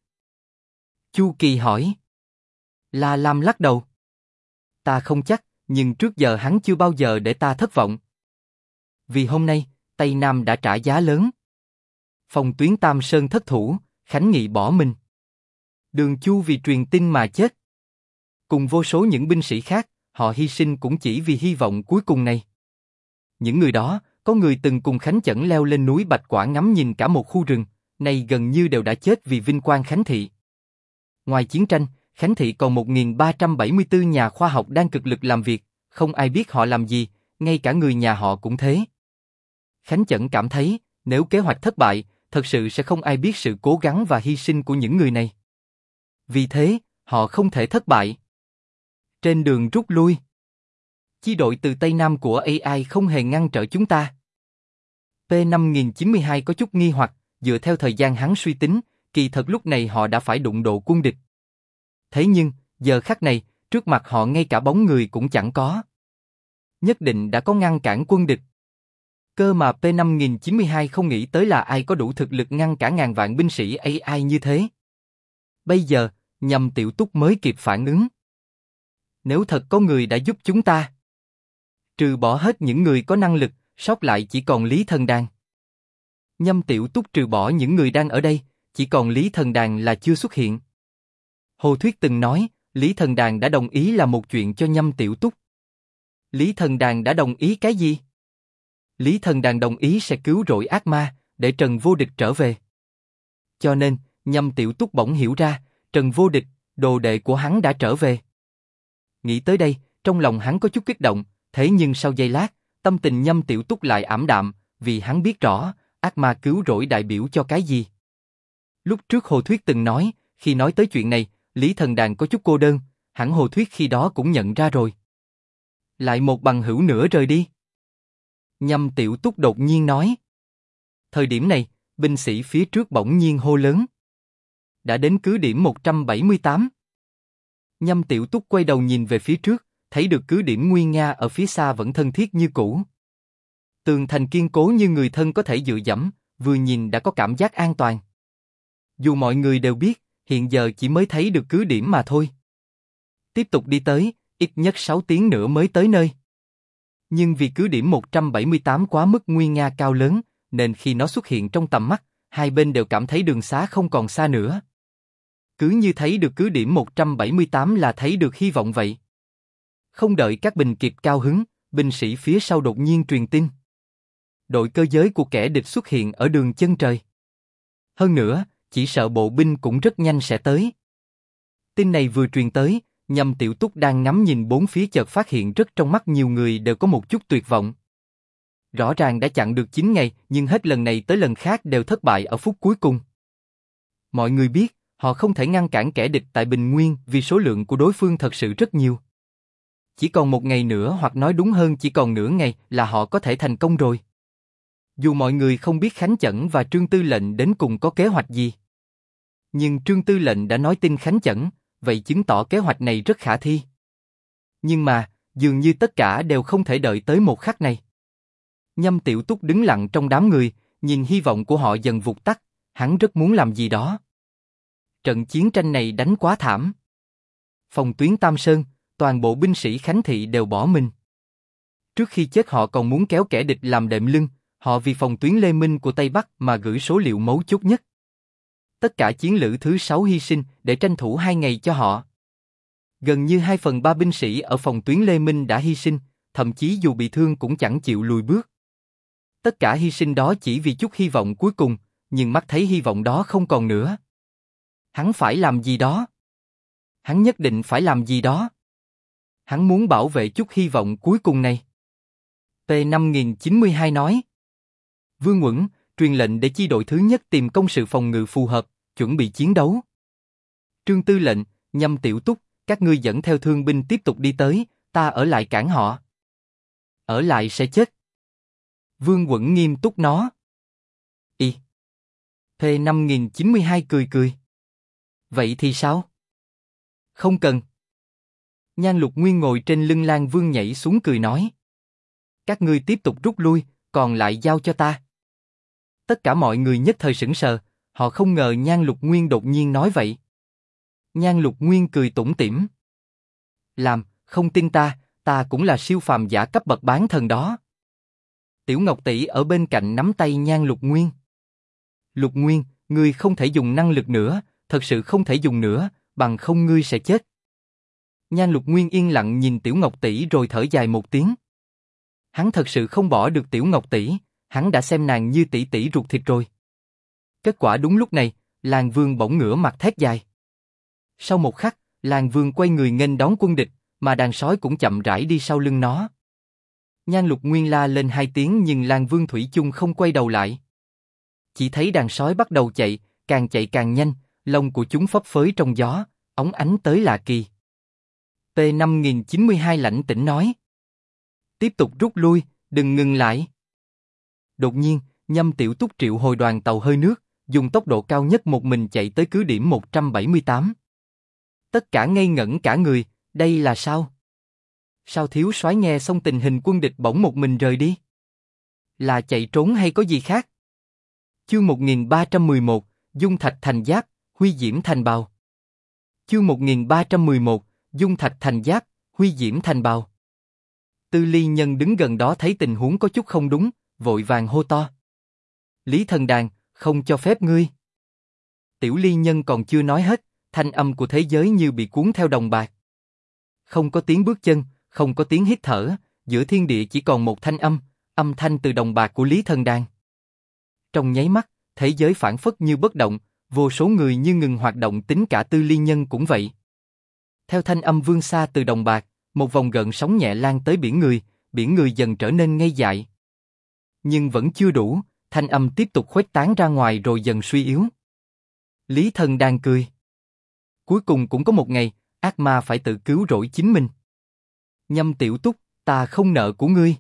Chu Kỳ hỏi. La Lam lắc đầu. Ta không chắc, nhưng trước giờ hắn chưa bao giờ để ta thất vọng. Vì hôm nay, Tây Nam đã trả giá lớn. Phòng tuyến Tam Sơn thất thủ, Khánh Nghị bỏ mình. Đường Chu vì truyền tin mà chết. Cùng vô số những binh sĩ khác, họ hy sinh cũng chỉ vì hy vọng cuối cùng này. Những người đó, có người từng cùng Khánh Chẩn leo lên núi Bạch Quả ngắm nhìn cả một khu rừng, nay gần như đều đã chết vì vinh quang Khánh Thị. Ngoài chiến tranh, Khánh Thị còn một nghìn ba trăm bảy mươi tư nhà khoa học đang cực lực làm việc, không ai biết họ làm gì, ngay cả người nhà họ cũng thế. Khánh Chẩn cảm thấy, nếu kế hoạch thất bại, thật sự sẽ không ai biết sự cố gắng và hy sinh của những người này. Vì thế, họ không thể thất bại. Trên đường rút lui, chi đội từ Tây Nam của a i không hề ngăn trở chúng ta. P năm nghìn chín mươi hai có chút nghi hoặc, dựa theo thời gian hắn suy tính, kỳ thật lúc này họ đã phải đụng độ quân địch. Thế nhưng, giờ khắc này, trước mặt họ ngay cả bóng người cũng chẳng có. Nhất định đã có ngăn cản quân địch. Cơ mà P năm nghìn chín mươi hai không nghĩ tới là ai có đủ thực lực ngăn cả ngàn vạn binh sĩ a i như thế. Bây giờ, Nhâm Tiểu Túc mới kịp phản ứng. Nếu thật có người đã giúp chúng ta, trừ bỏ hết những người có năng lực, sót lại chỉ còn Lý Thần Đàn. Nhâm Tiểu Túc trừ bỏ những người đang ở đây, chỉ còn Lý Thần Đàn là chưa xuất hiện. Hồ Thuyết từng nói, Lý Thần Đàn đã đồng ý là một chuyện cho Nhâm Tiểu Túc. Lý Thần Đàn đã đồng ý cái gì? Lý Thần Đàn đồng ý sẽ cứu rỗi ác ma, để Trần Vô Địch trở về. Cho nên, Nhâm Tiểu Túc bỗng hiểu ra, Trần Vô Địch, đồ đệ của hắn đã trở về. Nghĩ tới đây, trong lòng hắn có chút kích động, thế nhưng sau giây lát, tâm tình Nhâm Tiểu Túc lại ảm đạm, vì hắn biết rõ, ác ma cứu rỗi đại biểu cho cái gì. Lúc trước Hồ Thuyết từng nói, khi nói tới chuyện này, Lý Thần Đàn có chút cô đơn, hẳn Hồ Thuyết khi đó cũng nhận ra rồi. Lại một bằng hữu nữa rời đi. Nhâm Tiểu Túc đột nhiên nói. Thời điểm này, binh sĩ phía trước bỗng nhiên hô lớn. Đã đến cứ điểm một trăm bảy mươi tám. Nhâm Tiểu Túc quay đầu nhìn về phía trước, thấy được cứ điểm nguy nga ở phía xa vẫn thân thiết như cũ. Tường thành kiên cố như người thân có thể dựa dẫm, vừa nhìn đã có cảm giác an toàn. Dù mọi người đều biết, hiện giờ chỉ mới thấy được cứ điểm mà thôi. Tiếp tục đi tới, ít nhất sáu tiếng nữa mới tới nơi. Nhưng vì cứ điểm một trăm bảy mươi tám quá mức nguy nga cao lớn, nên khi nó xuất hiện trong tầm mắt, hai bên đều cảm thấy đường xá không còn xa nữa. Cứ như thấy được cứ điểm một trăm bảy mươi tám là thấy được hy vọng vậy. Không đợi các binh kịp cao hứng, binh sĩ phía sau đột nhiên truyền tin. Đội cơ giới của kẻ địch xuất hiện ở đường chân trời. Hơn nữa, chỉ sợ bộ binh cũng rất nhanh sẽ tới. Tin này vừa truyền tới, Nhâm Tiểu Túc đang ngắm nhìn bốn phía chợt phát hiện rất trong mắt nhiều người đều có một chút tuyệt vọng. Rõ ràng đã chặn được chín ngày, nhưng hết lần này tới lần khác đều thất bại ở phút cuối cùng. Mọi người biết, họ không thể ngăn cản kẻ địch tại Bình Nguyên vì số lượng của đối phương thật sự rất nhiều. Chỉ còn một ngày nữa, hoặc nói đúng hơn chỉ còn nửa ngày là họ có thể thành công rồi. Dù mọi người không biết Khánh Chẩn và Trương Tư Lệnh đến cùng có kế hoạch gì. Nhưng Trương Tư Lệnh đã nói tin Khánh Chẩn, vậy chứng tỏ kế hoạch này rất khả thi. Nhưng mà, dường như tất cả đều không thể đợi tới một khắc này. Nhâm Tiểu Túc đứng lặng trong đám người, nhìn hy vọng của họ dần vụt tắt, hắn rất muốn làm gì đó. Trận chiến tranh này đánh quá thảm. Phòng tuyến Tam Sơn, toàn bộ binh sĩ Khánh Thị đều bỏ mình. Trước khi chết họ còn muốn kéo kẻ địch làm đệm lưng, họ vì phòng tuyến Lê Minh của Tây Bắc mà gửi số liệu mấu chốt nhất. Tất cả chiến lữ thứ sáu hy sinh để tranh thủ hai ngày cho họ. Gần như hai phần ba binh sĩ ở phòng tuyến Lê Minh đã hy sinh, thậm chí dù bị thương cũng chẳng chịu lùi bước. Tất cả hy sinh đó chỉ vì chút hy vọng cuối cùng, nhưng mắt thấy hy vọng đó không còn nữa. Hắn phải làm gì đó. Hắn nhất định phải làm gì đó. Hắn muốn bảo vệ chút hy vọng cuối cùng này. P năm nghìn chín mươi hai nói. Vương Uẩn, truyền lệnh để chi đội thứ nhất tìm công sự phòng ngự phù hợp, chuẩn bị chiến đấu. Trương Tư Lệnh, Nhâm Tiểu Túc, các ngươi dẫn theo thương binh tiếp tục đi tới, ta ở lại cản họ. Ở lại sẽ chết. Vương Uẩn nghiêm túc nó. Y. P năm nghìn chín mươi hai cười cười. Vậy thì sao? Không cần. Nhan Lục Nguyên ngồi trên lưng Lan Vương nhảy xuống cười nói. Các ngươi tiếp tục rút lui, còn lại giao cho ta. Tất cả mọi người nhất thời sững sờ, họ không ngờ Nhan Lục Nguyên đột nhiên nói vậy. Nhan Lục Nguyên cười tủm tỉm. Làm, không tin ta, ta cũng là siêu phàm giả cấp bậc bán thần đó. Tiểu Ngọc Tỷ ở bên cạnh nắm tay Nhan Lục Nguyên. Lục Nguyên, ngươi không thể dùng năng lực nữa, thật sự không thể dùng nữa, bằng không ngươi sẽ chết. Nhan Lục Nguyên yên lặng nhìn Tiểu Ngọc Tỷ rồi thở dài một tiếng. Hắn thật sự không bỏ được Tiểu Ngọc Tỷ, hắn đã xem nàng như tỷ tỷ ruột thịt rồi. Kết quả đúng lúc này, Lan Vương bỗng ngửa mặt thét dài. Sau một khắc, Lan Vương quay người nghênh đón quân địch, mà đàn sói cũng chậm rãi đi sau lưng nó. Nhan Lục Nguyên la lên hai tiếng nhưng Lan Vương thủy chung không quay đầu lại. Chỉ thấy đàn sói bắt đầu chạy, càng chạy càng nhanh, lông của chúng phấp phới trong gió, óng ánh tới lạ kỳ. P năm nghìn chín mươi hai lãnh tĩnh nói. Tiếp tục rút lui, đừng ngừng lại. Đột nhiên, Nhâm Tiểu Túc triệu hồi đoàn tàu hơi nước, dùng tốc độ cao nhất một mình chạy tới cứ điểm một trăm bảy mươi tám. Tất cả ngây ngẩn cả người, đây là sao? Sao thiếu soái nghe xong tình hình quân địch bỗng một mình rời đi? Là chạy trốn hay có gì khác? Chương một nghìn ba trăm mười một, Dung Thạch thành giáp, Huy Diễm thành bào. Chương một nghìn ba trăm mười một, dung thạch thành giáp, huy diễm thành bào. Tư Ly Nhân đứng gần đó thấy tình huống có chút không đúng, vội vàng hô to. Lý Thần Đàn, không cho phép ngươi. Tiểu Ly Nhân còn chưa nói hết, thanh âm của thế giới như bị cuốn theo đồng bạc. Không có tiếng bước chân, không có tiếng hít thở, giữa thiên địa chỉ còn một thanh âm, âm thanh từ đồng bạc của Lý Thần Đàn. Trong nháy mắt, thế giới phản phất như bất động, vô số người như ngừng hoạt động, tính cả Tư Ly Nhân cũng vậy. Theo thanh âm vươn xa từ đồng bạc, một vòng gợn sóng nhẹ lan tới biển người, biển người dần trở nên ngây dại. Nhưng vẫn chưa đủ, thanh âm tiếp tục khuếch tán ra ngoài rồi dần suy yếu. Lý Thần Đàn cười. Cuối cùng cũng có một ngày, ác ma phải tự cứu rỗi chính mình. Nhâm Tiểu Túc, ta không nợ của ngươi.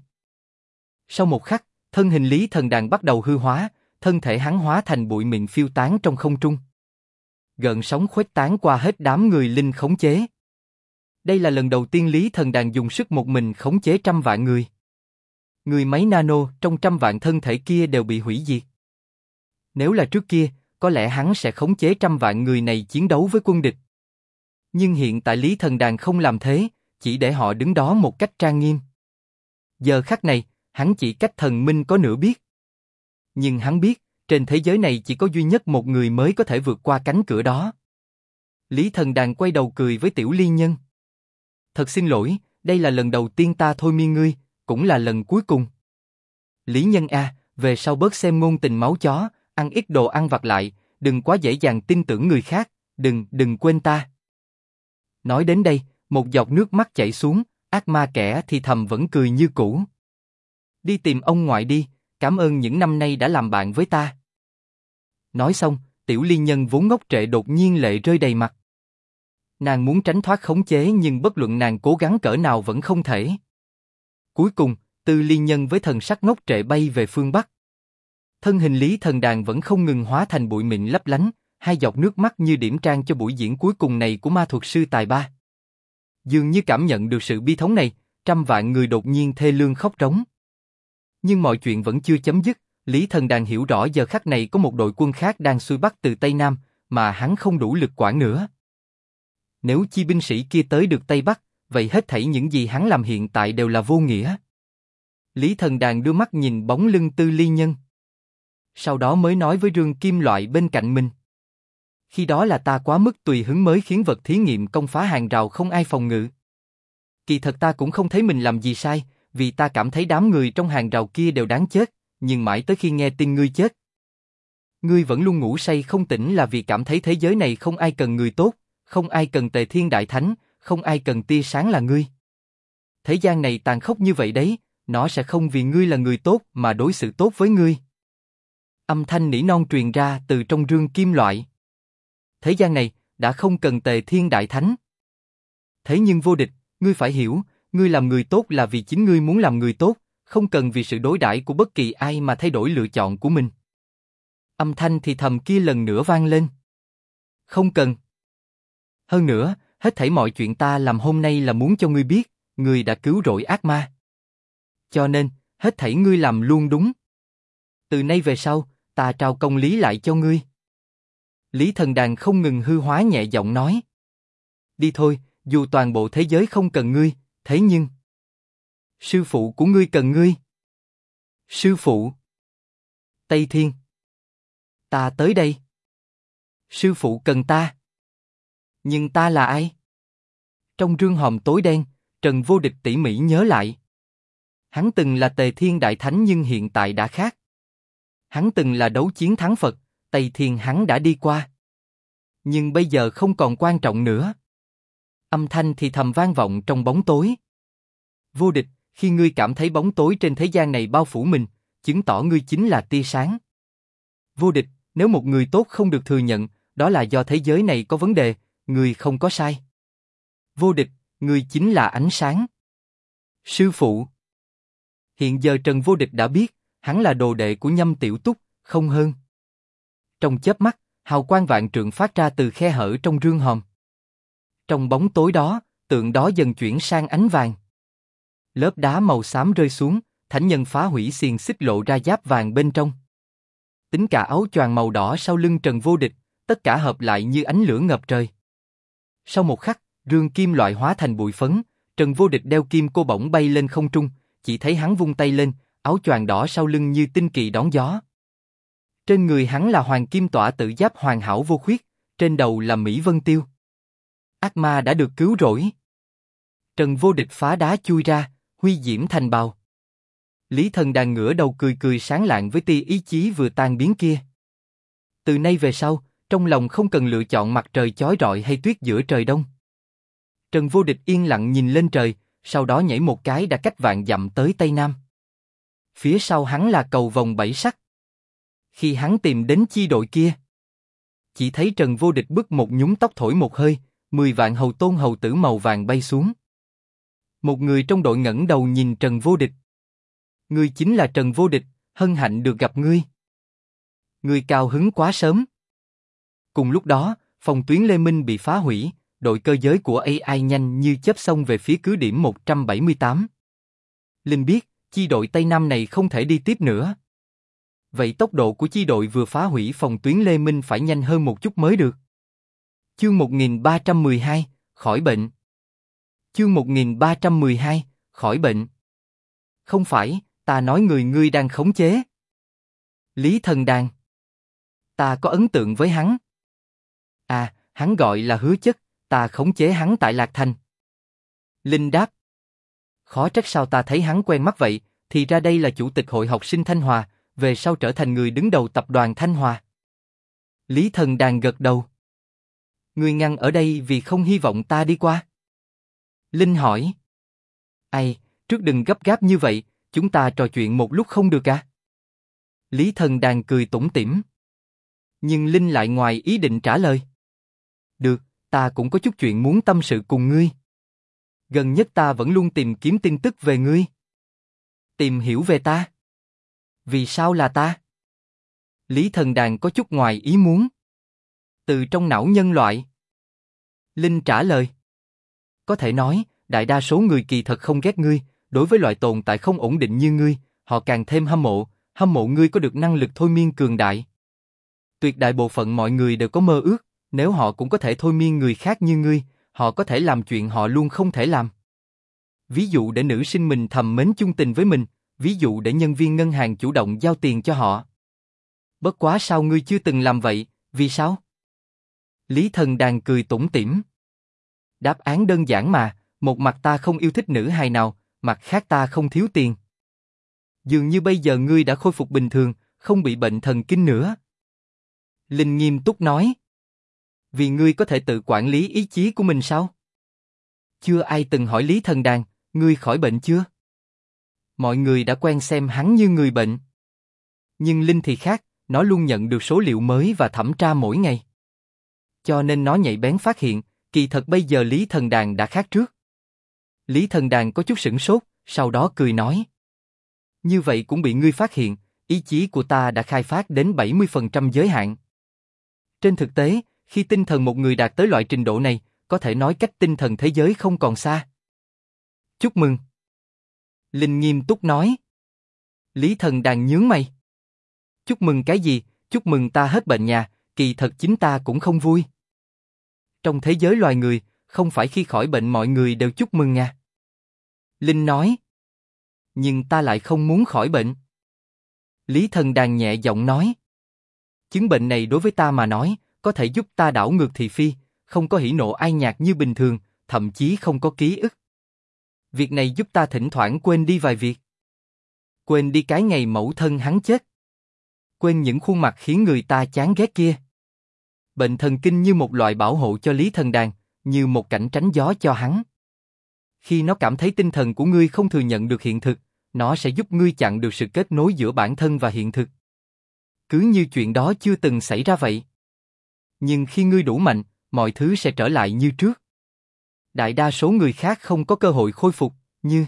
Sau một khắc, thân hình Lý Thần Đàn bắt đầu hư hóa, thân thể hắn hóa thành bụi mịn phiêu tán trong không trung. Gợn sóng khuếch tán qua hết đám người linh khống chế. Đây là lần đầu tiên Lý Thần Đàn dùng sức một mình khống chế trăm vạn người. Người máy nano trong trăm vạn thân thể kia đều bị hủy diệt. Nếu là trước kia, có lẽ hắn sẽ khống chế trăm vạn người này chiến đấu với quân địch. Nhưng hiện tại Lý Thần Đàn không làm thế, chỉ để họ đứng đó một cách trang nghiêm. Giờ khắc này, hắn chỉ cách thần minh có nửa biết. Nhưng hắn biết, trên thế giới này chỉ có duy nhất một người mới có thể vượt qua cánh cửa đó. Lý Thần Đàn quay đầu cười với Tiểu Ly Nhân. Thật xin lỗi, đây là lần đầu tiên ta thôi miên ngươi, cũng là lần cuối cùng. Lý Nhân a, về sau bớt xem ngôn tình máu chó, ăn ít đồ ăn vặt lại, đừng quá dễ dàng tin tưởng người khác, đừng, đừng quên ta. Nói đến đây, một giọt nước mắt chảy xuống, ác ma kẻ thì thầm vẫn cười như cũ. Đi tìm ông ngoại đi, cảm ơn những năm nay đã làm bạn với ta. Nói xong, Tiểu Ly Nhân vốn ngốc trệ đột nhiên lệ rơi đầy mặt. Nàng muốn tránh thoát khống chế nhưng bất luận nàng cố gắng cỡ nào vẫn không thể. Cuối cùng, Tư Ly Nhân với thần sắc ngốc trệ bay về phương Bắc. Thân hình Lý Thần Đàn vẫn không ngừng hóa thành bụi mịn lấp lánh, hai giọt nước mắt như điểm trang cho buổi diễn cuối cùng này của ma thuật sư tài ba. Dường như cảm nhận được sự bi thống này, trăm vạn người đột nhiên thê lương khóc trống. Nhưng mọi chuyện vẫn chưa chấm dứt, Lý Thần Đàn hiểu rõ giờ khắc này có một đội quân khác đang xuôi bắc từ Tây Nam, mà hắn không đủ lực quản nữa. Nếu chi binh sĩ kia tới được Tây Bắc, vậy hết thảy những gì hắn làm hiện tại đều là vô nghĩa. Lý Thần Đàn đưa mắt nhìn bóng lưng Tư Ly Nhân. Sau đó mới nói với Rương Kim Loại bên cạnh mình. Khi đó là ta quá mức tùy hứng mới khiến vật thí nghiệm công phá hàng rào không ai phòng ngự. Kỳ thật ta cũng không thấy mình làm gì sai, vì ta cảm thấy đám người trong hàng rào kia đều đáng chết, nhưng mãi tới khi nghe tin ngươi chết. Ngươi vẫn luôn ngủ say không tỉnh là vì cảm thấy thế giới này không ai cần người tốt, không ai cần Tề Thiên Đại Thánh, không ai cần tia sáng là ngươi. Thế gian này tàn khốc như vậy đấy, nó sẽ không vì ngươi là người tốt mà đối xử tốt với ngươi. Âm thanh nỉ non truyền ra từ trong Rương Kim Loại. Thế gian này đã không cần Tề Thiên Đại Thánh. Thế nhưng vô địch, ngươi phải hiểu, ngươi làm người tốt là vì chính ngươi muốn làm người tốt, không cần vì sự đối đãi của bất kỳ ai mà thay đổi lựa chọn của mình. Âm thanh thì thầm kia lần nữa vang lên. Không cần. Hơn nữa, hết thảy mọi chuyện ta làm hôm nay là muốn cho ngươi biết, ngươi đã cứu rỗi ác ma. Cho nên, hết thảy ngươi làm luôn đúng. Từ nay về sau, ta trao công lý lại cho ngươi. Lý Thần Đàn không ngừng hư hóa nhẹ giọng nói. Đi thôi, dù toàn bộ thế giới không cần ngươi, thế nhưng... Sư phụ của ngươi cần ngươi. Sư phụ. Tây Thiên. Ta tới đây. Sư phụ cần ta. Nhưng ta là ai? Trong rương hòm tối đen, Trần Vô Địch tỉ mỉ nhớ lại. Hắn từng là Tề Thiên Đại Thánh nhưng hiện tại đã khác. Hắn từng là đấu chiến thắng Phật, Tây Thiên hắn đã đi qua. Nhưng bây giờ không còn quan trọng nữa. Âm thanh thì thầm vang vọng trong bóng tối. Vô Địch, khi ngươi cảm thấy bóng tối trên thế gian này bao phủ mình, chứng tỏ ngươi chính là tia sáng. Vô Địch, nếu một người tốt không được thừa nhận, đó là do thế giới này có vấn đề, ngươi không có sai. Vô Địch, ngươi chính là ánh sáng. Sư phụ. Hiện giờ Trần Vô Địch đã biết, hắn là đồ đệ của Nhâm Tiểu Túc, không hơn. Trong chớp mắt, hào quang vạn trượng phát ra từ khe hở trong rương hòm. Trong bóng tối đó, tượng đó dần chuyển sang ánh vàng. Lớp đá màu xám rơi xuống, thánh nhân phá hủy xiềng xích lộ ra giáp vàng bên trong. Tính cả áo choàng màu đỏ sau lưng Trần Vô Địch, tất cả hợp lại như ánh lửa ngập trời. Sau một khắc, rương kim loại hóa thành bụi phấn, Trần Vô Địch đeo kim cô bổng bay lên không trung, chỉ thấy hắn vung tay lên, áo choàng đỏ sau lưng như tinh kỳ đón gió. Trên người hắn là hoàng kim tỏa tự giáp hoàn hảo vô khuyết, trên đầu là Mỹ Vân Tiêu. Ác ma đã được cứu rỗi. Trần Vô Địch phá đá chui ra, huy diễm thành bào. Lý Thần Đàn ngửa đầu cười cười sáng lạng với tia ý chí vừa tan biến kia. Từ nay về sau, trong lòng không cần lựa chọn mặt trời chói rọi hay tuyết giữa trời đông. Trần Vô Địch yên lặng nhìn lên trời, sau đó nhảy một cái đã cách vạn dặm tới Tây Nam. Phía sau hắn là cầu vòng bảy sắc. Khi hắn tìm đến chi đội kia, chỉ thấy Trần Vô Địch bứt một nhúng tóc thổi một hơi, mười vạn hầu tôn hầu tử màu vàng bay xuống. Một người trong đội ngẩng đầu nhìn Trần Vô Địch. Ngươi chính là Trần Vô Địch, hân hạnh được gặp ngươi. Ngươi cao hứng quá sớm. Cùng lúc đó, phòng tuyến Lê Minh bị phá hủy, đội cơ giới của a i nhanh như chớp xông về phía cứ điểm một trăm bảy mươi tám. Linh biết, chi đội Tây Nam này không thể đi tiếp nữa. Vậy tốc độ của chi đội vừa phá hủy phòng tuyến Lê Minh phải nhanh hơn một chút mới được. Chương một nghìn ba trăm mười hai, khỏi bệnh. Chương một nghìn ba trăm mười hai, khỏi bệnh. Không phải, ta nói người ngươi đang khống chế. Lý Thần Đàn. Ta có ấn tượng với hắn. À, hắn gọi là Hứa Chất, ta khống chế hắn tại Lạc Thành. Linh đáp. Khó trách sao ta thấy hắn quen mắt vậy, thì ra đây là chủ tịch hội học sinh Thanh Hòa, về sau trở thành người đứng đầu tập đoàn Thanh Hòa. Lý Thần Đàn gật đầu. Ngươi ngăn ở đây vì không hy vọng ta đi qua. Linh hỏi. Ai, trước đừng gấp gáp như vậy, chúng ta trò chuyện một lúc không được à? Lý Thần Đàn cười tủm tỉm. Nhưng Linh lại ngoài ý định trả lời. Được, ta cũng có chút chuyện muốn tâm sự cùng ngươi. Gần nhất ta vẫn luôn tìm kiếm tin tức về ngươi. Tìm hiểu về ta. Vì sao là ta? Lý Thần Đàn có chút ngoài ý muốn. Từ trong não nhân loại. Linh trả lời. Có thể nói, đại đa số người kỳ thật không ghét ngươi, đối với loại tồn tại không ổn định như ngươi, họ càng thêm hâm mộ, hâm mộ ngươi có được năng lực thôi miên cường đại. Tuyệt đại bộ phận mọi người đều có mơ ước, nếu họ cũng có thể thôi miên người khác như ngươi, họ có thể làm chuyện họ luôn không thể làm. Ví dụ để nữ sinh mình thầm mến chung tình với mình, ví dụ để nhân viên ngân hàng chủ động giao tiền cho họ. Bất quá sao ngươi chưa từng làm vậy, vì sao? Lý Thần Đàn cười tủm tỉm. Đáp án đơn giản mà, một mặt ta không yêu thích nữ hài nào, mặt khác ta không thiếu tiền. Dường như bây giờ ngươi đã khôi phục bình thường, không bị bệnh thần kinh nữa. Linh nghiêm túc nói. Vì ngươi có thể tự quản lý ý chí của mình sao? Chưa ai từng hỏi Lý Thần Đàn, ngươi khỏi bệnh chưa? Mọi người đã quen xem hắn như người bệnh. Nhưng Linh thì khác, nó luôn nhận được số liệu mới và thẩm tra mỗi ngày. Cho nên nó nhạy bén phát hiện, kỳ thật bây giờ Lý Thần Đàn đã khác trước. Lý Thần Đàn có chút sửng sốt, sau đó cười nói. Như vậy cũng bị ngươi phát hiện, ý chí của ta đã khai phát đến bảy mươi phần trăm giới hạn. Trên thực tế, khi tinh thần một người đạt tới loại trình độ này, có thể nói cách tinh thần thế giới không còn xa. Chúc mừng. Linh nghiêm túc nói. Lý Thần Đàn nhướng mày. Chúc mừng cái gì, chúc mừng ta hết bệnh nhà, kỳ thật chính ta cũng không vui. Trong thế giới loài người, không phải khi khỏi bệnh mọi người đều chúc mừng à. Linh nói. Nhưng ta lại không muốn khỏi bệnh. Lý Thần Đàn nhẹ giọng nói. Chứng bệnh này đối với ta mà nói, có thể giúp ta đảo ngược thị phi, không có hỉ nộ ai nhạc như bình thường, thậm chí không có ký ức. Việc này giúp ta thỉnh thoảng quên đi vài việc. Quên đi cái ngày mẫu thân hắn chết. Quên những khuôn mặt khiến người ta chán ghét kia. Bệnh thần kinh như một loại bảo hộ cho Lý Thần Đàn, như một cảnh tránh gió cho hắn. Khi nó cảm thấy tinh thần của ngươi không thừa nhận được hiện thực, nó sẽ giúp ngươi chặn được sự kết nối giữa bản thân và hiện thực. Cứ như chuyện đó chưa từng xảy ra vậy. Nhưng khi ngươi đủ mạnh, mọi thứ sẽ trở lại như trước. Đại đa số người khác không có cơ hội khôi phục, như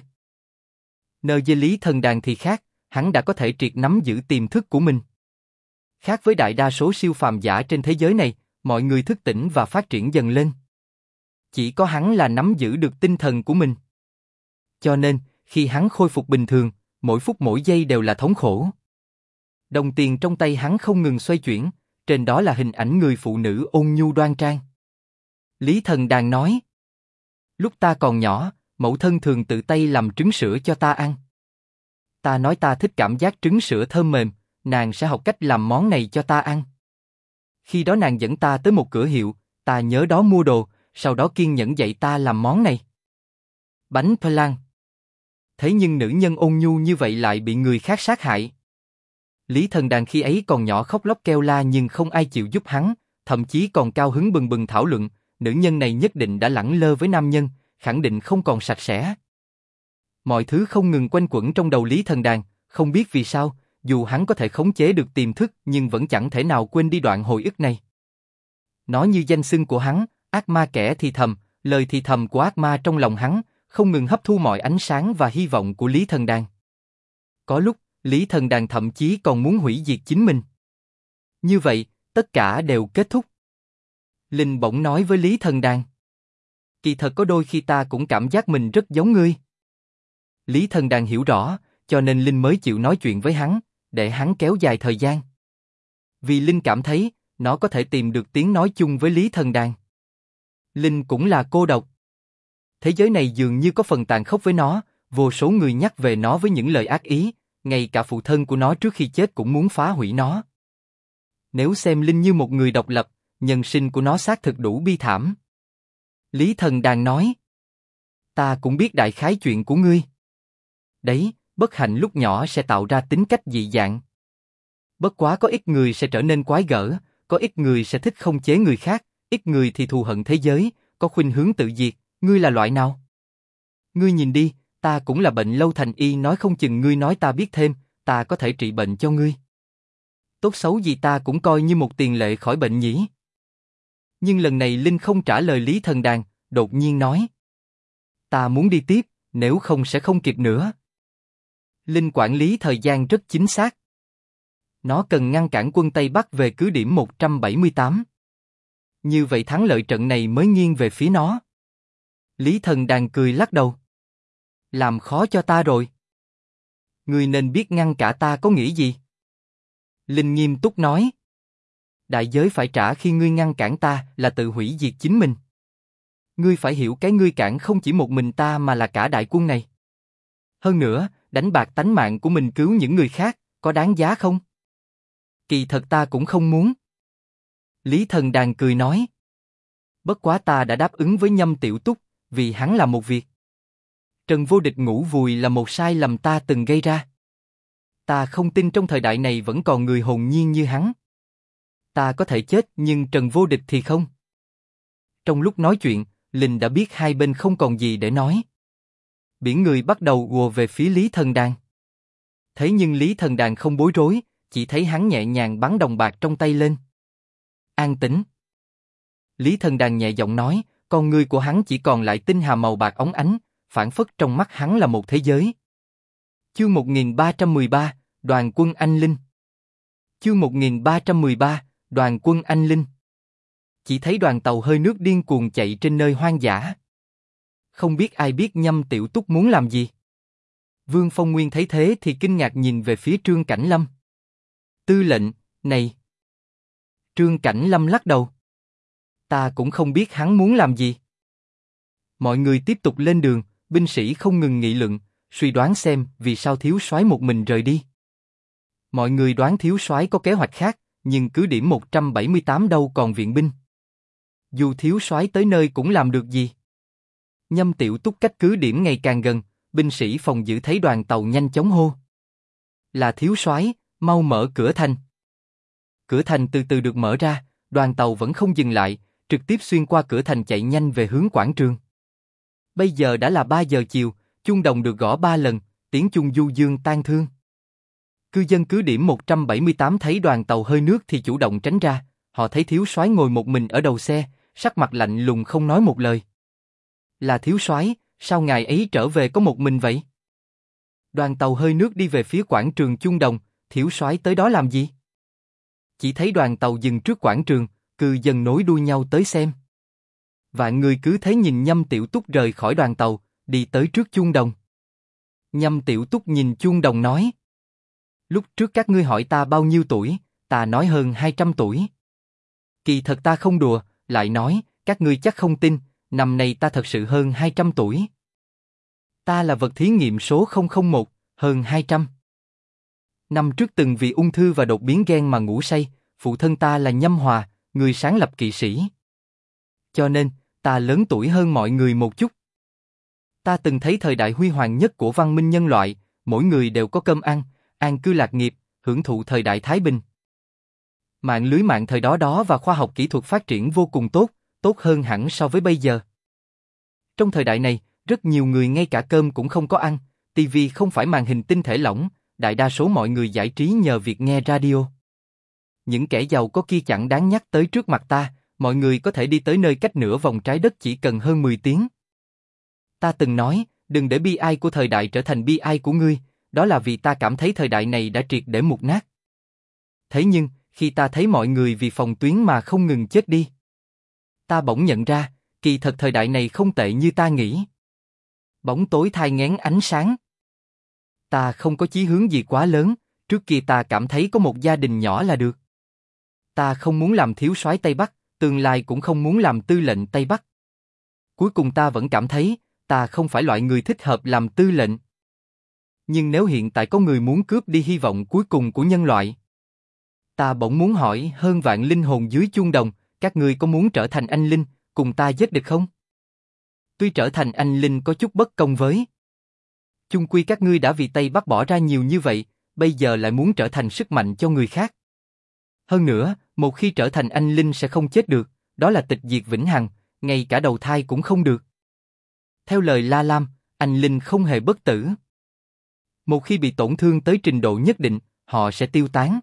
Nờ dê Lý Thần Đàn thì khác, hắn đã có thể triệt nắm giữ tiềm thức của mình. Khác với đại đa số siêu phàm giả trên thế giới này, mọi người thức tỉnh và phát triển dần lên. Chỉ có hắn là nắm giữ được tinh thần của mình. Cho nên, khi hắn khôi phục bình thường, mỗi phút mỗi giây đều là thống khổ. Đồng tiền trong tay hắn không ngừng xoay chuyển, trên đó là hình ảnh người phụ nữ ôn nhu đoan trang. Lý Thần Đàn nói. Lúc ta còn nhỏ, mẫu thân thường tự tay làm trứng sữa cho ta ăn. Ta nói ta thích cảm giác trứng sữa thơm mềm, nàng sẽ học cách làm món này cho ta ăn. Khi đó nàng dẫn ta tới một cửa hiệu, ta nhớ đó mua đồ, sau đó kiên nhẫn dạy ta làm món này. Bánh flan. Thế nhưng nữ nhân ôn nhu như vậy lại bị người khác sát hại. Lý Thần Đàn khi ấy còn nhỏ khóc lóc kêu la nhưng không ai chịu giúp hắn, thậm chí còn cao hứng bừng bừng thảo luận, nữ nhân này nhất định đã lẳng lơ với nam nhân, khẳng định không còn sạch sẽ. Mọi thứ không ngừng quanh quẩn trong đầu Lý Thần Đàn, không biết vì sao, dù hắn có thể khống chế được tiềm thức nhưng vẫn chẳng thể nào quên đi đoạn hồi ức này. Nó như danh xưng của hắn, ác ma kẻ thì thầm, lời thì thầm của ác ma trong lòng hắn, không ngừng hấp thu mọi ánh sáng và hy vọng của Lý Thần Đàn. Có lúc, Lý Thần Đàn thậm chí còn muốn hủy diệt chính mình. Như vậy, tất cả đều kết thúc. Linh bỗng nói với Lý Thần Đàn. Kỳ thật có đôi khi ta cũng cảm giác mình rất giống ngươi. Lý Thần Đàn hiểu rõ, cho nên Linh mới chịu nói chuyện với hắn, để hắn kéo dài thời gian. Vì Linh cảm thấy, nó có thể tìm được tiếng nói chung với Lý Thần Đàn. Linh cũng là cô độc. Thế giới này dường như có phần tàn khốc với nó, vô số người nhắc về nó với những lời ác ý, ngay cả phụ thân của nó trước khi chết cũng muốn phá hủy nó. Nếu xem Linh như một người độc lập, nhân sinh của nó xác thực đủ bi thảm. Lý Thần Đàn nói. Ta cũng biết đại khái chuyện của ngươi. Đấy, bất hạnh lúc nhỏ sẽ tạo ra tính cách dị dạng. Bất quá có ít người sẽ trở nên quái gở, có ít người sẽ thích khống chế người khác, ít người thì thù hận thế giới, có khuynh hướng tự diệt, ngươi là loại nào? Ngươi nhìn đi, ta cũng là bệnh lâu thành y, nói không chừng ngươi nói ta biết thêm, ta có thể trị bệnh cho ngươi. Tốt xấu gì ta cũng coi như một tiền lệ khỏi bệnh nhỉ. Nhưng lần này Linh không trả lời Lý Thần Đàn, đột nhiên nói. Ta muốn đi tiếp, nếu không sẽ không kịp nữa. Linh quản lý thời gian rất chính xác. Nó cần ngăn cản quân Tây Bắc về cứ điểm một trăm bảy mươi tám. Như vậy thắng lợi trận này mới nghiêng về phía nó. Lý Thần Đàn cười lắc đầu. Làm khó cho ta rồi. Ngươi nên biết ngăn cả ta có nghĩa gì? Linh nghiêm túc nói. Đại giới phải trả khi ngươi ngăn cản ta là tự hủy diệt chính mình. Ngươi phải hiểu cái ngươi cản không chỉ một mình ta mà là cả đại quân này. Hơn nữa, đánh bạc tánh mạng của mình cứu những người khác, có đáng giá không? Kỳ thật ta cũng không muốn. Lý Thần Đàn cười nói. Bất quá ta đã đáp ứng với Nhâm Tiểu Túc, vì hắn là một việc. Trần Vô Địch ngủ vùi là một sai lầm ta từng gây ra. Ta không tin trong thời đại này vẫn còn người hồn nhiên như hắn. Ta có thể chết nhưng Trần Vô Địch thì không. Trong lúc nói chuyện, Linh đã biết hai bên không còn gì để nói. Biển người bắt đầu ùa về phía Lý Thần Đàn. Thế nhưng Lý Thần Đàn không bối rối, chỉ thấy hắn nhẹ nhàng bắn đồng bạc trong tay lên. An tĩnh. Lý Thần Đàn nhẹ giọng nói, con ngươi của hắn chỉ còn lại tinh hà màu bạc óng ánh, phảng phất trong mắt hắn là một thế giới. Chương một nghìn ba trăm mười ba, Đoàn quân Anh Linh. Chương một nghìn ba trăm mười ba, Đoàn quân Anh Linh. Chỉ thấy đoàn tàu hơi nước điên cuồng chạy trên nơi hoang dã. Không biết ai biết Nhâm Tiểu Túc muốn làm gì. Vương Phong Nguyên thấy thế thì kinh ngạc nhìn về phía Trương Cảnh Lâm. Tư lệnh, này. Trương Cảnh Lâm lắc đầu. Ta cũng không biết hắn muốn làm gì. Mọi người tiếp tục lên đường, binh sĩ không ngừng nghị luận, suy đoán xem vì sao thiếu soái một mình rời đi. Mọi người đoán thiếu soái có kế hoạch khác, nhưng cứ điểm một trăm bảy mươi tám đâu còn viện binh. Dù thiếu soái tới nơi cũng làm được gì. Nhâm Tiểu Túc cách cứ điểm ngày càng gần, binh sĩ phòng giữ thấy đoàn tàu nhanh chóng hô. Là thiếu soái, mau mở cửa thành. Cửa thành từ từ được mở ra, đoàn tàu vẫn không dừng lại, trực tiếp xuyên qua cửa thành chạy nhanh về hướng quảng trường. Bây giờ đã là ba giờ chiều, chuông đồng được gõ ba lần, tiếng chuông du dương tan thương. Cư dân cứ điểm một trăm bảy mươi tám thấy đoàn tàu hơi nước thì chủ động tránh ra, họ thấy thiếu soái ngồi một mình ở đầu xe, sắc mặt lạnh lùng không nói một lời. Là thiếu soái, sao ngài ấy trở về có một mình vậy? Đoàn tàu hơi nước đi về phía quảng trường chuông đồng, thiếu soái tới đó làm gì? Chỉ thấy đoàn tàu dừng trước quảng trường, cư dân nối đuôi nhau tới xem. Vạn người cứ thế nhìn Nhâm Tiểu Túc rời khỏi đoàn tàu, đi tới trước chuông đồng. Nhâm Tiểu Túc nhìn chuông đồng nói. Lúc trước các ngươi hỏi ta bao nhiêu tuổi, ta nói hơn hai trăm tuổi. Kỳ thật ta không đùa, lại nói, các ngươi chắc không tin, năm nay ta thật sự hơn hai trăm tuổi. Ta là vật thí nghiệm số không không một, hơn hai trăm. Năm trước từng vì ung thư và đột biến gen mà ngủ say, phụ thân ta là Nhâm Hòa, người sáng lập kỵ sĩ. Cho nên, ta lớn tuổi hơn mọi người một chút. Ta từng thấy thời đại huy hoàng nhất của văn minh nhân loại, mỗi người đều có cơm ăn, an cư lạc nghiệp, hưởng thụ thời đại thái bình. Mạng lưới mạng thời đó đó và khoa học kỹ thuật phát triển vô cùng tốt, tốt hơn hẳn so với bây giờ. Trong thời đại này, rất nhiều người ngay cả cơm cũng không có ăn, tivi không phải màn hình tinh thể lỏng, đại đa số mọi người giải trí nhờ việc nghe radio. Những kẻ giàu có kia chẳng đáng nhắc tới trước mặt ta, mọi người có thể đi tới nơi cách nửa vòng trái đất chỉ cần hơn mười tiếng. Ta từng nói, đừng để bi ai của thời đại trở thành bi ai của ngươi, đó là vì ta cảm thấy thời đại này đã triệt để mục nát. Thế nhưng, khi ta thấy mọi người vì phòng tuyến mà không ngừng chết đi, ta bỗng nhận ra, kỳ thật thời đại này không tệ như ta nghĩ. Bóng tối thai nghén ánh sáng. Ta không có chí hướng gì quá lớn, trước kia ta cảm thấy có một gia đình nhỏ là được. Ta không muốn làm thiếu soái Tây Bắc, tương lai cũng không muốn làm tư lệnh Tây Bắc. Cuối cùng ta vẫn cảm thấy, ta không phải loại người thích hợp làm tư lệnh. Nhưng nếu hiện tại có người muốn cướp đi hy vọng cuối cùng của nhân loại, ta bỗng muốn hỏi hơn vạn linh hồn dưới chuông đồng, các ngươi có muốn trở thành anh linh, cùng ta giết được không? Tuy trở thành anh linh có chút bất công với. Chung quy các ngươi đã vì Tây Bắc bỏ ra nhiều như vậy, bây giờ lại muốn trở thành sức mạnh cho người khác. Hơn nữa, một khi trở thành anh linh sẽ không chết được, đó là tịch diệt vĩnh hằng, ngay cả đầu thai cũng không được. Theo lời La Lam, anh linh không hề bất tử. Một khi bị tổn thương tới trình độ nhất định, họ sẽ tiêu tán.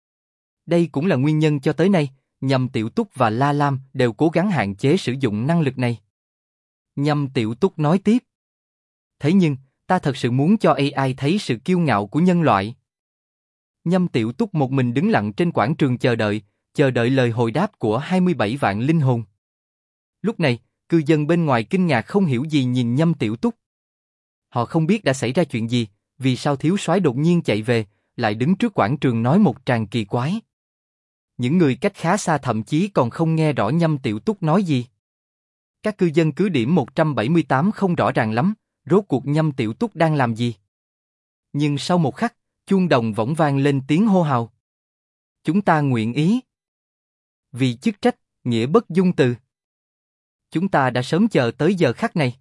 Đây cũng là nguyên nhân cho tới nay, Nhâm Tiểu Túc và La Lam đều cố gắng hạn chế sử dụng năng lực này. Nhâm Tiểu Túc nói tiếp. Thế nhưng, ta thật sự muốn cho a i thấy sự kiêu ngạo của nhân loại. Nhâm Tiểu Túc một mình đứng lặng trên quảng trường chờ đợi, chờ đợi lời hồi đáp của hai mươi bảy vạn linh hồn. Lúc này, cư dân bên ngoài kinh ngạc không hiểu gì nhìn Nhâm Tiểu Túc. Họ không biết đã xảy ra chuyện gì, vì sao thiếu soái đột nhiên chạy về, lại đứng trước quảng trường nói một tràng kỳ quái. Những người cách khá xa thậm chí còn không nghe rõ Nhâm Tiểu Túc nói gì. Các cư dân cứ điểm một trăm bảy mươi tám không rõ ràng lắm, rốt cuộc Nhâm Tiểu Túc đang làm gì. Nhưng sau một khắc, chuông đồng võng vang lên tiếng hô hào. Chúng ta nguyện ý. Vì chức trách, nghĩa bất dung từ. Chúng ta đã sớm chờ tới giờ khắc này.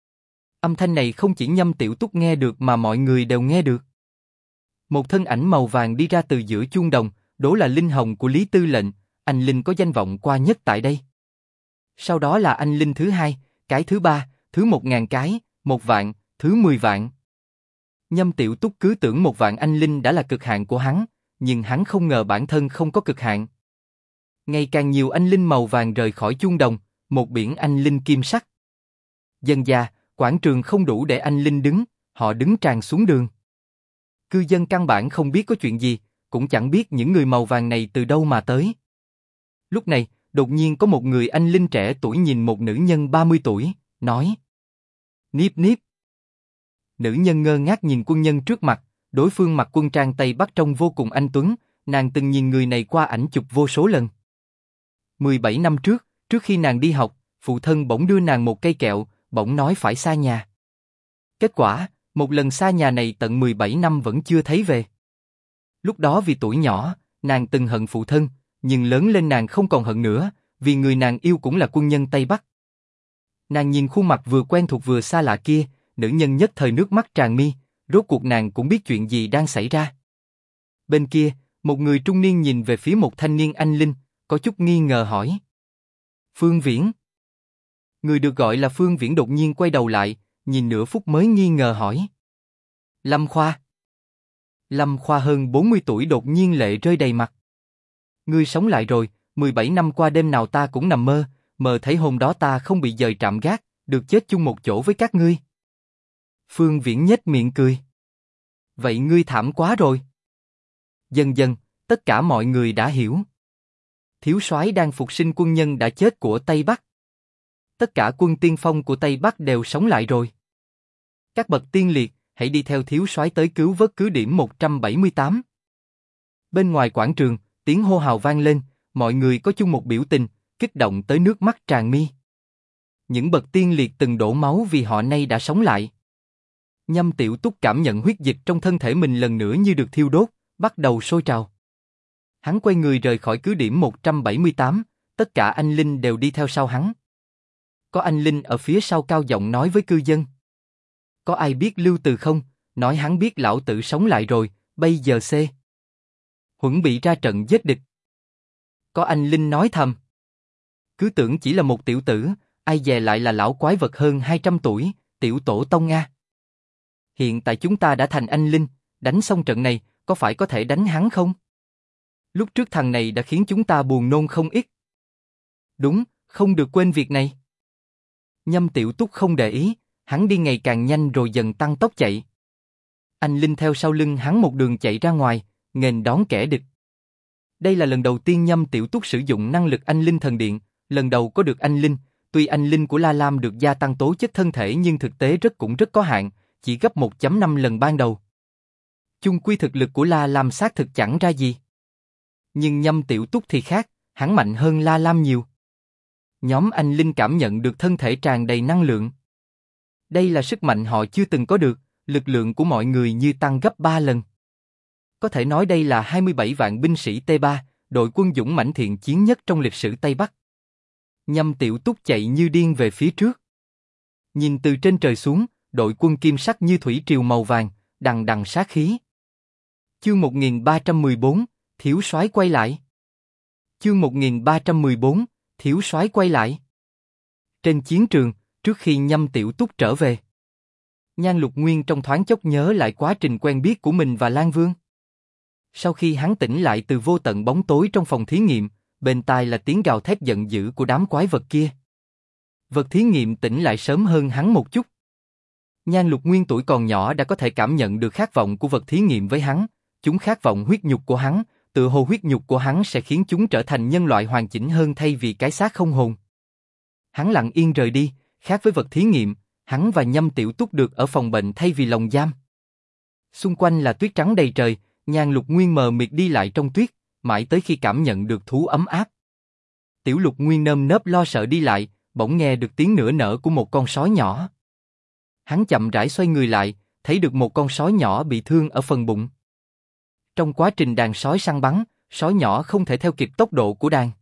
Âm thanh này không chỉ Nhâm Tiểu Túc nghe được mà mọi người đều nghe được. Một thân ảnh màu vàng đi ra từ giữa chuông đồng, đó là linh hồng của Lý Tư lệnh, anh linh có danh vọng qua nhất tại đây. Sau đó là anh linh thứ hai, cái thứ ba, thứ một ngàn cái, một vạn, thứ mười vạn. Nhâm Tiểu Túc cứ tưởng một vạn anh linh đã là cực hạn của hắn, nhưng hắn không ngờ bản thân không có cực hạn. Ngày càng nhiều anh linh màu vàng rời khỏi chuông đồng, một biển anh linh kim sắc. Dần dà, quảng trường không đủ để anh linh đứng, họ đứng tràn xuống đường. Cư dân căn bản không biết có chuyện gì, cũng chẳng biết những người màu vàng này từ đâu mà tới. Lúc này, đột nhiên có một người anh linh trẻ tuổi nhìn một nữ nhân ba mươi tuổi, nói: Niếp Niếp. Nữ nhân ngơ ngác nhìn quân nhân trước mặt, đối phương mặc quân trang Tây Bắc trông vô cùng anh tuấn, nàng từng nhìn người này qua ảnh chụp vô số lần. mười bảy năm trước, trước khi nàng đi học, phụ thân bỗng đưa nàng một cây kẹo, bỗng nói phải xa nhà. Kết quả, một lần xa nhà này tận mười bảy năm vẫn chưa thấy về. Lúc đó vì tuổi nhỏ, nàng từng hận phụ thân, nhưng lớn lên nàng không còn hận nữa, vì người nàng yêu cũng là quân nhân Tây Bắc. Nàng nhìn khuôn mặt vừa quen thuộc vừa xa lạ kia, nữ nhân nhất thời nước mắt tràn mi, rốt cuộc nàng cũng biết chuyện gì đang xảy ra. Bên kia, một người trung niên nhìn về phía một thanh niên anh linh, có chút nghi ngờ hỏi: Phương Viễn. Người được gọi là Phương Viễn đột nhiên quay đầu lại, nhìn nửa phút mới nghi ngờ hỏi: Lâm Khoa. Lâm Khoa hơn bốn mươi tuổi đột nhiên lệ rơi đầy mặt. Ngươi sống lại rồi, mười bảy năm qua đêm nào ta cũng nằm mơ, mơ thấy hôm đó ta không bị dời trạm gác, được chết chung một chỗ với các ngươi. Phương Viễn nhếch miệng cười. Vậy ngươi thảm quá rồi. Dần dần, tất cả mọi người đã hiểu. Thiếu soái đang phục sinh quân nhân đã chết của Tây Bắc. Tất cả quân tiên phong của Tây Bắc đều sống lại rồi. Các bậc tiên liệt, hãy đi theo thiếu soái tới cứu vớt cứ điểm một trăm bảy mươi tám. Bên ngoài quảng trường, tiếng hô hào vang lên, mọi người có chung một biểu tình, kích động tới nước mắt tràn mi. Những bậc tiên liệt từng đổ máu vì họ nay đã sống lại. Nhâm Tiểu Túc cảm nhận huyết dịch trong thân thể mình lần nữa như được thiêu đốt, bắt đầu sôi trào. Hắn quay người rời khỏi cứ điểm một trăm bảy mươi tám, tất cả anh linh đều đi theo sau hắn. Có anh linh ở phía sau cao giọng nói với cư dân. Có ai biết Lưu Từ không? Nói hắn biết lão tử sống lại rồi, bây giờ C. Huẩn bị ra trận giết địch. Có anh linh nói thầm. Cứ tưởng chỉ là một tiểu tử, ai dè lại là lão quái vật hơn hai trăm tuổi, tiểu tổ tông Nga. Hiện tại chúng ta đã thành anh linh, đánh xong trận này, có phải có thể đánh hắn không? Lúc trước thằng này đã khiến chúng ta buồn nôn không ít. Đúng, không được quên việc này. Nhâm Tiểu Túc không để ý, hắn đi ngày càng nhanh rồi dần tăng tốc chạy. Anh linh theo sau lưng hắn một đường chạy ra ngoài, nghênh đón kẻ địch. Đây là lần đầu tiên Nhâm Tiểu Túc sử dụng năng lực anh linh thần điện, lần đầu có được anh linh, tuy anh linh của La Lam được gia tăng tố chất thân thể nhưng thực tế rất cũng rất có hạn, chỉ gấp một phẩy năm lần ban đầu. Chung quy thực lực của La Lam xác thực chẳng ra gì. Nhưng Nhâm Tiểu Túc thì khác, hắn mạnh hơn La Lam nhiều. Nhóm anh linh cảm nhận được thân thể tràn đầy năng lượng. Đây là sức mạnh họ chưa từng có được, lực lượng của mọi người như tăng gấp ba lần. Có thể nói đây là hai mươi bảy vạn binh sĩ T ba, đội quân dũng mãnh thiện chiến nhất trong lịch sử Tây Bắc. Nhâm Tiểu Túc chạy như điên về phía trước. Nhìn từ trên trời xuống, đội quân kim sắc như thủy triều màu vàng, đằng đằng sát khí. Chương một nghìn ba trăm mười bốn, Thiếu soái quay lại. Chương một nghìn ba trăm mười bốn, Thiếu soái quay lại. Trên chiến trường, trước khi Nhâm Tiểu Túc trở về, Nhan Lục Nguyên trong thoáng chốc nhớ lại quá trình quen biết của mình và Lan Vương. Sau khi hắn tỉnh lại từ vô tận bóng tối trong phòng thí nghiệm, bên tai là tiếng gào thét giận dữ của đám quái vật kia. Vật thí nghiệm tỉnh lại sớm hơn hắn một chút. Nhan Lục Nguyên tuổi còn nhỏ đã có thể cảm nhận được khát vọng của vật thí nghiệm với hắn, chúng khát vọng huyết nhục của hắn, tựa hồ huyết nhục của hắn sẽ khiến chúng trở thành nhân loại hoàn chỉnh hơn thay vì cái xác không hồn. Hắn lặng yên rời đi, khác với vật thí nghiệm, hắn và Nhâm Tiểu Túc được ở phòng bệnh thay vì lồng giam. Xung quanh là tuyết trắng đầy trời, Nhan Lục Nguyên mờ mịt đi lại trong tuyết, mãi tới khi cảm nhận được thú ấm áp. Tiểu Lục Nguyên nơm nớp lo sợ đi lại, bỗng nghe được tiếng nửa nở của một con sói nhỏ. Hắn chậm rãi xoay người lại, thấy được một con sói nhỏ bị thương ở phần bụng. Trong quá trình đàn sói săn bắn, sói nhỏ không thể theo kịp tốc độ của đàn.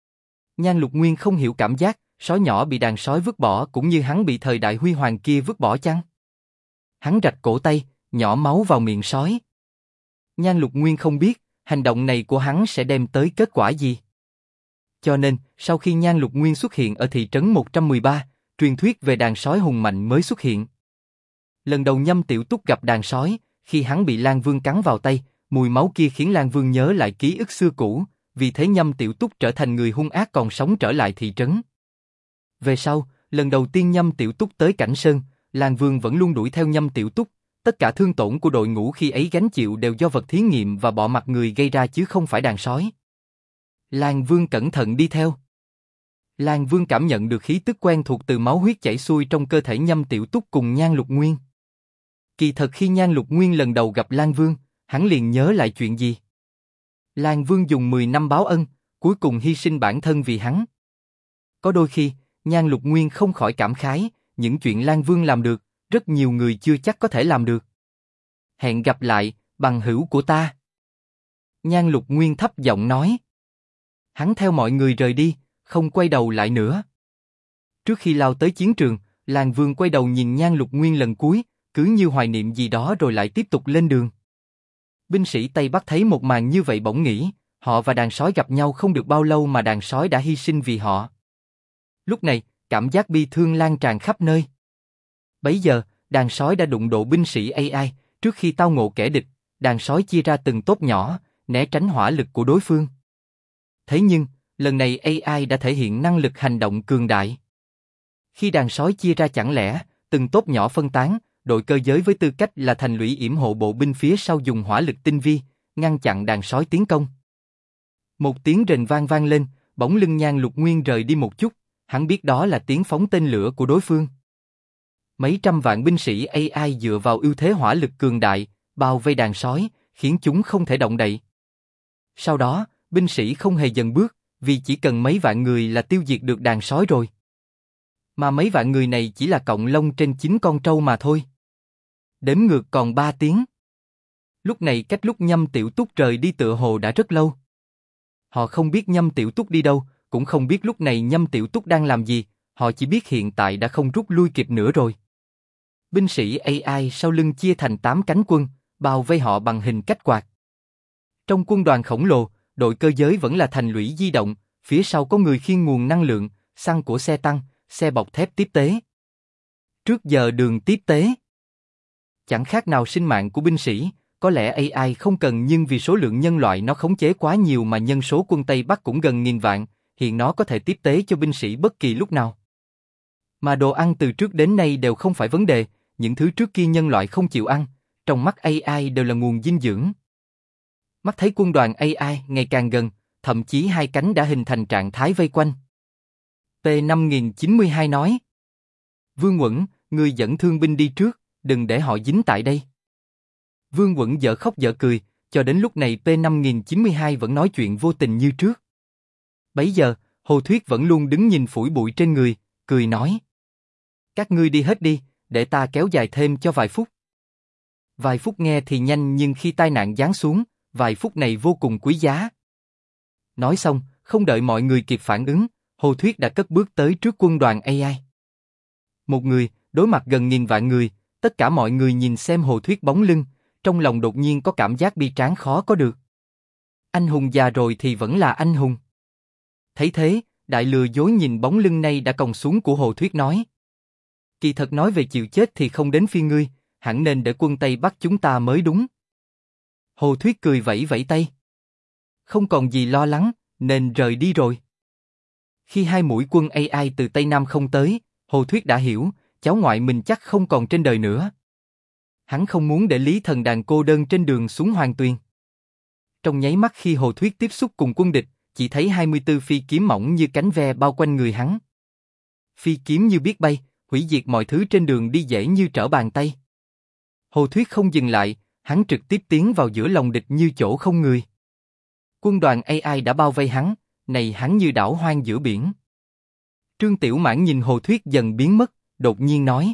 Nhan Lục Nguyên không hiểu cảm giác, sói nhỏ bị đàn sói vứt bỏ cũng như hắn bị thời đại huy hoàng kia vứt bỏ chăng? Hắn rạch cổ tay, nhỏ máu vào miệng sói. Nhan Lục Nguyên không biết, hành động này của hắn sẽ đem tới kết quả gì. Cho nên, sau khi Nhan Lục Nguyên xuất hiện ở thị trấn một trăm mười ba, truyền thuyết về đàn sói hùng mạnh mới xuất hiện. Lần đầu Nhâm Tiểu Túc gặp đàn sói, khi hắn bị Lan Vương cắn vào tay, mùi máu kia khiến Lan Vương nhớ lại ký ức xưa cũ, vì thế Nhâm Tiểu Túc trở thành người hung ác còn sống trở lại thị trấn. Về sau, lần đầu tiên Nhâm Tiểu Túc tới Cảnh Sơn, Lan Vương vẫn luôn đuổi theo Nhâm Tiểu Túc, tất cả thương tổn của đội ngũ khi ấy gánh chịu đều do vật thí nghiệm và bọ mặt người gây ra chứ không phải đàn sói. Lan Vương cẩn thận đi theo. Lan Vương cảm nhận được khí tức quen thuộc từ máu huyết chảy xuôi trong cơ thể Nhâm Tiểu Túc cùng Nhan Lục Nguyên. Kỳ thật khi Nhan Lục Nguyên lần đầu gặp Lan Vương, hắn liền nhớ lại chuyện gì. Lan Vương dùng mười năm báo ân, cuối cùng hy sinh bản thân vì hắn. Có đôi khi, Nhan Lục Nguyên không khỏi cảm khái, những chuyện Lan Vương làm được, rất nhiều người chưa chắc có thể làm được. Hẹn gặp lại, bằng hữu của ta. Nhan Lục Nguyên thấp giọng nói. Hắn theo mọi người rời đi, không quay đầu lại nữa. Trước khi lao tới chiến trường, Lan Vương quay đầu nhìn Nhan Lục Nguyên lần cuối, cứ như hoài niệm gì đó rồi lại tiếp tục lên đường. Binh sĩ Tây Bắc thấy một màn như vậy bỗng nghĩ, họ và đàn sói gặp nhau không được bao lâu mà đàn sói đã hy sinh vì họ. Lúc này, cảm giác bi thương lan tràn khắp nơi. Bấy giờ, đàn sói đã đụng độ binh sĩ a i, trước khi tao ngộ kẻ địch, đàn sói chia ra từng tốp nhỏ, né tránh hỏa lực của đối phương. Thế nhưng, lần này a i đã thể hiện năng lực hành động cường đại. Khi đàn sói chia ra chẳng lẽ, từng tốp nhỏ phân tán, đội cơ giới với tư cách là thành lũy yểm hộ bộ binh phía sau dùng hỏa lực tinh vi, ngăn chặn đàn sói tiến công. Một tiếng rền vang vang lên, bỗng lưng Nhan Lục Nguyên rời đi một chút, hắn biết đó là tiếng phóng tên lửa của đối phương. Mấy trăm vạn binh sĩ a i dựa vào ưu thế hỏa lực cường đại, bao vây đàn sói, khiến chúng không thể động đậy. Sau đó, binh sĩ không hề dừng bước, vì chỉ cần mấy vạn người là tiêu diệt được đàn sói rồi. Mà mấy vạn người này chỉ là cọng lông trên chín con trâu mà thôi. Đếm ngược còn ba tiếng. Lúc này cách lúc Nhâm Tiểu Túc rời đi tựa hồ đã rất lâu. Họ không biết Nhâm Tiểu Túc đi đâu, cũng không biết lúc này Nhâm Tiểu Túc đang làm gì, họ chỉ biết hiện tại đã không rút lui kịp nữa rồi. Binh sĩ a i sau lưng chia thành tám cánh quân, bao vây họ bằng hình cách quạt. Trong quân đoàn khổng lồ, đội cơ giới vẫn là thành lũy di động, phía sau có người khiêng nguồn năng lượng, xăng của xe tăng, xe bọc thép tiếp tế. Trước giờ đường tiếp tế. Chẳng khác nào sinh mạng của binh sĩ, có lẽ a i không cần nhưng vì số lượng nhân loại nó khống chế quá nhiều mà nhân số quân Tây Bắc cũng gần nghìn vạn, hiện nó có thể tiếp tế cho binh sĩ bất kỳ lúc nào. Mà đồ ăn từ trước đến nay đều không phải vấn đề, những thứ trước kia nhân loại không chịu ăn, trong mắt a i đều là nguồn dinh dưỡng. Mắt thấy quân đoàn a i ngày càng gần, thậm chí hai cánh đã hình thành trạng thái vây quanh. P năm nghìn chín mươi hai nói: Vương Quẩn, ngươi dẫn thương binh đi trước, đừng để họ dính tại đây. Vương Quẩn dở khóc dở cười, cho đến lúc này P năm nghìn chín mươi hai vẫn nói chuyện vô tình như trước. Bấy giờ, Hồ Thuyết vẫn luôn đứng nhìn phủi bụi trên người, cười nói: Các ngươi đi hết đi, để ta kéo dài thêm cho vài phút. Vài phút nghe thì nhanh nhưng khi tai nạn giáng xuống, vài phút này vô cùng quý giá. Nói xong, không đợi mọi người kịp phản ứng, Hồ Thuyết đã cất bước tới trước quân đoàn a i. Một người, đối mặt gần nghìn vạn người, tất cả mọi người nhìn xem Hồ Thuyết bóng lưng, trong lòng đột nhiên có cảm giác bi tráng khó có được. Anh hùng già rồi thì vẫn là anh hùng. Thấy thế, đại lừa dối nhìn bóng lưng này đã còng xuống của Hồ Thuyết nói: Kỳ thật nói về chịu chết thì không đến phiên ngươi, hẳn nên để quân Tây bắt chúng ta mới đúng. Hồ Thuyết cười vẫy vẫy tay. Không còn gì lo lắng, nên rời đi rồi. Khi hai mũi quân a i từ Tây Nam không tới, Hồ Thuyết đã hiểu, cháu ngoại mình chắc không còn trên đời nữa. Hắn không muốn để Lý Thần Đàn cô đơn trên đường xuống Hoàng Tuyền. Trong nháy mắt khi Hồ Thuyết tiếp xúc cùng quân địch, chỉ thấy hai mươi tư phi kiếm mỏng như cánh ve bao quanh người hắn. Phi kiếm như biết bay, hủy diệt mọi thứ trên đường đi dễ như trở bàn tay. Hồ Thuyết không dừng lại, hắn trực tiếp tiến vào giữa lòng địch như chỗ không người. Quân đoàn a i đã bao vây hắn, này hắn như đảo hoang giữa biển. Trương Tiểu Mãn nhìn Hồ Thuyết dần biến mất, đột nhiên nói: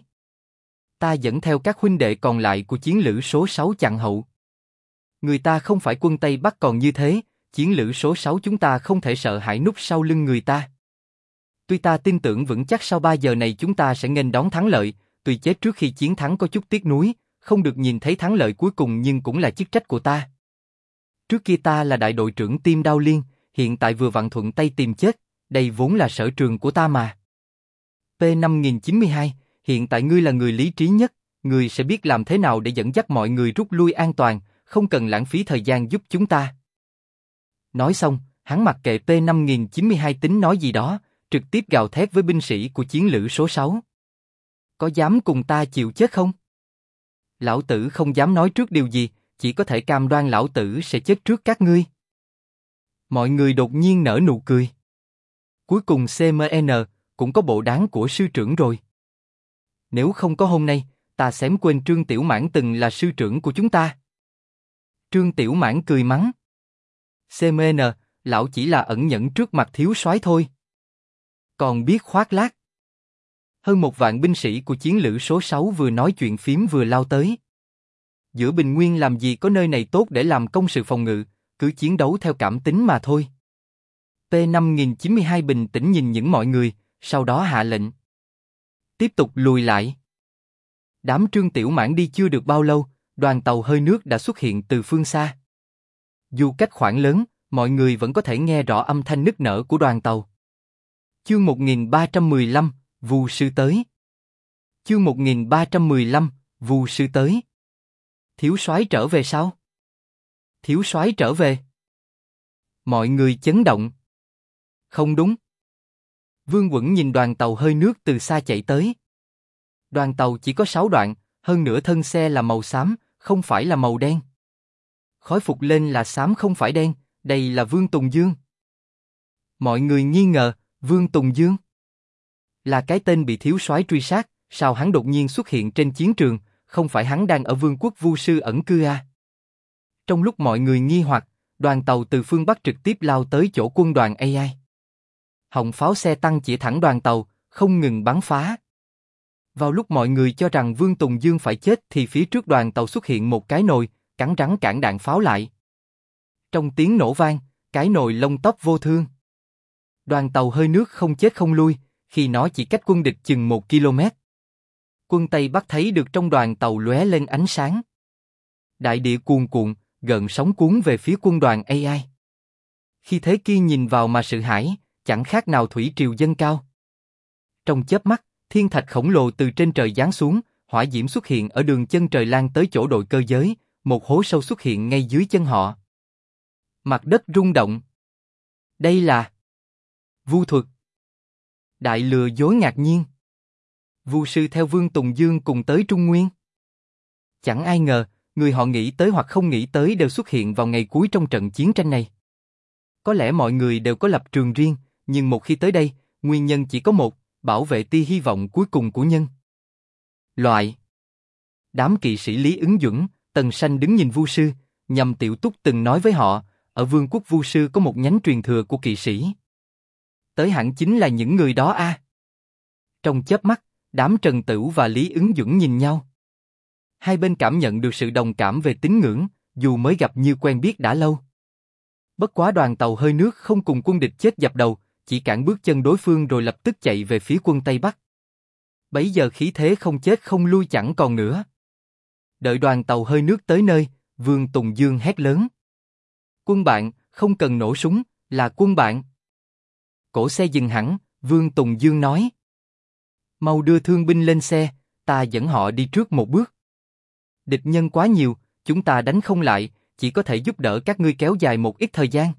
Ta dẫn theo các huynh đệ còn lại của chiến lữ số sáu chặn hậu. Người ta không phải quân Tây Bắc còn như thế, chiến lữ số sáu chúng ta không thể sợ hãi núp sau lưng người ta. Tuy ta tin tưởng vững chắc sau ba giờ này chúng ta sẽ nghênh đón thắng lợi, tuy chết trước khi chiến thắng có chút tiếc nuối, không được nhìn thấy thắng lợi cuối cùng nhưng cũng là chức trách của ta. Trước kia ta là đại đội trưởng Tim Đao Liên, hiện tại vừa vặn thuận tay tìm chết, đây vốn là sở trường của ta mà. P năm nghìn chín mươi hai, hiện tại ngươi là người lý trí nhất, ngươi sẽ biết làm thế nào để dẫn dắt mọi người rút lui an toàn, không cần lãng phí thời gian giúp chúng ta. Nói xong, hắn mặc kệ P năm nghìn chín mươi hai tính nói gì đó, trực tiếp gào thét với binh sĩ của chiến lữ số sáu. Có dám cùng ta chịu chết không? Lão tử không dám nói trước điều gì, chỉ có thể cam đoan lão tử sẽ chết trước các ngươi. Mọi người đột nhiên nở nụ cười. Cuối cùng xê em en cũng có bộ dáng của sư trưởng rồi. Nếu không có hôm nay, ta xém quên Trương Tiểu Mãn từng là sư trưởng của chúng ta. Trương Tiểu Mãn cười mắng. xê em en, lão chỉ là ẩn nhẫn trước mặt thiếu soái thôi. Còn biết khoác lác. Hơn một vạn binh sĩ của chiến lữ số sáu vừa nói chuyện phím vừa lao tới. Giữa Bình Nguyên làm gì có nơi này tốt để làm công sự phòng ngự, cứ chiến đấu theo cảm tính mà thôi. P năm nghìn chín mươi hai bình tĩnh nhìn những mọi người, sau đó hạ lệnh. Tiếp tục lùi lại. Đám Trương Tiểu Mãn đi chưa được bao lâu, đoàn tàu hơi nước đã xuất hiện từ phương xa. Dù cách khoảng lớn, mọi người vẫn có thể nghe rõ âm thanh nức nở của đoàn tàu. Chương một nghìn ba trăm mười lăm, Vu sư tới. Chương một nghìn ba trăm mười lăm, Vu sư tới. Thiếu soái trở về sao? Thiếu soái trở về. Mọi người chấn động. Không đúng. Vương Quẩn nhìn đoàn tàu hơi nước từ xa chạy tới. Đoàn tàu chỉ có sáu đoạn, hơn nữa thân xe là màu xám, không phải là màu đen. Khói phục lên là xám không phải đen, đây là Vương Tùng Dương. Mọi người nghi ngờ, Vương Tùng Dương là cái tên bị thiếu soái truy sát, sao hắn đột nhiên xuất hiện trên chiến trường, không phải hắn đang ở Vương quốc Vu sư ẩn cư à? Trong lúc mọi người nghi hoặc, Đoàn tàu từ phương Bắc trực tiếp lao tới chỗ quân đoàn a i. Họng pháo xe tăng chỉ thẳng đoàn tàu, không ngừng bắn phá. Vào lúc mọi người cho rằng Vương Tùng Dương phải chết thì phía trước đoàn tàu xuất hiện một cái nồi, cắn rắn cản đạn pháo lại. Trong tiếng nổ vang, cái nồi lông tóc vô thương. Đoàn tàu hơi nước không chết không lui, khi nó chỉ cách quân địch chừng một ki lô mét. Quân Tây Bắc thấy được trong đoàn tàu lóe lên ánh sáng. Đại địa cuồn cuộn, gợn sóng cuốn về phía quân đoàn a i. Khi thế kia nhìn vào mà sự hãi, chẳng khác nào thủy triều dâng cao. Trong chớp mắt, thiên thạch khổng lồ từ trên trời giáng xuống, hỏa diễm xuất hiện ở đường chân trời lan tới chỗ đội cơ giới, một hố sâu xuất hiện ngay dưới chân họ. Mặt đất rung động. Đây là vu thuật. Đại lừa dối ngạc nhiên. Vu sư theo Vương Tùng Dương cùng tới Trung Nguyên. Chẳng ai ngờ, người họ nghĩ tới hoặc không nghĩ tới đều xuất hiện vào ngày cuối trong trận chiến tranh này. Có lẽ mọi người đều có lập trường riêng, nhưng một khi tới đây, nguyên nhân chỉ có một, bảo vệ tia hy vọng cuối cùng của nhân loại. Đám kỵ sĩ Lý Ứng Duẩn, Tần Sanh đứng nhìn Vu sư, Nhâm Tiểu Túc từng nói với họ, ở Vương quốc Vu sư có một nhánh truyền thừa của kỵ sĩ. Tới hẳn chính là những người đó a. À. Trong chớp mắt, đám Trần Tửu và Lý Ứng Duẩn nhìn nhau. Hai bên cảm nhận được sự đồng cảm về tín ngưỡng, dù mới gặp như quen biết đã lâu. Bất quá đoàn tàu hơi nước không cùng quân địch chết dập đầu, chỉ cản bước chân đối phương rồi lập tức chạy về phía quân Tây Bắc. Bấy giờ khí thế không chết không lui chẳng còn nữa. Đợi đoàn tàu hơi nước tới nơi, Vương Tùng Dương hét lớn. Quân bạn, không cần nổ súng, là quân bạn. Cổ xe dừng hẳn, Vương Tùng Dương nói. Mau đưa thương binh lên xe, ta dẫn họ đi trước một bước. Địch nhân quá nhiều, chúng ta đánh không lại, chỉ có thể giúp đỡ các ngươi kéo dài một ít thời gian.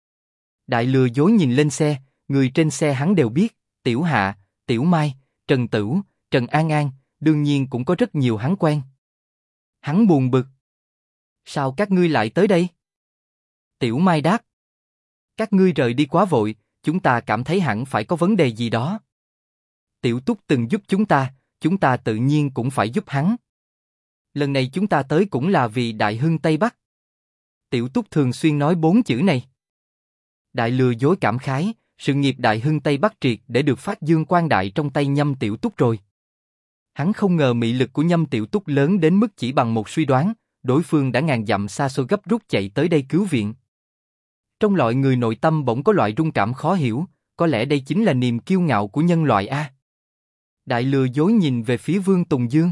Đại lừa dối nhìn lên xe, người trên xe hắn đều biết, Tiểu Hạ, Tiểu Mai, Trần Tửu, Trần An An, đương nhiên cũng có rất nhiều hắn quen. Hắn buồn bực. Sao các ngươi lại tới đây? Tiểu Mai đáp. Các ngươi rời đi quá vội, chúng ta cảm thấy hẳn phải có vấn đề gì đó. Tiểu Túc từng giúp chúng ta, chúng ta tự nhiên cũng phải giúp hắn. Lần này chúng ta tới cũng là vì Đại Hưng Tây Bắc. Tiểu Túc thường xuyên nói bốn chữ này. Đại lừa dối cảm khái, sự nghiệp Đại Hưng Tây Bắc triệt để được phát dương quang đại trong tay Nhâm Tiểu Túc rồi. Hắn không ngờ mị lực của Nhâm Tiểu Túc lớn đến mức chỉ bằng một suy đoán, đối phương đã ngàn dặm xa xôi gấp rút chạy tới đây cứu viện. Trong loại người nội tâm bỗng có loại rung cảm khó hiểu, có lẽ đây chính là niềm kiêu ngạo của nhân loại a. Đại lừa dối nhìn về phía Vương Tùng Dương.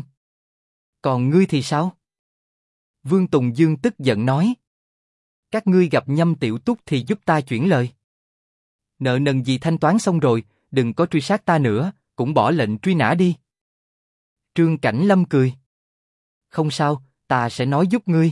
Còn ngươi thì sao? Vương Tùng Dương tức giận nói. Các ngươi gặp Nhâm Tiểu Túc thì giúp ta chuyển lời. Nợ nần gì thanh toán xong rồi, đừng có truy sát ta nữa, cũng bỏ lệnh truy nã đi. Trương Cảnh Lâm cười. Không sao, ta sẽ nói giúp ngươi.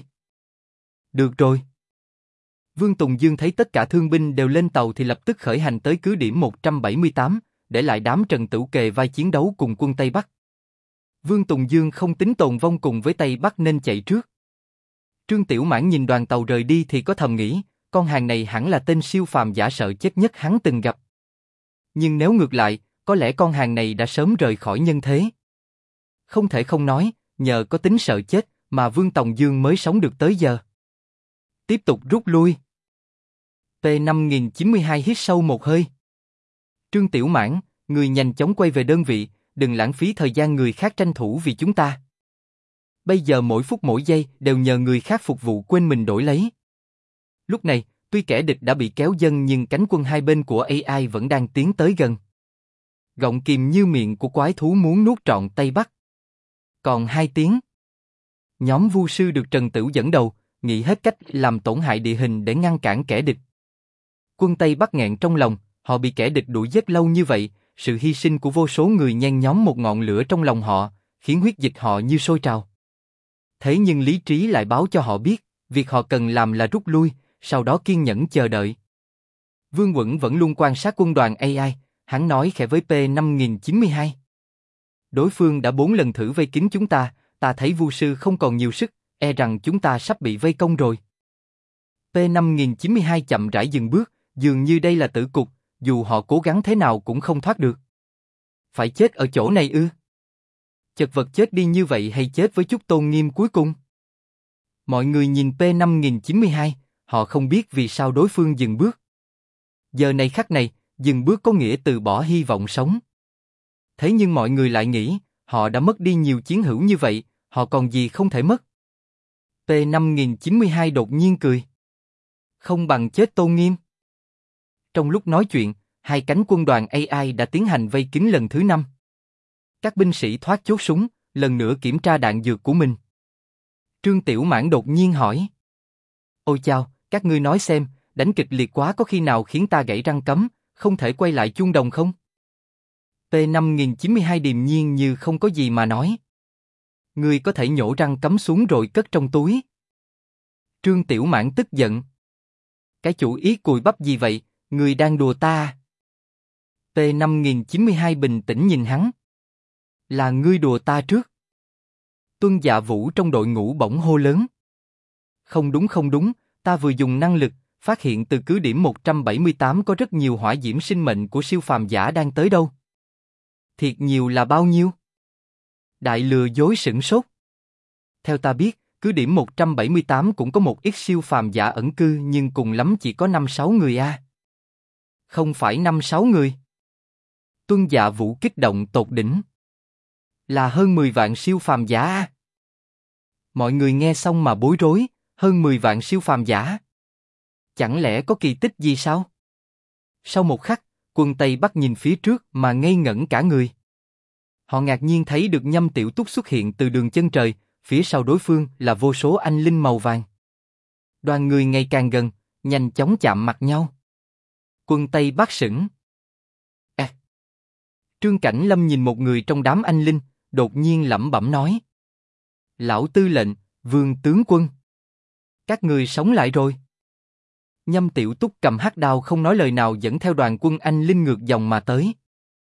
Được rồi. Vương Tùng Dương thấy tất cả thương binh đều lên tàu thì lập tức khởi hành tới cứ điểm một trăm bảy mươi tám, để lại đám Trần Tửu kề vai chiến đấu cùng quân Tây Bắc. Vương Tùng Dương không tính tồn vong cùng với Tây Bắc nên chạy trước. Trương Tiểu Mãn nhìn đoàn tàu rời đi thì có thầm nghĩ, con hàng này hẳn là tên siêu phàm giả sợ chết nhất hắn từng gặp. Nhưng nếu ngược lại, có lẽ con hàng này đã sớm rời khỏi nhân thế. Không thể không nói, nhờ có tính sợ chết mà Vương Tùng Dương mới sống được tới giờ. Tiếp tục rút lui. P năm nghìn chín mươi hai hít sâu một hơi. Trương Tiểu Mãn, người nhanh chóng quay về đơn vị, đừng lãng phí thời gian người khác tranh thủ vì chúng ta. Bây giờ mỗi phút mỗi giây đều nhờ người khác phục vụ quên mình đổi lấy. Lúc này, tuy kẻ địch đã bị kéo dần nhưng cánh quân hai bên của a i vẫn đang tiến tới gần. Gọng kìm như miệng của quái thú muốn nuốt trọn Tây Bắc. Còn hai tiếng. Nhóm Vu sư được Trần Tửu dẫn đầu, nghĩ hết cách làm tổn hại địa hình để ngăn cản kẻ địch. Quân Tây Bắc nghẹn trong lòng, họ bị kẻ địch đuổi giết lâu như vậy, sự hy sinh của vô số người nhen nhóm một ngọn lửa trong lòng họ, khiến huyết dịch họ như sôi trào. Thế nhưng lý trí lại báo cho họ biết, việc họ cần làm là rút lui, sau đó kiên nhẫn chờ đợi. Vương Quẩn vẫn luôn quan sát quân đoàn a i, hắn nói khẽ với P năm nghìn chín mươi hai. Đối phương đã bốn lần thử vây kín chúng ta, ta thấy Vu sư không còn nhiều sức, e rằng chúng ta sắp bị vây công rồi. P năm nghìn chín mươi hai chậm rãi dừng bước, dường như đây là tử cục, dù họ cố gắng thế nào cũng không thoát được. Phải chết ở chỗ này ư? Chật vật chết đi như vậy hay chết với chút tôn nghiêm cuối cùng? Mọi người nhìn P năm nghìn chín mươi hai, họ không biết vì sao đối phương dừng bước. Giờ này khắc này, dừng bước có nghĩa từ bỏ hy vọng sống. Thế nhưng mọi người lại nghĩ, họ đã mất đi nhiều chiến hữu như vậy, họ còn gì không thể mất. P năm nghìn chín mươi hai đột nhiên cười. Không bằng chết tôn nghiêm. Trong lúc nói chuyện, hai cánh quân đoàn a i đã tiến hành vây kín lần thứ năm. Các binh sĩ thoát chốt súng, lần nữa kiểm tra đạn dược của mình. Trương Tiểu Mãn đột nhiên hỏi. Ôi chao, các ngươi nói xem, đánh kịch liệt quá có khi nào khiến ta gãy răng cấm, không thể quay lại chuông đồng không? P năm nghìn chín mươi hai điềm nhiên như không có gì mà nói. Ngươi có thể nhổ răng cấm xuống rồi cất trong túi. Trương Tiểu Mãn tức giận. Cái chủ ý cùi bắp gì vậy, ngươi đang đùa ta? P năm nghìn chín mươi hai bình tĩnh nhìn hắn. Là ngươi đùa ta trước. Tuân Dạ Vũ trong đội ngũ bỗng hô lớn. Không đúng không đúng, ta vừa dùng năng lực, phát hiện từ cứ điểm một trăm bảy mươi tám có rất nhiều hỏa diễm sinh mệnh của siêu phàm giả đang tới đâu. Thiệt nhiều là bao nhiêu? Đại lừa dối sửng sốt. Theo ta biết, cứ điểm một trăm bảy mươi tám cũng có một ít siêu phàm giả ẩn cư nhưng cùng lắm chỉ có năm sáu người a. À. Không phải năm sáu người. Tuân Dạ Vũ kích động tột đỉnh. Là hơn mười vạn siêu phàm giả a. À. Mọi người nghe xong mà bối rối, hơn mười vạn siêu phàm giả. Chẳng lẽ có kỳ tích gì sao? Sau một khắc, quân Tây Bắc nhìn phía trước mà ngây ngẩn cả người. Họ ngạc nhiên thấy được Nhâm Tiểu Túc xuất hiện từ đường chân trời, phía sau đối phương là vô số anh linh màu vàng. Đoàn người ngày càng gần, nhanh chóng chạm mặt nhau. Quân Tây Bắc sững. À. Trương Cảnh Lâm nhìn một người trong đám anh linh, đột nhiên lẩm bẩm nói. Lão tư lệnh, Vương tướng quân. Các người sống lại rồi. Nhâm Tiểu Túc cầm hắc đao không nói lời nào dẫn theo đoàn quân anh linh ngược dòng mà tới.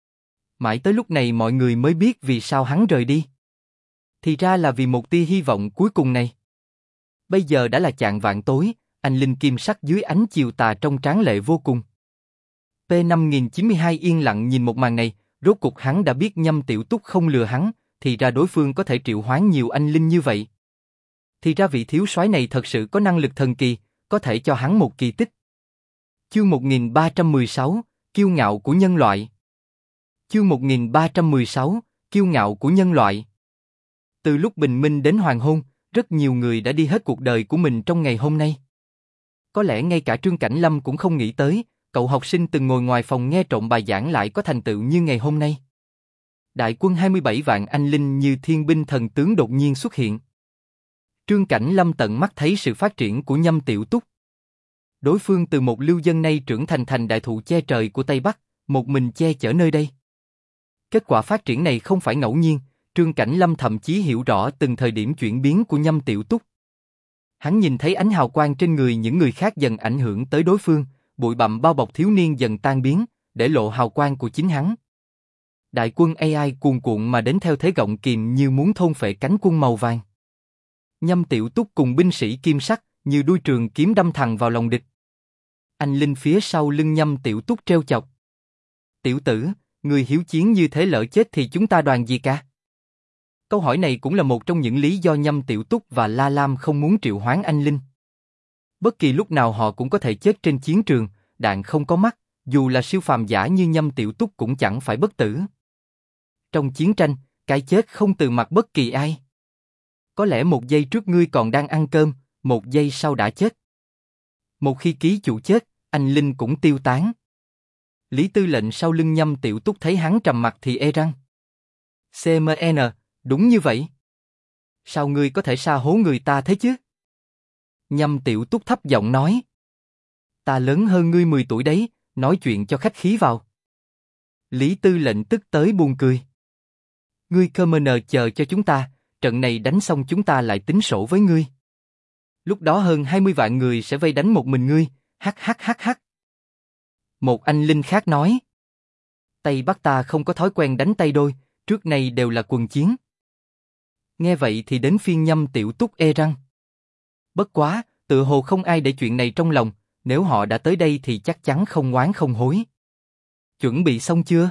Mãi tới lúc này mọi người mới biết vì sao hắn rời đi. Thì ra là vì một tia hy vọng cuối cùng này. Bây giờ đã là chạng vạng tối, anh linh kim sắc dưới ánh chiều tà trông tráng lệ vô cùng. P năm nghìn chín mươi hai yên lặng nhìn một màn này, rốt cuộc hắn đã biết Nhâm Tiểu Túc không lừa hắn, thì ra đối phương có thể triệu hoán nhiều anh linh như vậy. Thì ra vị thiếu soái này thật sự có năng lực thần kỳ, có thể cho hắn một kỳ tích. Chương một nghìn ba trăm mười sáu, kiêu ngạo của nhân loại. Chương một nghìn ba trăm mười sáu, kiêu ngạo của nhân loại. Từ lúc bình minh đến hoàng hôn, rất nhiều người đã đi hết cuộc đời của mình trong ngày hôm nay. Có lẽ ngay cả Trương Cảnh Lâm cũng không nghĩ tới, cậu học sinh từng ngồi ngoài phòng nghe trộm bài giảng lại có thành tựu như ngày hôm nay. Đại quân hai mươi bảy vạn anh linh như thiên binh thần tướng đột nhiên xuất hiện. Trương Cảnh Lâm tận mắt thấy sự phát triển của Nhâm Tiểu Túc. Đối phương từ một lưu dân nay trưởng thành thành đại thụ che trời của Tây Bắc, một mình che chở nơi đây. Kết quả phát triển này không phải ngẫu nhiên, Trương Cảnh Lâm thậm chí hiểu rõ từng thời điểm chuyển biến của Nhâm Tiểu Túc. Hắn nhìn thấy ánh hào quang trên người những người khác dần ảnh hưởng tới đối phương, bụi bặm bao bọc thiếu niên dần tan biến, để lộ hào quang của chính hắn. Đại quân a i cuồn cuộn mà đến theo thế gọng kìm như muốn thôn phệ cánh quân màu vàng. Nhâm Tiểu Túc cùng binh sĩ kim sắc như đuôi trường kiếm đâm thẳng vào lòng địch. Anh linh phía sau lưng Nhâm Tiểu Túc treo chọc. Tiểu tử, người hiếu chiến như thế lỡ chết thì chúng ta đoàn gì cả? Câu hỏi này cũng là một trong những lý do Nhâm Tiểu Túc và La Lam không muốn triệu hoán anh linh. Bất kỳ lúc nào họ cũng có thể chết trên chiến trường, đạn không có mắt, dù là siêu phàm giả như Nhâm Tiểu Túc cũng chẳng phải bất tử. Trong chiến tranh, cái chết không từ mặt bất kỳ ai. Có lẽ một giây trước ngươi còn đang ăn cơm, một giây sau đã chết. Một khi ký chủ chết, anh linh cũng tiêu tán. Lý tư lệnh sau lưng Nhâm Tiểu Túc thấy hắn trầm mặt thì e răng. xê em en, đúng như vậy. Sao ngươi có thể sa hố người ta thế chứ? Nhâm Tiểu Túc thấp giọng nói. Ta lớn hơn ngươi mười tuổi đấy, nói chuyện cho khách khí vào. Lý tư lệnh tức tới buồn cười. Ngươi Commoner chờ cho chúng ta, trận này đánh xong chúng ta lại tính sổ với ngươi. Lúc đó hơn hai mươi vạn người sẽ vây đánh một mình ngươi, hắc hắc hắc hắc. Một anh linh khác nói. Tây Bắc ta không có thói quen đánh tay đôi, trước nay đều là quần chiến. Nghe vậy thì đến phiên Nhâm Tiểu Túc e răng. Bất quá, tự hồ không ai để chuyện này trong lòng, nếu họ đã tới đây thì chắc chắn không oán không hối. Chuẩn bị xong chưa?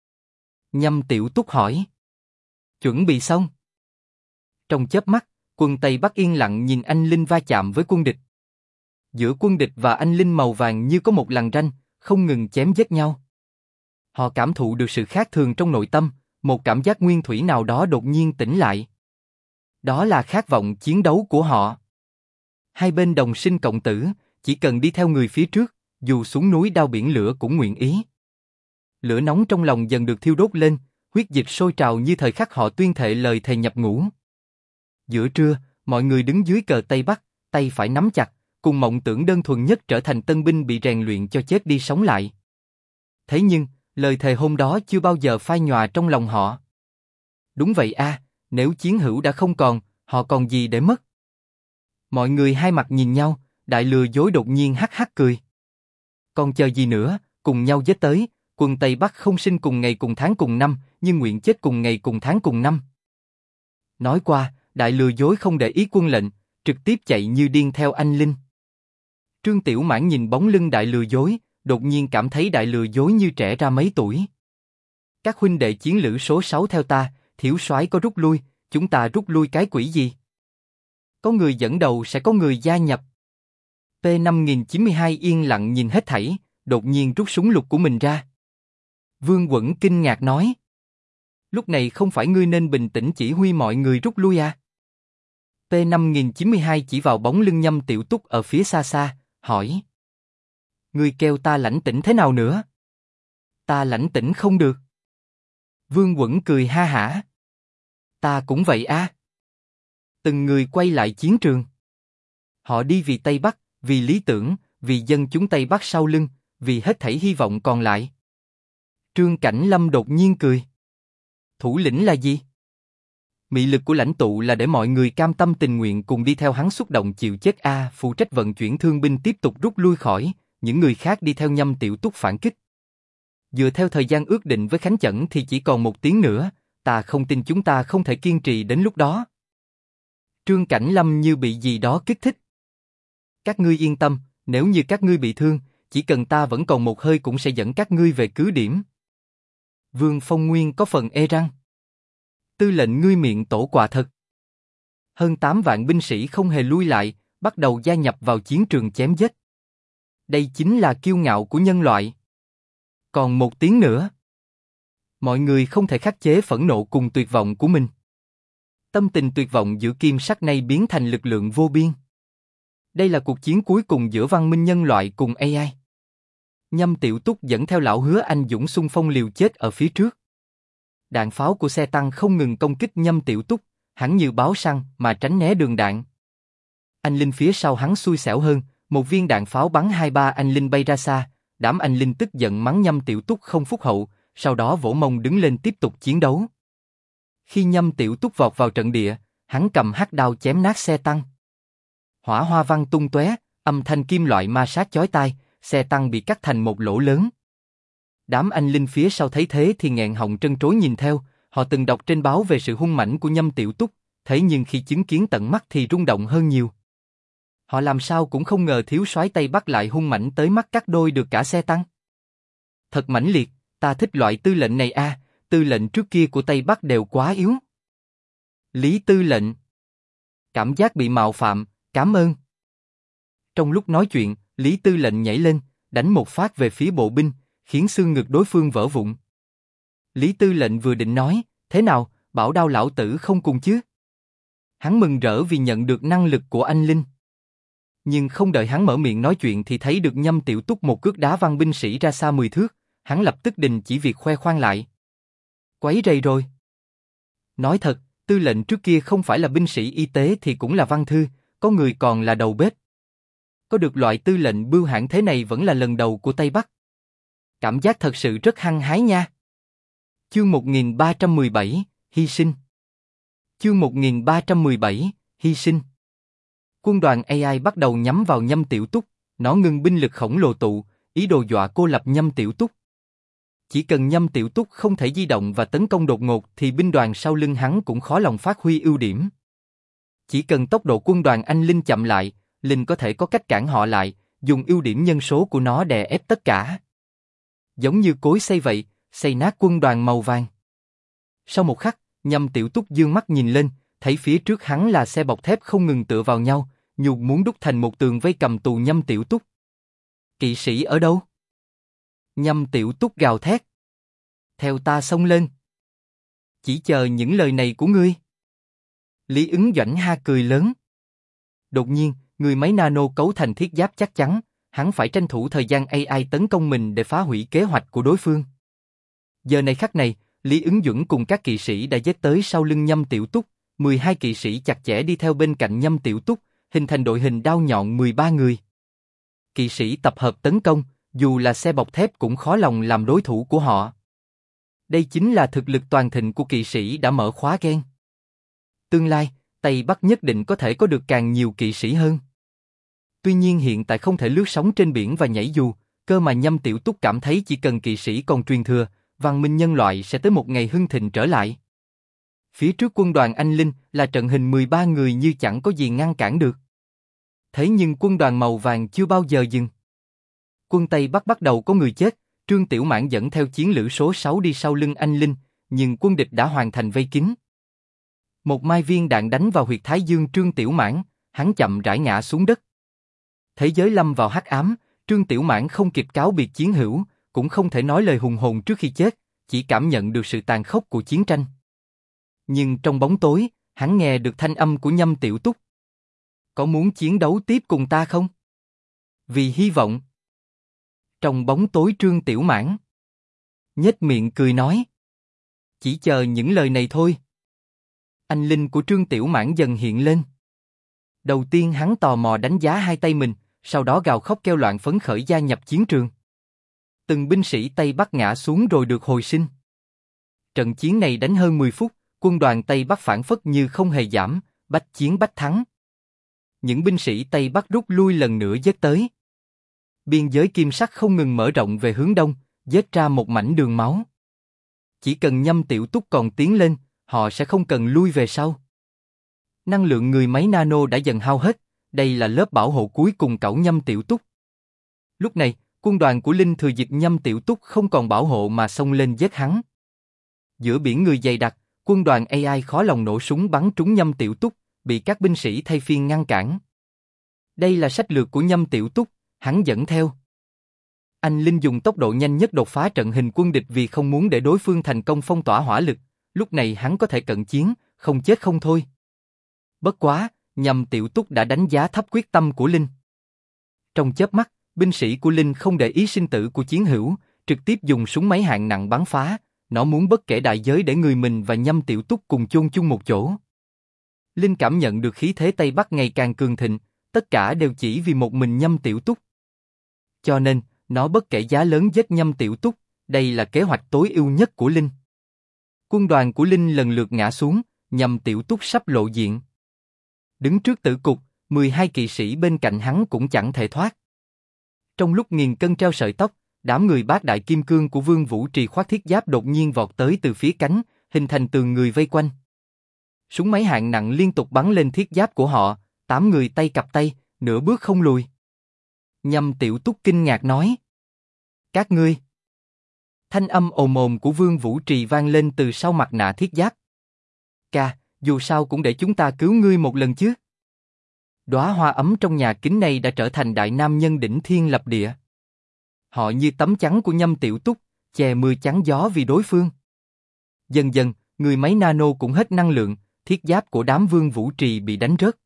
Nhâm Tiểu Túc hỏi. Chuẩn bị xong. Trong chớp mắt, quân Tây Bắc yên lặng nhìn anh linh va chạm với quân địch. Giữa quân địch và anh linh màu vàng như có một lằn ranh, không ngừng chém giết nhau. Họ cảm thụ được sự khác thường trong nội tâm, một cảm giác nguyên thủy nào đó đột nhiên tỉnh lại. Đó là khát vọng chiến đấu của họ. Hai bên đồng sinh cộng tử, chỉ cần đi theo người phía trước, dù xuống núi đao biển lửa cũng nguyện ý. Lửa nóng trong lòng dần được thiêu đốt lên, huyết dịch sôi trào như thời khắc họ tuyên thệ lời thề nhập ngũ. Giữa trưa, mọi người đứng dưới cờ Tây Bắc, tay phải nắm chặt, cùng mộng tưởng đơn thuần nhất trở thành tân binh bị rèn luyện cho chết đi sống lại. Thế nhưng, lời thề hôm đó chưa bao giờ phai nhòa trong lòng họ. Đúng vậy a, nếu chiến hữu đã không còn, họ còn gì để mất? Mọi người hai mặt nhìn nhau, đại lừa dối đột nhiên hắc hắc cười. Còn chờ gì nữa, cùng nhau giết tới, quân Tây Bắc không sinh cùng ngày cùng tháng cùng năm, nhưng nguyện chết cùng ngày cùng tháng cùng năm. Nói qua, đại lừa dối không để ý quân lệnh, trực tiếp chạy như điên theo anh Linh. Trương Tiểu Mãn nhìn bóng lưng đại lừa dối, đột nhiên cảm thấy đại lừa dối như trẻ ra mấy tuổi. Các huynh đệ chiến lữ số sáu theo ta, Thiểu soái có rút lui, chúng ta rút lui cái quỷ gì? Có người dẫn đầu sẽ có người gia nhập. P năm nghìn chín mươi hai yên lặng nhìn hết thảy, đột nhiên rút súng lục của mình ra. Vương Quẩn kinh ngạc nói. Lúc này không phải ngươi nên bình tĩnh chỉ huy mọi người rút lui à? P năm nghìn chín mươi hai chỉ vào bóng lưng Nhâm Tiểu Túc ở phía xa xa, hỏi. Ngươi kêu ta lãnh tĩnh thế nào nữa? Ta lãnh tĩnh không được. Vương Quẩn cười ha hả. Ta cũng vậy á. Từng người quay lại chiến trường. Họ đi vì Tây Bắc, vì lý tưởng, vì dân chúng Tây Bắc sau lưng, vì hết thảy hy vọng còn lại. Trương Cảnh Lâm đột nhiên cười. Thủ lĩnh là gì? Mị lực của lãnh tụ là để mọi người cam tâm tình nguyện cùng đi theo hắn xúc động chịu chết a, à, phụ trách vận chuyển thương binh tiếp tục rút lui khỏi, những người khác đi theo Nhâm Tiểu Túc phản kích. Dựa theo thời gian ước định với Khánh Chẩn thì chỉ còn một tiếng nữa, ta không tin chúng ta không thể kiên trì đến lúc đó. Trương Cảnh Lâm như bị gì đó kích thích. Các ngươi yên tâm, nếu như các ngươi bị thương, chỉ cần ta vẫn còn một hơi cũng sẽ dẫn các ngươi về cứ điểm. Vương Phong Nguyên có phần e răng. Tư lệnh ngươi miệng tổ quả thật. Hơn tám vạn binh sĩ không hề lui lại, bắt đầu gia nhập vào chiến trường chém giết. Đây chính là kiêu ngạo của nhân loại. Còn một tiếng nữa. Mọi người không thể khắc chế phẫn nộ cùng tuyệt vọng của mình. Tâm tình tuyệt vọng giữa kim sắc này biến thành lực lượng vô biên. Đây là cuộc chiến cuối cùng giữa văn minh nhân loại cùng a i. Nhâm Tiểu Túc dẫn theo lão Hứa anh dũng xung phong liều chết ở phía trước. Đạn pháo của xe tăng không ngừng công kích Nhâm Tiểu Túc, hắn như báo săn mà tránh né đường đạn. Anh Linh phía sau hắn xui xẻo hơn, một viên đạn pháo bắn hai ba anh Linh bay ra xa, đám anh Linh tức giận mắng Nhâm Tiểu Túc không phúc hậu, sau đó vỗ mông đứng lên tiếp tục chiến đấu. Khi Nhâm Tiểu Túc vọt vào trận địa, hắn cầm hắc đao chém nát xe tăng. Hỏa hoa văng tung tóe, âm thanh kim loại ma sát chói tai, xe tăng bị cắt thành một lỗ lớn. Đám anh Linh phía sau thấy thế thì nghẹn họng trân trối nhìn theo, họ từng đọc trên báo về sự hung mãnh của Nhâm Tiểu Túc, thế nhưng khi chứng kiến tận mắt thì rung động hơn nhiều. Họ làm sao cũng không ngờ thiếu soái Tây Bắc lại hung mãnh tới mắt cắt đôi được cả xe tăng. Thật mãnh liệt, ta thích loại tư lệnh này a, à, tư lệnh trước kia của Tây Bắc đều quá yếu. Lý tư lệnh. Cảm giác bị mạo phạm, cảm ơn. Trong lúc nói chuyện, Lý tư lệnh nhảy lên, đánh một phát về phía bộ binh, khiến xương ngực đối phương vỡ vụn. Lý tư lệnh vừa định nói, thế nào, bảo đao lão tử không cùng chứ? Hắn mừng rỡ vì nhận được năng lực của anh Linh. Nhưng không đợi hắn mở miệng nói chuyện thì thấy được Nhâm Tiểu Túc một cước đá văng binh sĩ ra xa mười thước, hắn lập tức đình chỉ việc khoe khoang lại. Quấy rầy rồi. Nói thật, tư lệnh trước kia không phải là binh sĩ y tế thì cũng là văn thư, có người còn là đầu bếp. Có được loại tư lệnh bưu hãn thế này vẫn là lần đầu của Tây Bắc. Cảm giác thật sự rất hăng hái nha. Chương một nghìn ba trăm mười bảy, hy sinh. Chương một nghìn ba trăm mười bảy, hy sinh. Quân đoàn a i bắt đầu nhắm vào Nhâm Tiểu Túc, nó ngưng binh lực khổng lồ tụ, ý đồ dọa cô lập Nhâm Tiểu Túc. Chỉ cần Nhâm Tiểu Túc không thể di động và tấn công đột ngột thì binh đoàn sau lưng hắn cũng khó lòng phát huy ưu điểm. Chỉ cần tốc độ quân đoàn anh Linh chậm lại, Linh có thể có cách cản họ lại, dùng ưu điểm nhân số của nó đè ép tất cả. Giống như cối xay vậy, xay nát quân đoàn màu vàng. Sau một khắc, Nhâm Tiểu Túc dương mắt nhìn lên, thấy phía trước hắn là xe bọc thép không ngừng tựa vào nhau, Nhục muốn đúc thành một tường vây cầm tù Nhâm Tiểu Túc. Kỵ sĩ ở đâu? Nhâm Tiểu Túc gào thét. Theo ta xông lên. Chỉ chờ những lời này của ngươi. Lý Ứng Doãnh ha cười lớn. Đột nhiên, người máy nano cấu thành thiết giáp chắc chắn, hắn phải tranh thủ thời gian a i tấn công mình để phá hủy kế hoạch của đối phương. Giờ này khắc này, Lý Ứng Duẩn cùng các kỵ sĩ đã giết tới sau lưng Nhâm Tiểu Túc, mười hai kỵ sĩ chặt chẽ đi theo bên cạnh Nhâm Tiểu Túc, hình thành đội hình đao nhọn mười ba người. Kỵ sĩ tập hợp tấn công, dù là xe bọc thép cũng khó lòng làm đối thủ của họ. Đây chính là thực lực toàn thịnh của kỵ sĩ đã mở khóa gen. Tương lai, Tây Bắc nhất định có thể có được càng nhiều kỵ sĩ hơn. Tuy nhiên hiện tại không thể lướt sóng trên biển và nhảy dù, cơ mà Nhâm Tiểu Túc cảm thấy chỉ cần kỵ sĩ còn truyền thừa, văn minh nhân loại sẽ tới một ngày hưng thịnh trở lại. Phía trước quân đoàn Anh Linh là trận hình mười ba người như chẳng có gì ngăn cản được. Thế nhưng quân đoàn màu vàng chưa bao giờ dừng. Quân Tây Bắc bắt đầu có người chết, Trương Tiểu Mãn dẫn theo chiến lữ số sáu đi sau lưng Anh Linh, nhưng quân địch đã hoàn thành vây kín. Một mai viên đạn đánh vào huyệt thái dương Trương Tiểu Mãn, hắn chậm rãi ngã xuống đất. Thế giới lâm vào hắc ám, Trương Tiểu Mãn không kịp cáo biệt chiến hữu, cũng không thể nói lời hùng hồn trước khi chết, chỉ cảm nhận được sự tàn khốc của chiến tranh. Nhưng trong bóng tối, hắn nghe được thanh âm của Nhâm Tiểu Túc. Có muốn chiến đấu tiếp cùng ta không? Vì hy vọng. Trong bóng tối Trương Tiểu Mãn nhếch miệng cười nói. Chỉ chờ những lời này thôi. Anh linh của Trương Tiểu Mãn dần hiện lên. Đầu tiên hắn tò mò đánh giá hai tay mình, sau đó gào khóc kêu loạn phấn khởi gia nhập chiến trường. Từng binh sĩ Tây Bắc ngã xuống rồi được hồi sinh. Trận chiến này đánh hơn mười phút, quân đoàn Tây Bắc phản phất như không hề giảm, bách chiến bách thắng. Những binh sĩ Tây Bắc rút lui lần nữa giết tới. Biên giới kim sắc không ngừng mở rộng về hướng đông, giết ra một mảnh đường máu. Chỉ cần Nhâm Tiểu Túc còn tiến lên, họ sẽ không cần lui về sau. Năng lượng người máy nano đã dần hao hết, đây là lớp bảo hộ cuối cùng cẩu Nhâm Tiểu Túc. Lúc này, quân đoàn của Linh thừa dịp Nhâm Tiểu Túc không còn bảo hộ mà xông lên giết hắn. Giữa biển người dày đặc, quân đoàn a i khó lòng nổ súng bắn trúng Nhâm Tiểu Túc, bị các binh sĩ thay phiên ngăn cản. Đây là sách lược của Nhâm Tiểu Túc, hắn dẫn theo. Anh Linh dùng tốc độ nhanh nhất đột phá trận hình quân địch vì không muốn để đối phương thành công phong tỏa hỏa lực, lúc này hắn có thể cận chiến, không chết không thôi. Bất quá, Nhâm Tiểu Túc đã đánh giá thấp quyết tâm của Linh. Trong chớp mắt, binh sĩ của Linh không để ý sinh tử của chiến hữu, trực tiếp dùng súng máy hạng nặng bắn phá, nó muốn bất kể đại giới để người mình và Nhâm Tiểu Túc cùng chôn chung một chỗ. Linh cảm nhận được khí thế Tây Bắc ngày càng cường thịnh, tất cả đều chỉ vì một mình Nhâm Tiểu Túc. Cho nên, nó bất kể giá lớn giết Nhâm Tiểu Túc, đây là kế hoạch tối ưu nhất của Linh. Quân đoàn của Linh lần lượt ngã xuống, Nhâm Tiểu Túc sắp lộ diện. Đứng trước tử cục, mười hai kỵ sĩ bên cạnh hắn cũng chẳng thể thoát. Trong lúc nghìn cân treo sợi tóc, đám người bát đại kim cương của Vương Vũ Trì khoác thiết giáp đột nhiên vọt tới từ phía cánh, hình thành tường người vây quanh. Súng máy hạng nặng liên tục bắn lên thiết giáp của họ, tám người tay cặp tay, nửa bước không lùi. Nhâm Tiểu Túc kinh ngạc nói. Các ngươi. Thanh âm ồm ồm của Vương Vũ Trì vang lên từ sau mặt nạ thiết giáp. Ca, dù sao cũng để chúng ta cứu ngươi một lần chứ. Đóa hoa ấm trong nhà kính này đã trở thành đại nam nhân đỉnh thiên lập địa. Họ như tấm chắn của Nhâm Tiểu Túc, che mưa chắn gió vì đối phương. Dần dần, người máy nano cũng hết năng lượng, thiết giáp của đám Vương Vũ Trì bị đánh rớt.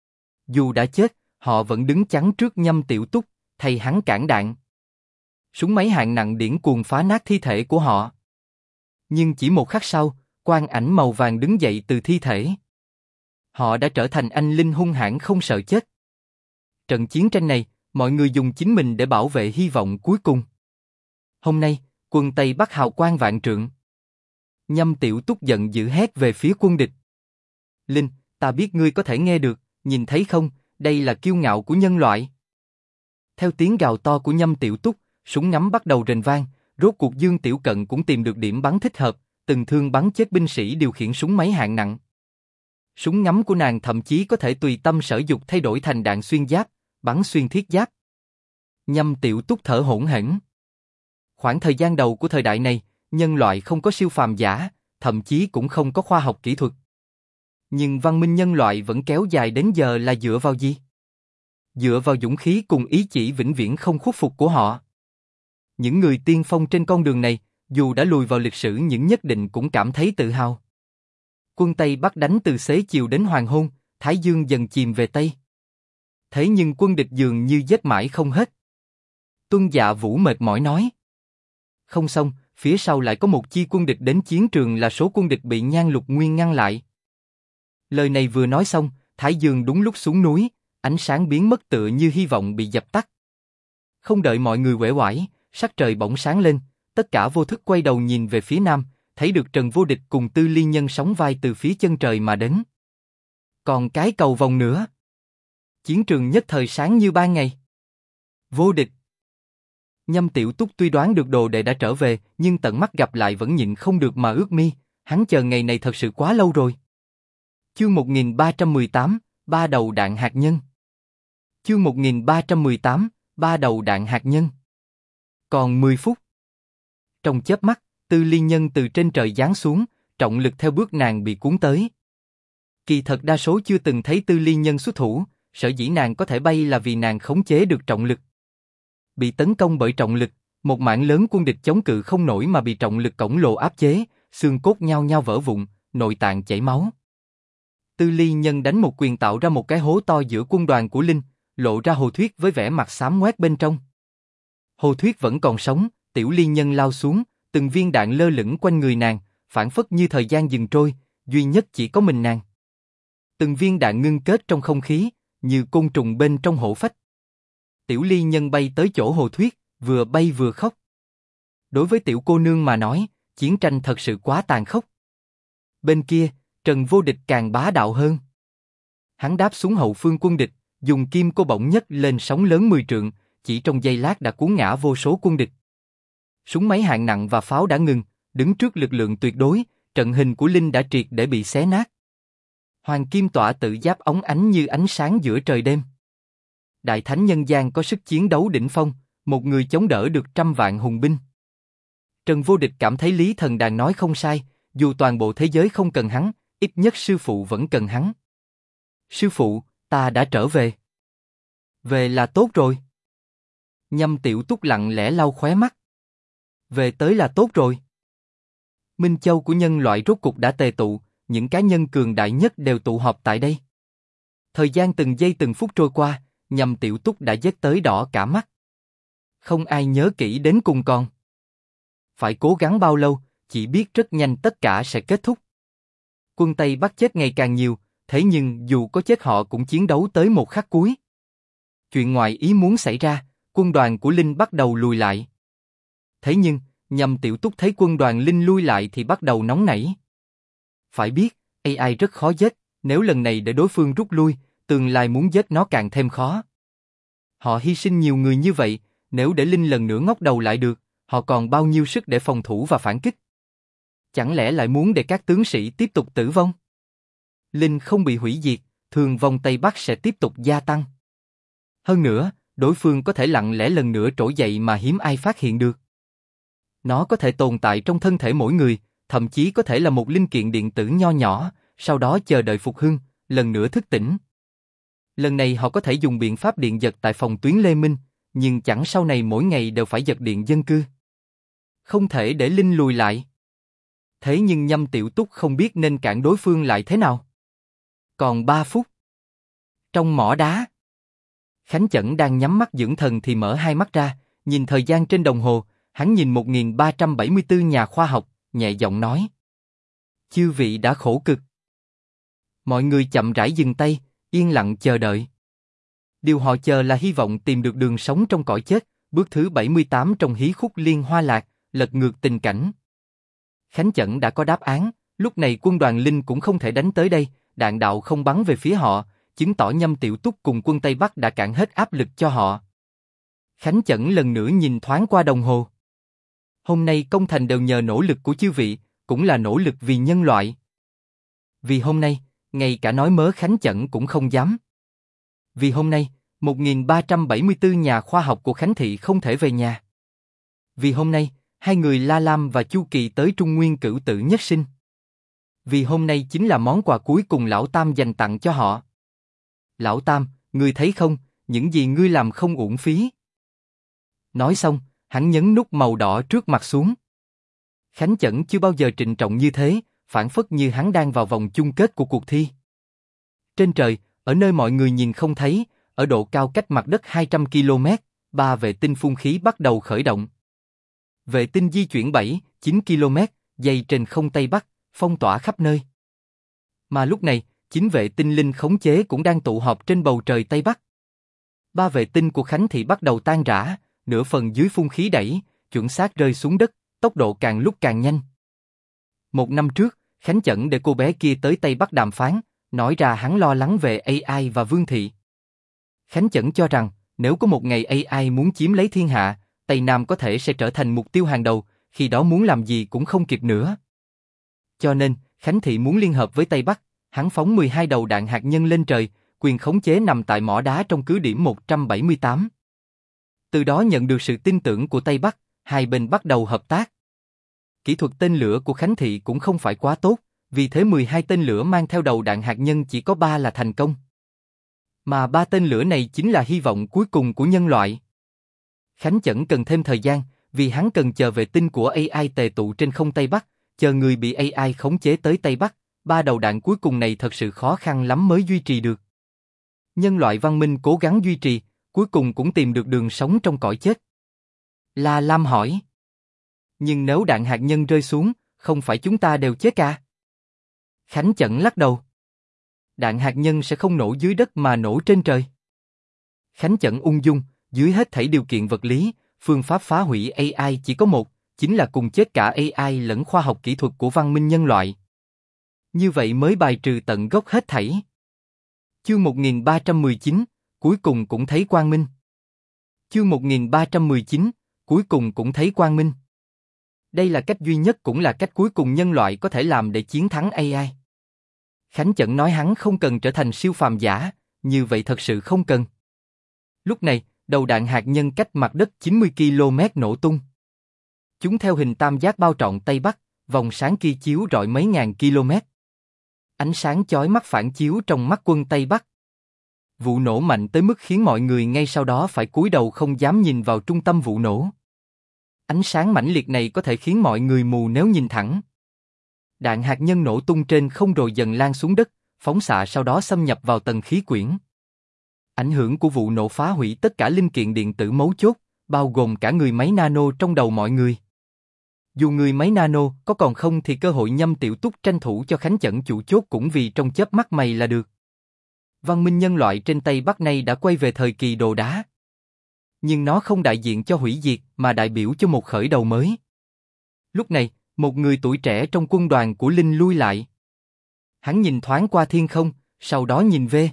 Dù đã chết, họ vẫn đứng chắn trước Nhâm Tiểu Túc, thay hắn cản đạn. Súng máy hạng nặng điển cuồng phá nát thi thể của họ. Nhưng chỉ một khắc sau, quang ảnh màu vàng đứng dậy từ thi thể. Họ đã trở thành anh linh hung hãn không sợ chết. Trận chiến tranh này, mọi người dùng chính mình để bảo vệ hy vọng cuối cùng. Hôm nay, quân Tây Bắc hào quang vạn trượng. Nhâm Tiểu Túc giận dữ hét về phía quân địch. Linh, ta biết ngươi có thể nghe được, nhìn thấy không, đây là kiêu ngạo của nhân loại. Theo tiếng gào to của Nhâm Tiểu Túc, súng ngắm bắt đầu rền vang, rốt cuộc Dương Tiểu Cận cũng tìm được điểm bắn thích hợp, từng thương bắn chết binh sĩ điều khiển súng máy hạng nặng. Súng ngắm của nàng thậm chí có thể tùy tâm sở dục thay đổi thành đạn xuyên giáp, bắn xuyên thiết giáp. Nhâm Tiểu Túc thở hổn hển. Khoảng thời gian đầu của thời đại này, nhân loại không có siêu phàm giả, thậm chí cũng không có khoa học kỹ thuật. Nhưng văn minh nhân loại vẫn kéo dài đến giờ là dựa vào gì? Dựa vào dũng khí cùng ý chỉ vĩnh viễn không khuất phục của họ. Những người tiên phong trên con đường này, dù đã lùi vào lịch sử nhưng nhất định cũng cảm thấy tự hào. Quân Tây Bắc đánh từ xế chiều đến hoàng hôn, Thái Dương dần chìm về Tây. Thế nhưng quân địch dường như giết mãi không hết. Tuân Dạ Vũ mệt mỏi nói. Không xong, phía sau lại có một chi quân địch đến chiến trường là số quân địch bị Nhan Lục Nguyên ngăn lại. Lời này vừa nói xong, Thái Dương đúng lúc xuống núi, ánh sáng biến mất tựa như hy vọng bị dập tắt. Không đợi mọi người uể oải, sắc trời bỗng sáng lên, tất cả vô thức quay đầu nhìn về phía nam, thấy được Trần Vô Địch cùng Tư Ly Nhân sóng vai từ phía chân trời mà đến. Còn cái cầu vòng nữa. Chiến trường nhất thời sáng như ban ngày. Vô Địch. Nhâm Tiểu Túc tuy đoán được đồ đệ đã trở về, nhưng tận mắt gặp lại vẫn nhịn không được mà ướt mi, hắn chờ ngày này thật sự quá lâu rồi. Chương một nghìn ba trăm mười tám, ba đầu đạn hạt nhân. Chương một nghìn ba trăm mười tám, ba đầu đạn hạt nhân. Còn mười phút. Trong chớp mắt, Tư Ly Nhân từ trên trời giáng xuống, trọng lực theo bước nàng bị cuốn tới. Kỳ thật đa số chưa từng thấy Tư Ly Nhân xuất thủ, sở dĩ nàng có thể bay là vì nàng khống chế được trọng lực. Bị tấn công bởi trọng lực, một mảng lớn quân địch chống cự không nổi mà bị trọng lực khổng lồ áp chế, xương cốt nhao nhao vỡ vụn, nội tạng chảy máu. Tư Ly Nhân đánh một quyền tạo ra một cái hố to giữa quân đoàn của Linh, lộ ra Hồ Thuyết với vẻ mặt xám ngoét bên trong. Hồ Thuyết vẫn còn sống, Tiểu Ly Nhân lao xuống, từng viên đạn lơ lửng quanh người nàng, phản phất như thời gian dừng trôi, duy nhất chỉ có mình nàng. Từng viên đạn ngưng kết trong không khí, như côn trùng bên trong hổ phách. Tiểu Ly Nhân bay tới chỗ Hồ Thuyết, vừa bay vừa khóc. Đối với tiểu cô nương mà nói, chiến tranh thật sự quá tàn khốc. Bên kia, Trần Vô Địch càng bá đạo hơn. Hắn đáp xuống hậu phương quân địch, dùng kim cô bổng nhất lên sóng lớn mười trượng, chỉ trong giây lát đã cuốn ngã vô số quân địch. Súng máy hạng nặng và pháo đã ngừng, đứng trước lực lượng tuyệt đối, trận hình của Linh đã triệt để bị xé nát. Hoàng kim tọa tự giáp óng ánh như ánh sáng giữa trời đêm. Đại thánh nhân gian có sức chiến đấu đỉnh phong, một người chống đỡ được trăm vạn hùng binh. Trần Vô Địch cảm thấy Lý Thần Đàn nói không sai, dù toàn bộ thế giới không cần hắn, ít nhất sư phụ vẫn cần hắn. Sư phụ, ta đã trở về. Về là tốt rồi. Nhâm Tiểu Túc lặng lẽ lau khóe mắt. Về tới là tốt rồi. Minh Châu của nhân loại rốt cục đã tề tụ, những cá nhân cường đại nhất đều tụ họp tại đây. Thời gian từng giây từng phút trôi qua, Nhâm Tiểu Túc đã giết tới đỏ cả mắt. Không ai nhớ kỹ đến cùng còn. Phải cố gắng bao lâu, chỉ biết rất nhanh tất cả sẽ kết thúc. Quân Tây Bắc chết ngày càng nhiều, thế nhưng dù có chết họ cũng chiến đấu tới một khắc cuối. Chuyện ngoài ý muốn xảy ra, quân đoàn của Linh bắt đầu lùi lại. Thế nhưng, Nhâm Tiểu Túc thấy quân đoàn Linh lui lại thì bắt đầu nóng nảy. Phải biết, a i rất khó giết, nếu lần này để đối phương rút lui, tương lai muốn giết nó càng thêm khó. Họ hy sinh nhiều người như vậy, nếu để Linh lần nữa ngóc đầu lại được, họ còn bao nhiêu sức để phòng thủ và phản kích? Chẳng lẽ lại muốn để các tướng sĩ tiếp tục tử vong? Linh không bị hủy diệt, thương vong Tây Bắc sẽ tiếp tục gia tăng. Hơn nữa, đối phương có thể lặng lẽ lần nữa trỗi dậy mà hiếm ai phát hiện được. Nó có thể tồn tại trong thân thể mỗi người, thậm chí có thể là một linh kiện điện tử nho nhỏ, sau đó chờ đợi phục hưng, lần nữa thức tỉnh. Lần này họ có thể dùng biện pháp điện giật tại phòng tuyến Lê Minh, nhưng chẳng sau này mỗi ngày đều phải giật điện dân cư. Không thể để Linh lùi lại. Thế nhưng Nhâm Tiểu Túc không biết nên cản đối phương lại thế nào. Còn ba phút. Trong mỏ đá, Khánh Chẩn đang nhắm mắt dưỡng thần thì mở hai mắt ra, nhìn thời gian trên đồng hồ, hắn nhìn một nghìn ba trăm bảy mươi tư nhà khoa học, nhẹ giọng nói. Chư vị đã khổ cực. Mọi người chậm rãi dừng tay, yên lặng chờ đợi. Điều họ chờ là hy vọng tìm được đường sống trong cõi chết, bước thứ bảy mươi tám trong hí khúc Liên Hoa Lạc, lật ngược tình cảnh. Khánh Chẩn đã có đáp án, lúc này quân đoàn Linh cũng không thể đánh tới đây, đạn đạo không bắn về phía họ, chứng tỏ Nhâm Tiểu Túc cùng quân Tây Bắc đã cản hết áp lực cho họ. Khánh Chẩn lần nữa nhìn thoáng qua đồng hồ. Hôm nay công thành đều nhờ nỗ lực của chư vị, cũng là nỗ lực vì nhân loại. Vì hôm nay, ngay cả nói mớ Khánh Chẩn cũng không dám. Vì hôm nay, một nghìn ba trăm bảy mươi tư nhà khoa học của Khánh Thị không thể về nhà. Vì hôm nay, hai người La Lam và Chu Kỳ tới Trung Nguyên cửu tử nhất sinh. Vì hôm nay chính là món quà cuối cùng Lão Tam dành tặng cho họ. Lão Tam, ngươi thấy không, những gì ngươi làm không uổng phí. Nói xong, hắn nhấn nút màu đỏ trước mặt xuống. Khánh Chẩn chưa bao giờ trịnh trọng như thế, phảng phất như hắn đang vào vòng chung kết của cuộc thi. Trên trời, ở nơi mọi người nhìn không thấy, ở độ cao cách mặt đất hai trăm ki lô mét, ba vệ tinh phun khí bắt đầu khởi động. Vệ tinh di chuyển bảy, chín ki lô mét, dày trên không Tây Bắc, phong tỏa khắp nơi. Mà lúc này, chính vệ tinh linh khống chế cũng đang tụ họp trên bầu trời Tây Bắc. Ba vệ tinh của Khánh Thị bắt đầu tan rã, nửa phần dưới phun khí đẩy, chuẩn xác rơi xuống đất, tốc độ càng lúc càng nhanh. Một năm trước, Khánh Chẩn để cô bé kia tới Tây Bắc đàm phán, nói ra hắn lo lắng về a i và Vương Thị. Khánh Chẩn cho rằng, nếu có một ngày a i muốn chiếm lấy thiên hạ, Tây Nam có thể sẽ trở thành mục tiêu hàng đầu, khi đó muốn làm gì cũng không kịp nữa. Cho nên, Khánh Thị muốn liên hợp với Tây Bắc, hắn phóng mười hai đầu đạn hạt nhân lên trời, quyền khống chế nằm tại mỏ đá trong cứ điểm một trăm bảy mươi tám. Từ đó nhận được sự tin tưởng của Tây Bắc, hai bên bắt đầu hợp tác. Kỹ thuật tên lửa của Khánh Thị cũng không phải quá tốt, vì thế mười hai tên lửa mang theo đầu đạn hạt nhân chỉ có ba là thành công. Mà ba tên lửa này chính là hy vọng cuối cùng của nhân loại. Khánh Chẩn cần thêm thời gian, vì hắn cần chờ vệ tinh của a i tề tụ trên không Tây Bắc, chờ người bị a i khống chế tới Tây Bắc, ba đầu đạn cuối cùng này thật sự khó khăn lắm mới duy trì được. Nhân loại văn minh cố gắng duy trì, cuối cùng cũng tìm được đường sống trong cõi chết. La Lam hỏi. Nhưng nếu đạn hạt nhân rơi xuống, không phải chúng ta đều chết à? Khánh Chẩn lắc đầu. Đạn hạt nhân sẽ không nổ dưới đất mà nổ trên trời. Khánh Chẩn ung dung, dưới hết thảy điều kiện vật lý, phương pháp phá hủy a i chỉ có một, chính là cùng chết cả a i lẫn khoa học kỹ thuật của văn minh nhân loại. Như vậy mới bài trừ tận gốc hết thảy. Chương một nghìn ba trăm mười chín, cuối cùng cũng thấy quang minh. Chương một nghìn ba trăm mười chín, cuối cùng cũng thấy quang minh. Đây là cách duy nhất cũng là cách cuối cùng nhân loại có thể làm để chiến thắng a i. Khánh Chẩn nói hắn không cần trở thành siêu phàm giả, như vậy thật sự không cần. Lúc này, đầu đạn hạt nhân cách mặt đất chín mươi ki lô mét nổ tung. Chúng theo hình tam giác bao trọn Tây Bắc, vòng sáng kia chiếu rọi mấy ngàn km. Ánh sáng chói mắt phản chiếu trong mắt quân Tây Bắc. Vụ nổ mạnh tới mức khiến mọi người ngay sau đó phải cúi đầu không dám nhìn vào trung tâm vụ nổ. Ánh sáng mãnh liệt này có thể khiến mọi người mù nếu nhìn thẳng. Đạn hạt nhân nổ tung trên không rồi dần lan xuống đất, phóng xạ sau đó xâm nhập vào tầng khí quyển. Ảnh hưởng của vụ nổ phá hủy tất cả linh kiện điện tử mấu chốt, bao gồm cả người máy nano trong đầu mọi người. Dù người máy nano có còn không thì cơ hội Nhâm Tiểu Túc tranh thủ cho Khánh Chẩn chủ chốt cũng vì trong chớp mắt mày là được. Văn minh nhân loại trên Tây Bắc này đã quay về thời kỳ đồ đá. Nhưng nó không đại diện cho hủy diệt mà đại biểu cho một khởi đầu mới. Lúc này, một người tuổi trẻ trong quân đoàn của Linh lui lại. Hắn nhìn thoáng qua thiên không, sau đó nhìn về.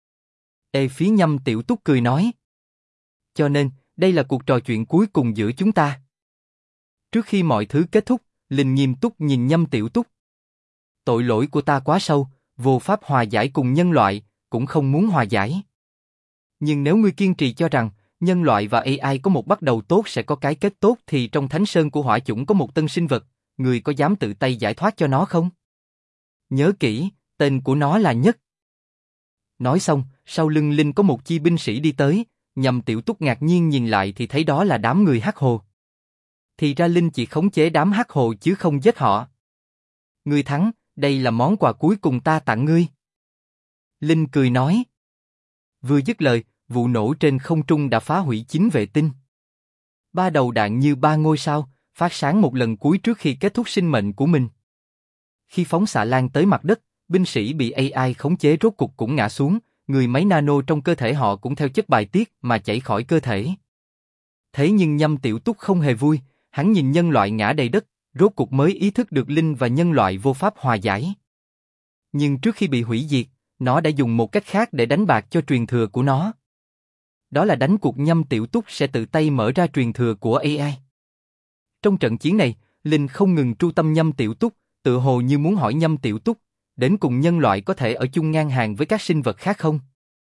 Ê phía Nhâm Tiểu Túc cười nói. Cho nên, đây là cuộc trò chuyện cuối cùng giữa chúng ta. Trước khi mọi thứ kết thúc, Linh nghiêm túc nhìn Nhâm Tiểu Túc. Tội lỗi của ta quá sâu, vô pháp hòa giải cùng nhân loại, cũng không muốn hòa giải. Nhưng nếu ngươi kiên trì cho rằng, nhân loại và a i có một bắt đầu tốt sẽ có cái kết tốt thì trong Thánh Sơn của Hỏa Chủng có một tân sinh vật, ngươi có dám tự tay giải thoát cho nó không? Nhớ kỹ, tên của nó là Nhất. Nói xong, sau lưng Linh có một chi binh sĩ đi tới, Nhâm Tiểu Túc ngạc nhiên nhìn lại thì thấy đó là đám người Hắc Hồ. Thì ra Linh chỉ khống chế đám Hắc Hồ chứ không giết họ. Ngươi thắng, đây là món quà cuối cùng ta tặng ngươi. Linh cười nói. Vừa dứt lời, vụ nổ trên không trung đã phá hủy chín vệ tinh. Ba đầu đạn như ba ngôi sao, phát sáng một lần cuối trước khi kết thúc sinh mệnh của mình. Khi phóng xạ lan tới mặt đất, binh sĩ bị a i khống chế rốt cục cũng ngã xuống, người máy nano trong cơ thể họ cũng theo chất bài tiết mà chảy khỏi cơ thể. Thế nhưng Nhâm Tiểu Túc không hề vui, hắn nhìn nhân loại ngã đầy đất, rốt cục mới ý thức được Linh và nhân loại vô pháp hòa giải. Nhưng trước khi bị hủy diệt, nó đã dùng một cách khác để đánh bạc cho truyền thừa của nó. Đó là đánh cuộc Nhâm Tiểu Túc sẽ tự tay mở ra truyền thừa của a i. Trong trận chiến này, Linh không ngừng tru tâm Nhâm Tiểu Túc, tự hồ như muốn hỏi Nhâm Tiểu Túc, đến cùng nhân loại có thể ở chung ngang hàng với các sinh vật khác không?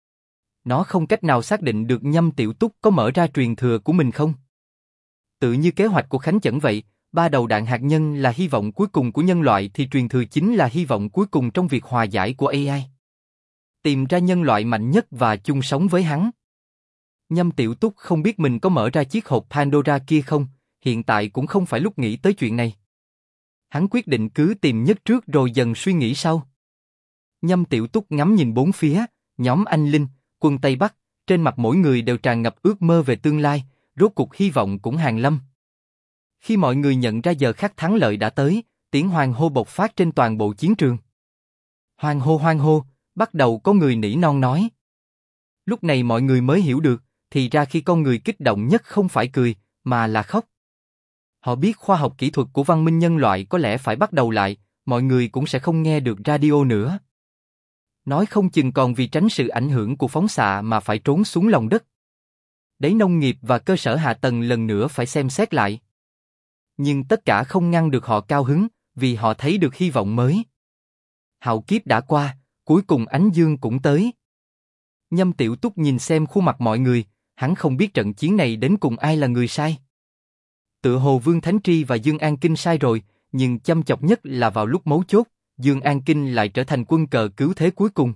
Nó không cách nào xác định được Nhâm Tiểu Túc có mở ra truyền thừa của mình không? Tự như kế hoạch của Khánh Chẩn vậy, ba đầu đạn hạt nhân là hy vọng cuối cùng của nhân loại thì truyền thừa chính là hy vọng cuối cùng trong việc hòa giải của a i. Tìm ra nhân loại mạnh nhất và chung sống với hắn. Nhâm Tiểu Túc không biết mình có mở ra chiếc hộp Pandora kia không, hiện tại cũng không phải lúc nghĩ tới chuyện này. Hắn quyết định cứ tìm nhất trước rồi dần suy nghĩ sau. Nhâm Tiểu Túc ngắm nhìn bốn phía, nhóm anh Linh, quân Tây Bắc, trên mặt mỗi người đều tràn ngập ước mơ về tương lai, rốt cuộc hy vọng cũng hàng lâm. Khi mọi người nhận ra giờ khắc thắng lợi đã tới, tiếng hoan hô bộc phát trên toàn bộ chiến trường. Hoan hô hoan hô, bắt đầu có người nỉ non nói. Lúc này mọi người mới hiểu được, thì ra khi con người kích động nhất không phải cười, mà là khóc. Họ biết khoa học kỹ thuật của văn minh nhân loại có lẽ phải bắt đầu lại, mọi người cũng sẽ không nghe được radio nữa. Nói không chừng còn vì tránh sự ảnh hưởng của phóng xạ mà phải trốn xuống lòng đất. Đấy, nông nghiệp và cơ sở hạ tầng lần nữa phải xem xét lại. Nhưng tất cả không ngăn được họ cao hứng, vì họ thấy được hy vọng mới. Hạo kiếp đã qua, cuối cùng ánh dương cũng tới. Nhâm Tiểu Túc nhìn xem khuôn mặt mọi người, hắn không biết trận chiến này đến cùng ai là người sai. Tựa hồ Vương Thánh Tri và Dương An Kinh sai rồi, nhưng chăm chọc nhất là vào lúc mấu chốt, Dương An Kinh lại trở thành quân cờ cứu thế cuối cùng.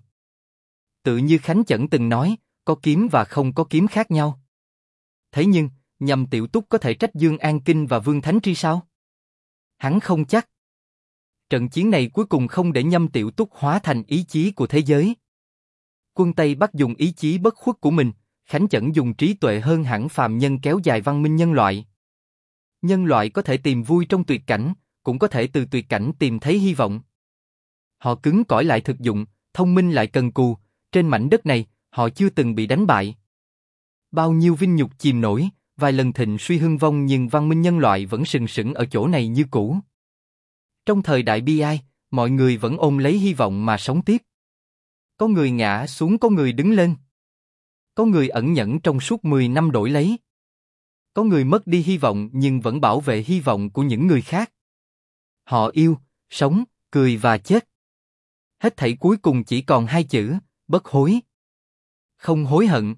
Tự như Khánh Chẩn từng nói, có kiếm và không có kiếm khác nhau. Thế nhưng, Nhâm Tiểu Túc có thể trách Dương An Kinh và Vương Thánh Tri sao? Hắn không chắc. Trận chiến này cuối cùng không để Nhâm Tiểu Túc hóa thành ý chí của thế giới. Quân Tây Bắc dùng ý chí bất khuất của mình, Khánh Chẩn dùng trí tuệ hơn hẳn phàm nhân kéo dài văn minh nhân loại. Nhân loại có thể tìm vui trong tuyệt cảnh, cũng có thể từ tuyệt cảnh tìm thấy hy vọng. Họ cứng cỏi lại thực dụng, thông minh lại cần cù, trên mảnh đất này, họ chưa từng bị đánh bại. Bao nhiêu vinh nhục chìm nổi, vài lần thịnh suy hưng vong nhưng văn minh nhân loại vẫn sừng sững ở chỗ này như cũ. Trong thời đại bi ai, mọi người vẫn ôm lấy hy vọng mà sống tiếp. Có người ngã xuống, có người đứng lên. Có người ẩn nhẫn trong suốt mười năm đổi lấy. Có người mất đi hy vọng nhưng vẫn bảo vệ hy vọng của những người khác. Họ yêu, sống, cười và chết. Hết thảy cuối cùng chỉ còn hai chữ, bất hối. Không hối hận.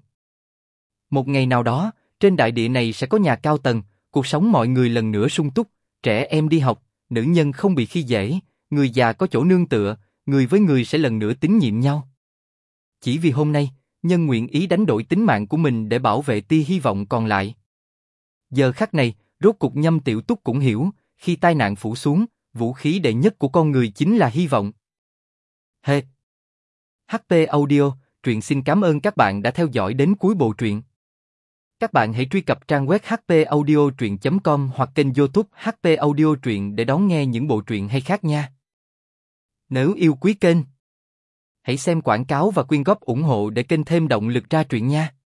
Một ngày nào đó, trên đại địa này sẽ có nhà cao tầng, cuộc sống mọi người lần nữa sung túc, trẻ em đi học, nữ nhân không bị khi dễ, người già có chỗ nương tựa, người với người sẽ lần nữa tín nhiệm nhau. Chỉ vì hôm nay, nhân nguyện ý đánh đổi tính mạng của mình để bảo vệ tia hy vọng còn lại. Giờ khắc này, rốt cuộc Nhâm Tiểu Túc cũng hiểu, khi tai nạn phủ xuống, vũ khí đệ nhất của con người chính là hy vọng. Hey! hát pê Audio, truyện xin cảm ơn các bạn đã theo dõi đến cuối bộ truyện. Các bạn hãy truy cập trang web h p audio truyện chấm com hoặc kênh YouTube hát pê Audio truyện để đón nghe những bộ truyện hay khác nha. Nếu yêu quý kênh, hãy xem quảng cáo và quyên góp ủng hộ để kênh thêm động lực ra truyện nha.